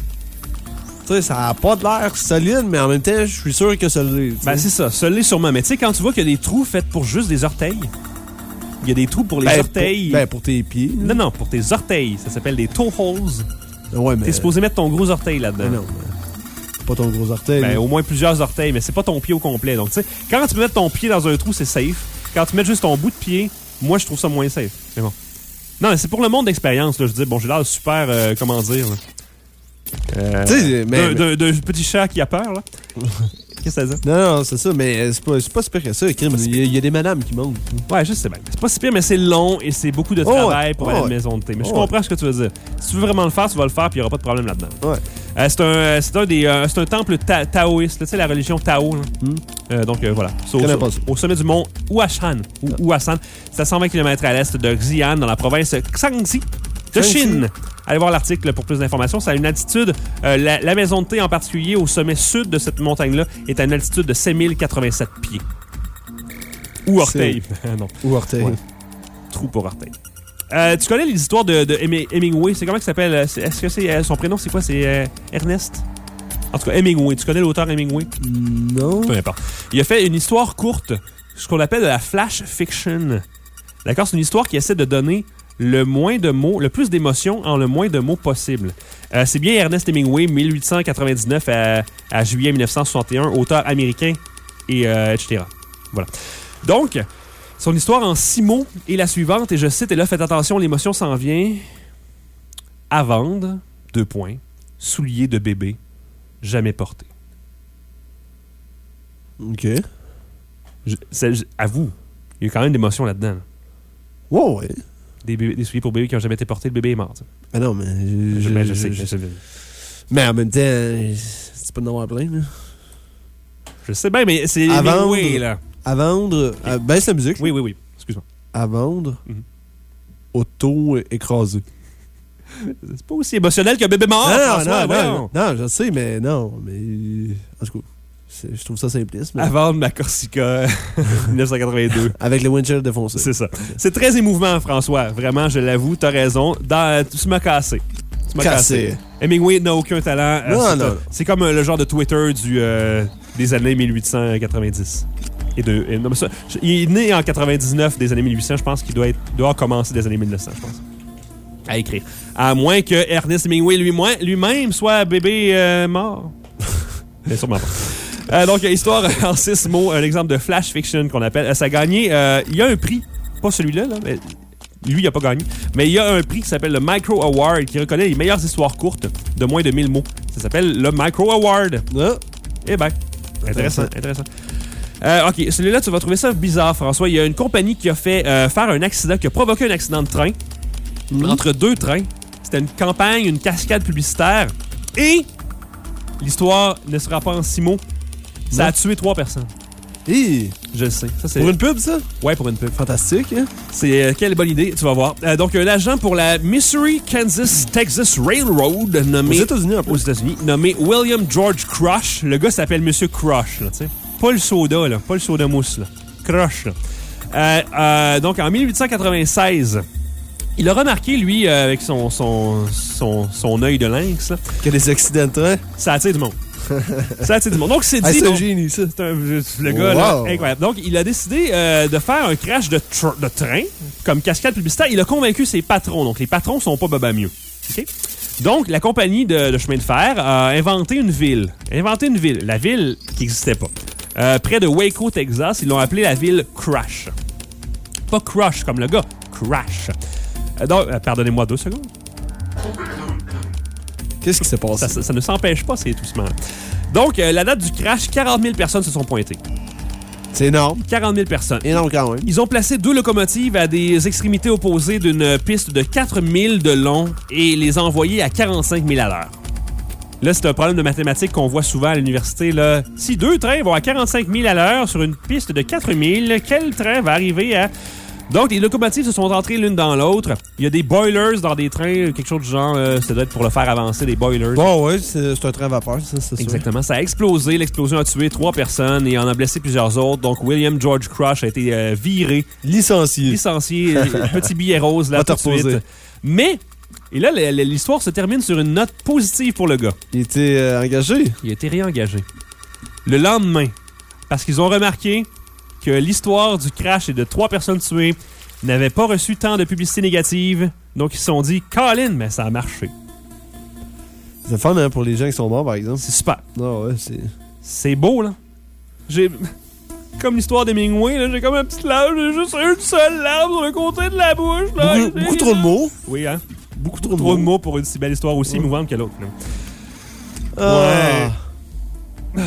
Tu sais, ça a pas de l'air solide, mais en même temps, je suis sûr que ça l'est. tu Ben, sais. c'est ça. Ça l'est sûrement. Mais tu sais, quand tu vois qu'il y a des trous faits pour juste des orteils, il y a des trous pour les Ben, orteils. Pour, ben, pour tes pieds. Non, non, pour tes orteils. Ça s'appelle des toe holes. Ouais, mais. T'es supposé mettre ton gros orteil là-dedans. Ben non, mais c'est pas ton gros orteil. Ben, là. au moins plusieurs orteils, mais c'est pas ton pied au complet. Donc, tu sais, quand tu peux mettre ton pied dans un trou, c'est safe. Quand tu mets juste ton bout de pied, moi, je trouve ça moins safe. Mais bon. Non, mais c'est pour le monde d'expérience, là. Je dis, bon, j'ai l'air super, euh, comment dire, là. Euh, Tu sais, mais- d'un- d'un d'un petit chat qui a peur, là. Qu'est-ce que ça dit? Non, non, c'est ça, mais c'est pas, c'est pas si pire que ça, crime. Il y, a- il y a des madames qui montent. Ouais, je sais bien. C'est pas si pire, mais c'est long et c'est beaucoup de Oh, travail ouais. pour Oh, aller à ouais. une maison de thé. Mais je Oh, comprends ce que tu veux dire. Si tu veux vraiment le faire, tu vas le faire, puis il n'y aura pas de problème là-dedans. Ouais. Euh, c'est un, euh, c'est un des, euh, c'est un temple ta- taoïste, là, tu sais, la religion Tao. là. Hmm. Euh, donc euh, voilà. C'est au, connais pas ça. au sommet du mont Huashan. Ou Huashan. C'est à cent vingt kilomètres à l'est de Xi'an, dans la province Shaanxi de Shaanxi. Chine. Allez voir l'article pour plus d'informations. Ça a une altitude, euh, la, la maison de thé en particulier, au sommet sud de cette montagne-là, est à une altitude de cinq mille quatre-vingt-sept pieds. Ou orteil. non. Ou orteil. Ouais. Trou pour orteil. Euh, tu connais les histoires de, de Hemi- Hemingway? C'est comment il s'appelle? euh, c'est- Est-ce que c'est euh, son prénom? C'est quoi? C'est euh, Ernest? En tout cas, Hemingway. Tu connais l'auteur Hemingway? Non. Peu importe. Il a fait une histoire courte, ce qu'on appelle de la flash fiction. D'accord? C'est une histoire qui essaie de donner le moins de mots, le plus d'émotions en le moins de mots possible. Euh, c'est bien Ernest Hemingway, mille huit cent quatre-vingt-dix-neuf à, à juillet mille neuf cent soixante et un, auteur américain, et euh, et cetera. Voilà. Donc, son histoire en six mots est la suivante, et je cite, et là, faites attention, l'émotion s'en vient. À vendre, deux points, souliers de bébé, jamais portés. OK. Je, c'est- je- à vous, il y a quand même d'émotions là-dedans. là. Ouais, ouais. Des, bébés- des souliers pour bébé qui n'ont jamais été portés, le bébé est mort. tu sais. Ben non, mais. Je, mais je sais, je sais. Mais en même temps, c'est pas de n'avoir plein, là. Je sais bien, mais c'est À Hemingway, vendre. là. À vendre. à- baisse la musique. Oui, oui, oui. Excuse-moi. À vendre. Mhm. Auto écrasé. C'est pas aussi émotionnel qu'un bébé mort, non, François, non, non, voyons. non, je sais, mais non. Mais. En tout cas, c'est- je trouve ça simpliste. mais- À vendre ma Corsica dix-neuf cent quatre-vingt-deux. Avec le windshield défoncé. C'est ça. C'est très émouvant, François. Vraiment, je l'avoue, t'as raison. Dans, tu m'as cassé. Tu m'as Cassé. cassé. Hemingway n'a aucun talent. Euh, Non, c'est non, un- non. C'est comme euh, le genre de Twitter du, euh, des années mille huit cent quatre-vingt-dix. Et de, et- non, mais ça, je- il est né en quatre-vingt-dix-neuf des années mille huit cents. Je pense qu'il doit, être, doit commencer des années mille neuf cents, je pense. À écrire. À moins que Ernest Hemingway lui-même lui soit bébé euh, mort. Mais sûrement pas. Euh, donc, histoire en six mots, un exemple de flash fiction qu'on appelle. Euh, Ça a gagné. euh, Il y a un prix, pas celui-là, là, mais lui, il n'a pas gagné. Mais il y a un prix qui s'appelle le Micro Award qui reconnaît les meilleures histoires courtes de moins de mille mots. Ça s'appelle le Micro Award. Ah. Eh ben, intéressant, intéressant. Euh, OK, celui-là, tu vas trouver ça bizarre, François. Il y a une compagnie qui a fait euh, faire un accident, qui a provoqué un accident de train entre deux trains. C'était une campagne, une cascade publicitaire. Et l'histoire ne sera pas en six mots. Ça Non. a tué trois personnes. Hi! Je le sais. Ça, c'est... Pour une pub, ça? Ouais, pour une pub. Fantastique, hein? C'est euh, quelle bonne idée, tu vas voir. Euh, donc, un agent pour la Missouri, Kansas, Texas Railroad, nommé... Aux États-Unis, en plus. Aux États-Unis, nommé William George Crush. Le gars s'appelle Monsieur Crush, là, tu sais. Pas le soda, là. Pas le soda mousse, là. Crush, là. Euh, euh, donc, en dix-huit cent quatre-vingt-seize... Il a remarqué, lui, euh, avec son, son, son, son œil de lynx, là, que les accidents de train, ça attire du monde. Ça attire du monde. Donc, c'est dit. Ah, c'est un donc, génie, ça. C'est un, le gars, wow. là, incroyable. Donc, il a décidé euh, de faire un crash de, tr- de train comme cascade publicitaire. Il a convaincu ses patrons. Donc, les patrons sont pas baba mieux. Okay? Donc, la compagnie de, de chemin de fer a inventé une ville. Inventé une ville. La ville qui n'existait pas. Euh, près de Waco, Texas, ils l'ont appelée la ville Crash. Pas Crush comme le gars. Crash. Donc, euh, pardonnez-moi deux secondes. Qu'est-ce qui s'est passé? Ça, ça, ça ne s'empêche pas, c'est tout ce moment. Donc, euh, la date du crash, quarante mille personnes se sont pointées. C'est énorme. quarante mille personnes. Énorme quand même. Ils ont placé deux locomotives à des extrémités opposées d'une piste de quatre mille de long et les envoyé à quarante-cinq mille à l'heure. Là, c'est un problème de mathématiques qu'on voit souvent à l'université. Là. Si deux trains vont à quarante-cinq mille à l'heure sur une piste de quatre mille, quel train va arriver à... Donc, les locomotives se sont entrées l'une dans l'autre. Il y a des boilers dans des trains, quelque chose du genre. Euh, ça doit être pour le faire avancer, des boilers. Bon, ouais, c'est, c'est un train à vapeur, ça, c'est Exactement. Ça a explosé. L'explosion a tué trois personnes et en a blessé plusieurs autres. Donc, William George Crush a été euh, viré. Licencié. Licencié. Petit billet rose, là, Va tout te de suite. reposer. Mais, et là, l'histoire se termine sur une note positive pour le gars. Il était euh, engagé? Il a été réengagé. Le lendemain, parce qu'ils ont remarqué que l'histoire du crash et de trois personnes tuées n'avait pas reçu tant de publicité négative. Donc, ils se sont dit, Colin, mais ça a marché. C'est fun, hein, pour les gens qui sont morts, par exemple. C'est super. Non, ouais, c'est... C'est beau, là. J'ai... Comme l'histoire d'Hemingway, là, j'ai comme un petit larme, j'ai juste une seule larme sur le côté de la bouche, là. Beaucoup, beaucoup trop de mots. Oui, hein. Beaucoup trop de Trop mots. de mots pour une si belle histoire aussi ouais. émouvante que l'autre, là. Ah. Ouais.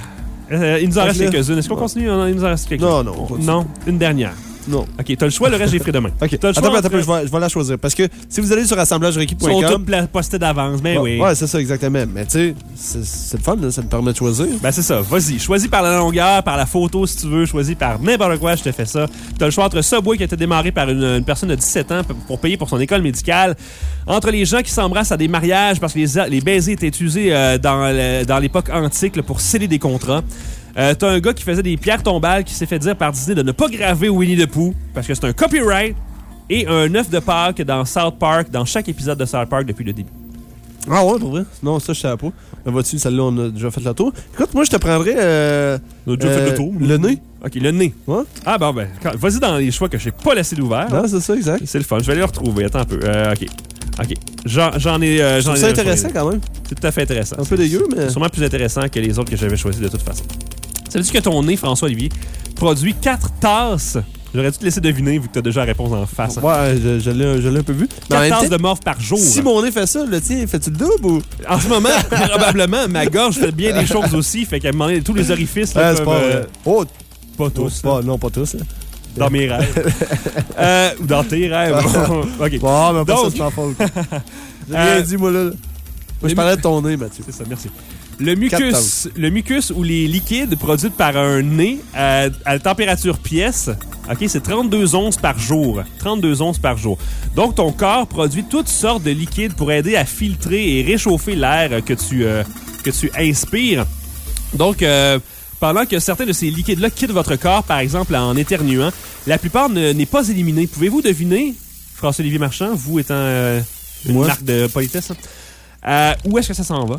Euh, il nous en reste là. quelques-unes. Est-ce qu'on Ouais. continue? Il nous en reste quelques-unes. Non, non. Non, une dernière. Non. OK, t'as le choix, le reste, j'ai ferai demain. OK. T'as le choix Attends, attends, entre- je vais, je vais la choisir. Parce que si vous allez sur assemblages requis point Ils sont com... tous pla- postés d'avance, ben ouais, oui. Ouais, c'est ça, exactement. Mais tu sais, c'est, c'est le fun, là, ça te permet de choisir. Ben c'est ça, vas-y. Choisis par la longueur, par la photo si tu veux, choisis par n'importe quoi, je te fais ça. T'as le choix entre Subway qui a été démarré par une, une personne de dix-sept ans p- pour payer pour son école médicale, entre les gens qui s'embrassent à des mariages parce que les, les baisers étaient utilisés euh, dans, le- dans l'époque antique là, pour sceller des contrats. Euh, t'as un gars qui faisait des pierres tombales qui s'est fait dire par Disney de ne pas graver Winnie the Pooh parce que c'est un copyright, et un œuf de Pâques dans South Park, dans chaque épisode de South Park depuis le début. Ah ouais, pour vrai? Non, ça, je savais pas. Ben, vois-tu, celle-là, on a déjà fait le tour. Écoute, moi, je te prendrais... Euh, On a déjà euh, fait le tour. Le nez. OK, le nez. Ouais. Ah bon, ben, quand- vas-y dans les choix que je n'ai pas laissé d'ouvert. Non, c'est ça, exact. C'est le fun. Je vais aller le retrouver. Attends un peu. Euh, OK. OK. J'en, j'en ai... Euh, Je j'en trouve ai ça déjà intéressant, choisi. quand même. C'est tout à fait intéressant. Un peu dégueu, mais... C'est sûrement plus intéressant que les autres que j'avais choisis de toute façon. Ça veut dire que ton nez, François-Olivier, produit quatre tasses. J'aurais dû te laisser deviner vu que tu as déjà la réponse en face. hein. Ouais, je, je, l'ai, je l'ai un peu vu. Mais en quatre même tasses temps, de morve par jour. si mon nez fait ça, le tien, fais-tu le double ou... En ce moment, probablement, ma gorge fait bien des choses aussi. Fait qu'à un moment donné, tous les orifices là, Ah, c'est peuvent, pas euh, vrai. Oh, pas tous. pas, non, pas tous. Là. Dans mes rêves. euh, ou dans tes rêves. OK. Bon, mais pas Donc- ça, c'est ma faute. J'ai Euh, rien dit, moi, là. Moi, je parlais de ton nez, Mathieu. C'est ça, merci. Le Quatre mucus, tasses. le mucus ou les liquides produits par un nez à, à la température pièce, OK, c'est trente-deux onces par jour. trente-deux onces par jour. Donc, ton corps produit toutes sortes de liquides pour aider à filtrer et réchauffer l'air que tu, euh, que tu inspires. Donc, euh, pendant que certains de ces liquides-là quittent votre corps, par exemple en éternuant, la plupart ne, n'est pas éliminé. Pouvez-vous deviner, François-Olivier Marchand, vous étant euh, une Moi? marque de politesse, hein, euh, où est-ce que ça s'en va?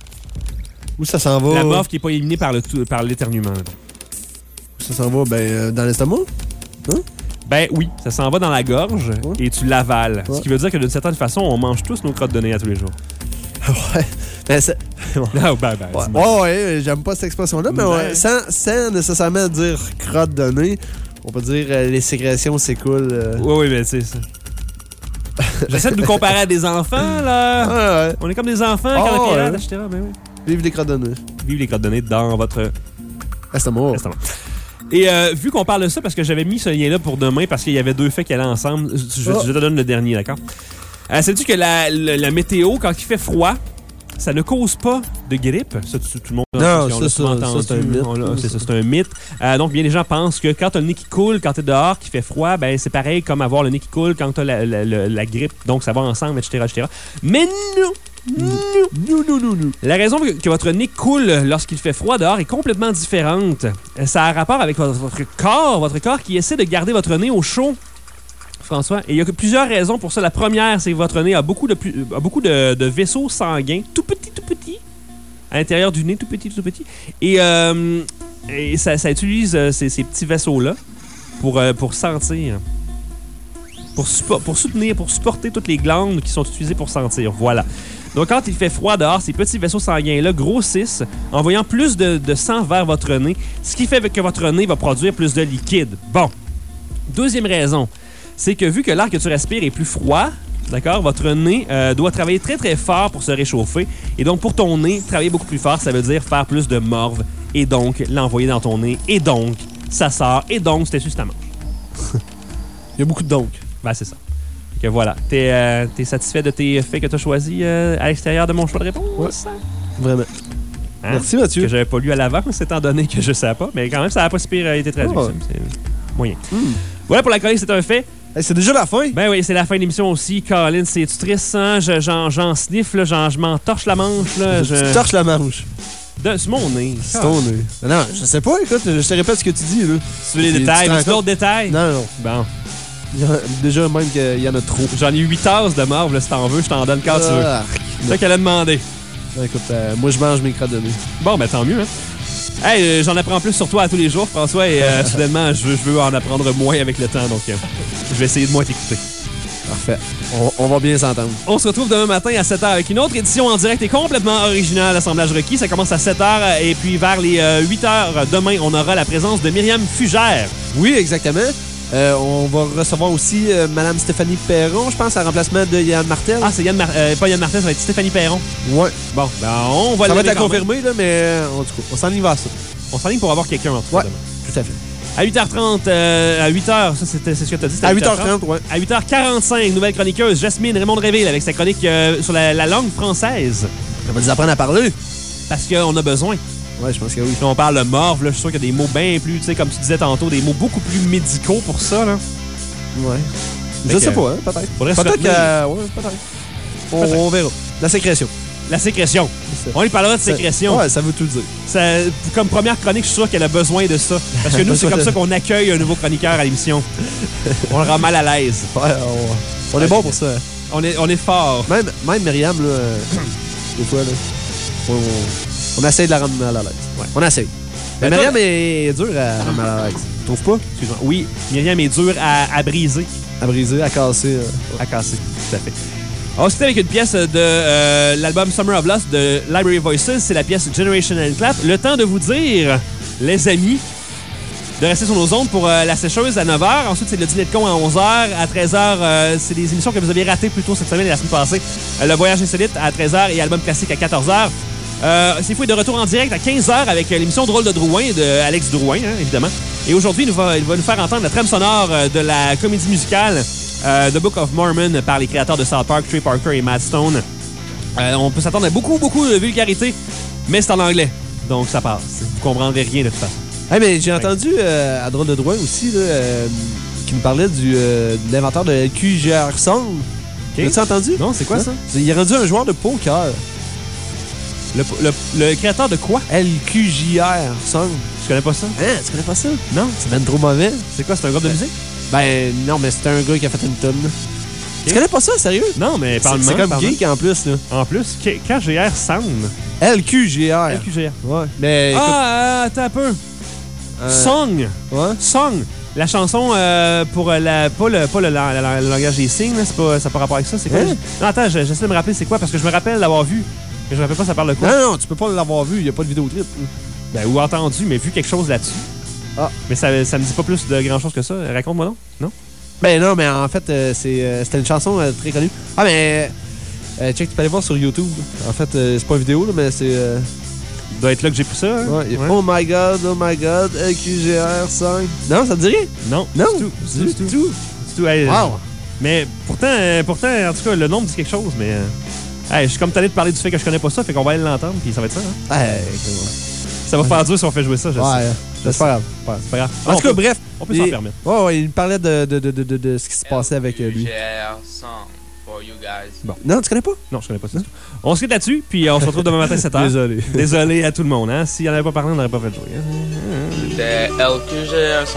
Où ça s'en va? La morve qui n'est pas éliminée par, le tout- par l'éternuement. là. Où ça s'en va? Ben, euh, dans l'estomac? Hein? Ben oui, ça s'en va dans la gorge Ouais. et tu l'avales. Ouais. Ce qui veut dire que d'une certaine façon, on mange tous nos crottes de nez à tous les jours. Ouais. Ben, c'est... Non, ben, ben, Ouais, dis-moi. ouais, ouais, j'aime pas cette expression-là, mais ouais, Ben. sans, sans nécessairement dire crotte de nez, on peut dire euh, les sécrétions s'écoulent. euh. Oui, oui, ben c'est ça. J'essaie de nous comparer à des enfants, là. Ouais, ouais. On est comme des enfants Oh, quand on est pirate, ouais. et cetera. Ben oui. Vive les crottes de nez. Vive les crottes de nez dans votre Estomac. estomac. Et euh, vu qu'on parle de ça, parce que j'avais mis ce lien-là pour demain, parce qu'il y avait deux faits qui allaient ensemble, je, Oh. je te donne le dernier, d'accord? Euh, sais-tu que la, la, la météo, quand il fait froid, ça ne cause pas de grippe. Ça, tout, tout le monde Non, on ça, l'a ça, souvent ça, entendu. c'est un mythe. On l'a- C'est ça, c'est un mythe. Euh, donc, bien, les gens pensent que quand tu as le nez qui coule, quand tu es dehors, qu'il fait froid, ben c'est pareil comme avoir le nez qui coule quand tu as la, la, la, la grippe. Donc, ça va ensemble, et cetera, et cetera. Mais non! Non. Non, non, non, non. La raison que, que votre nez coule lorsqu'il fait froid dehors est complètement différente. Ça a rapport avec votre, votre corps, votre corps qui essaie de garder votre nez au chaud. François, et il y a plusieurs raisons pour ça. La première, c'est que votre nez a beaucoup de, plus- a beaucoup de, de vaisseaux sanguins, tout petits, tout petits, à l'intérieur du nez, tout petit, tout petit. Et, euh, et ça, ça utilise euh, ces, ces petits vaisseaux-là pour, euh, pour sentir, pour, suppo- pour soutenir, pour supporter toutes les glandes qui sont utilisées pour sentir. Voilà. Donc, quand il fait froid dehors, ces petits vaisseaux sanguins-là grossissent, envoyant plus de, de sang vers votre nez, ce qui fait que votre nez va produire plus de liquide. Bon. Deuxième raison, c'est que vu que l'air que tu respires est plus froid, d'accord, votre nez euh, doit travailler très très fort pour se réchauffer. Et donc, pour ton nez, travailler beaucoup plus fort, ça veut dire faire plus de morve. Et donc, l'envoyer dans ton nez. Et donc, ça sort. Et donc, c'était suscitamment. Il y a beaucoup de donc. Ben, c'est ça. Que voilà. T'es euh, t'es satisfait de tes faits que t'as choisis euh, à l'extérieur de mon choix de réponse? Ouais. Vraiment. Hein? Merci, Mathieu. Que j'avais pas lu à l'avance, étant donné que je savais pas. Mais quand même, ça n'a pas si pire euh, été traduit. Oh. ça. C'est moyen. Mm. Voilà pour la chronique, c'est un fait. Hey, c'est déjà la fin. Ben oui, c'est la fin de l'émission aussi. Colin, c'est-tu triste, hein? Je- J'en j'en sniffe, là, j'en- je m'en torche la manche. Là, je... Tu torches la manche. De- sur mon nez. C'est ton nez. Non, je sais pas, écoute, je te répète ce que tu dis, là. Tu veux les Tu- détails? tu te Veux-tu rends d'autres détails? Non, non. Bon. Il y en a- déjà, même qu'il y en a trop. J'en ai huit tasses de morve, là, si t'en veux, je t'en donne quand tu veux. Ah, C'est ça qu'elle a demandé. non, écoute, euh, moi, je mange mes crottes de nez. Bon, ben tant mieux, hein. Hey, euh, j'en apprends plus sur toi à tous les jours, François, et euh, soudainement, je veux, je veux en apprendre moins avec le temps, donc euh, je vais essayer de moins t'écouter. Parfait. On, on va bien s'entendre. On se retrouve demain matin à sept heures avec une autre édition en direct et complètement originale d'Assemblage requis. Ça commence à sept heures et puis vers les euh, huit heures demain, on aura la présence de Myriam Fugère. Oui, exactement. Euh, on va recevoir aussi euh, Mme Stéphanie Perron, je pense, en remplacement de Yann Martel. Ah, c'est Yann Mar euh, pas Yann Martel, ça va être Stéphanie Perron. Ouais. Bon, ben on va Ça va le être à confirmer, là, mais euh, en tout cas, on s'en y va à ça. On s'enligne pour avoir quelqu'un en tout cas Ouais, demain. tout à fait. À huit heures trente, euh, à huit heures, ça c'était c'est ce que tu as dit. c'était À huit heures trente, ouais. À huit heures quarante-cinq, nouvelle chroniqueuse Jasmine Raymond-Réville avec sa chronique euh, sur la, la langue française. On va nous apprendre à parler. Parce qu'on a besoin. Ouais, je pense que oui. Là, on parle de morve, là, je suis sûr qu'il y a des mots bien plus, tu sais, comme tu disais tantôt, des mots beaucoup plus médicaux pour ça, là. Ouais. Fait Je que, sais pas, hein, peut-être. faudrait se Peut-être retenir. que... Ouais, peut-être. On, Peut-être. on verra. La sécrétion. La sécrétion. C'est ça. On lui parlera de Ça- sécrétion. Ouais, ça veut tout dire. Ça, comme première chronique, je suis sûr qu'elle a besoin de ça. Parce que nous, c'est comme ça qu'on accueille un nouveau chroniqueur à l'émission. On le rend mal à l'aise. Ouais, on, on est bon pour ça. On est, on est fort. Même, même Myriam, là, euh, des fois, là, on, on essaie de la rendre mal à l'aise. Ouais. On essaie. Mais Ben, Myriam toi- est dure à rendre mal à l'aise. Tu trouves pas? Excuse-moi. Oui, Myriam est dure à, à briser. À briser, à casser. euh, À casser, tout à fait. On va se quitter avec une pièce de euh, l'album Summer of Lost de Library Voices. C'est la pièce Generation and Clap. Le temps de vous dire, les amis, de rester sur nos ondes pour euh, la sécheuse à neuf heures. Ensuite, c'est le dîner de con à onze heures. À treize heures, euh, c'est des émissions que vous avez ratées plus tôt cette semaine et la semaine passée. Euh, le Voyage insolite à treize heures et Album classique à quatorze heures. Euh, c'est fou, de retour en direct à quinze heures avec euh, l'émission Drôle de Drouin de Alex Drouin, hein, évidemment. Et aujourd'hui, il va, il va nous faire entendre la trame sonore euh, de la comédie musicale euh, The Book of Mormon par les créateurs de South Park, Trey Parker et Matt Stone. Euh, on peut s'attendre à beaucoup, beaucoup de vulgarité, mais c'est en anglais, donc ça passe. Vous comprendrez rien de toute façon. Hey, mais j'ai entendu euh, à Drôle de Drouin aussi, là, euh, qui me parlait du, euh, de l'inventeur de Q G R Song. Okay. As-tu entendu? Non, c'est quoi Hein? ça? Il est rendu un joueur de poker. Le, le, le créateur de quoi? L Q J R Song. Tu connais pas ça? Hein? Tu connais pas ça? Non. C'est même trop mauvais. C'est quoi? C'est un groupe de musique? Ben non, mais c'est un gars qui a fait une tonne. Okay. Tu connais pas ça, sérieux? Non, mais parle-moi. C'est comme parle-moi. geek en plus, là. En plus, K G R Sound. L Q G R. L Q G R. Ouais. Mais écoute, Ah, attends un peu. euh, Song. Ouais. Song. La chanson euh, pour la, pas, le, pas le, la- la- le langage des signes, là, c'est pas, ça n'a pas rapport avec ça. C'est quoi? Hein? Non, attends, je- j'essaie de me rappeler c'est quoi, parce que je me rappelle l'avoir vu. Mais je me rappelle pas ça parle de quoi. Non, non, tu peux pas l'avoir vu, il y a pas de vidéoclip. Ben, ou entendu, mais vu quelque chose là-dessus. Ah. Mais ça, ça me dit pas plus de grand-chose que ça. Raconte-moi non? Non? Ben non, mais en fait, euh, c'est, euh, c'était une chanson euh, très connue. Ah, mais euh, check, tu peux aller voir sur YouTube. En fait, euh, c'est pas une vidéo, là, mais c'est... Euh, doit être là que j'ai pris ça. Hein? ouais, Ouais. Oh my god, oh my god, L Q G R cinq. Non, ça te dit rien? Non. Non, C'est tout. C'est du tout. tout. C'est tout. Hey, Wow. Mais pourtant, euh, pourtant, en tout cas, le nom me dit quelque chose, mais... euh, Hey, je suis comme tanné de parler du fait que je connais pas ça, fait qu'on va aller l'entendre, puis ça va être ça. Hein? Ouais, ça va faire dur si on fait jouer ça, je ouais, sais. C'est pas grave. C'est pas grave. En tout cas, bref. On peut s'en permettre. Ouais, ouais, il parlait de, de, de, de, de, de ce qui se passait avec euh, lui. Bon. Non, tu connais pas? Non, je connais pas ça. On se quitte là-dessus, puis on se retrouve demain matin à sept heures. Désolé. Désolé à tout le monde. Hein? S'il en avait pas parlé, on n'aurait pas fait le jouer. Hein? C'était L Q G son.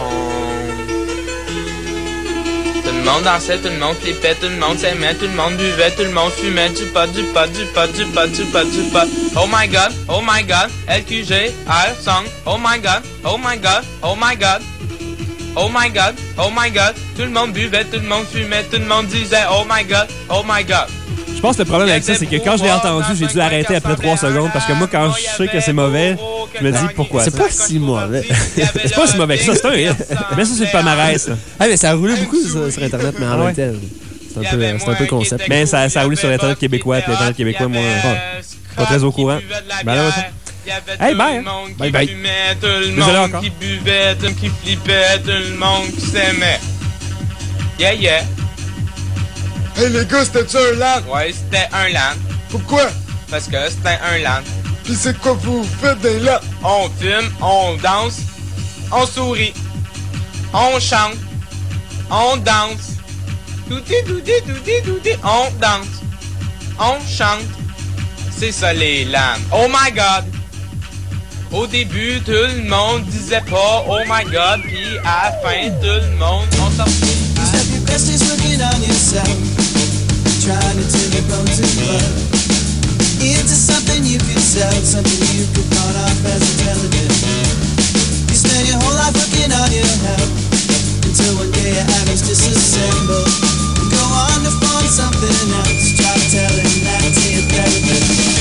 Tout le monde dansait, tout le monde flippait, tout le monde s'aimait, tout le monde buvait, tout le monde fumait du pot, du pot, du pot, du pot, du pot, du pot. Oh my god, oh my god, L Q G R song. Oh my god, oh my god, oh my god. Oh my god, oh my god. Tout le monde buvait, tout le monde fumait, tout le monde disait oh my god, oh my god. Je pense que le problème avec ça, c'est que quand je l'ai entendu, j'ai dû arrêter après trois secondes parce que moi, quand je sais que c'est mauvais, je me dis pourquoi. C'est pas si mauvais. C'est pas si mauvais que ça, c'est un hit. Mais ça, c'est le palmarès. Ah, mais ça a roulé beaucoup sur, sur Internet, mais en Ah même temps, c'est un peu, c'est un peu concept. Mais ça, ça a roulé sur l'Internet québécois, puis l'Internet québécois, moi, pas très au courant. Ben là, hey, bye! Bye bye! Tout le monde qui buvait, tout le monde qui flippait, tout le monde qui s'aimait. Yeah, yeah. Hey les gars, c'était-tu un LAN? Ouais, c'était un LAN. Pourquoi? Parce que c'était un LAN. Pis c'est quoi vous faites des LAN? On fume, on danse, on sourit, on chante, on danse. Doudé, doudé, doudé, doudé, on danse, on chante. C'est ça les LAN. Oh my god! Au début, tout le monde disait pas oh my god, puis à la fin, tout le monde on s'en fout. Your best is working on yourself, trying to turn your bones and blood into something you could sell, something you could pawn off as intelligent. You spend your whole life working on your health until one day your atoms disassemble and go on to form something else. Try to tell him that to your therapist.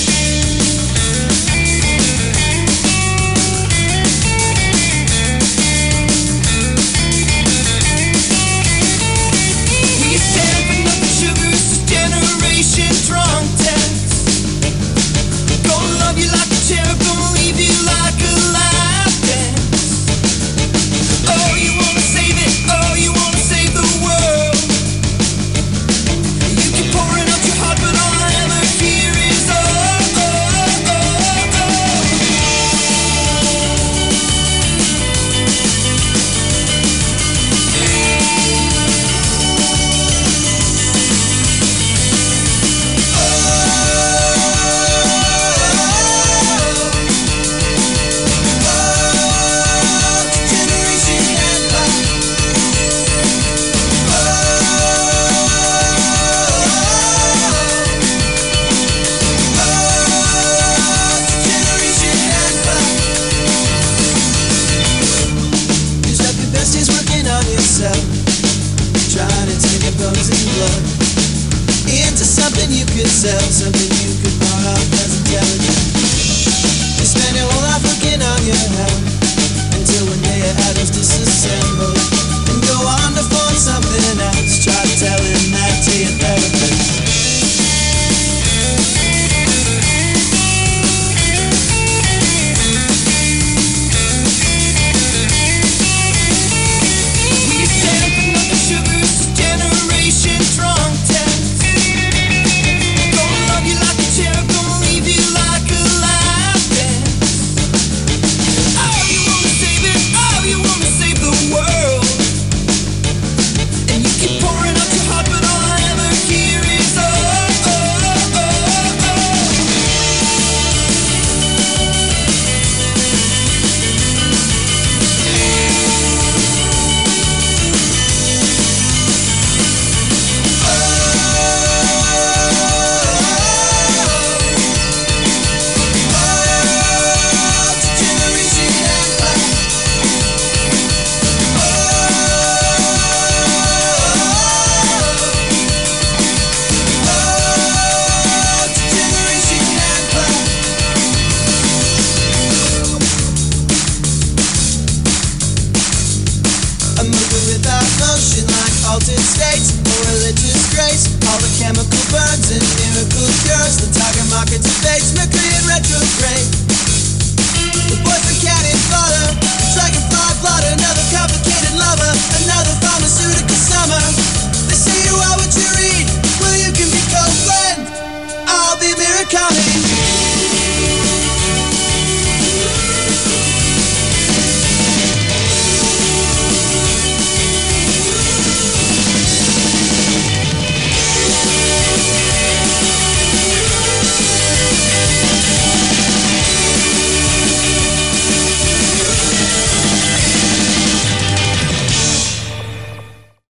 Drunk dance. Gonna love you like a cherub, gonna leave you like a lap dance. Oh, you wanna save it, oh, you wanna save the world. You keep pouring out your heart, but all I ever hear is oh, oh, oh, trying to turn your bones and blood into something you could sell, something you could pawn off as intelligent. You spend your whole life working on your health until one day your atoms disassemble and go on to form something else. Try to tell him that to your therapist. Drunk dance. Gonna love you like a cherub, gonna leave you like a lap dance. Oh, you wanna save it, oh, you wanna save the world. And you keep pouring out your heart, but all I ever hear is oh, oh, oh, oh. Altered states or religious grace. All the chemical burns and miracle cures. The target market debates Mercury and retrograde. The boyfriend cannon fodder, the dragonfly blood, another complicated lover, another pharmaceutical summer. They say you are what you read, well you can be cold blend. county.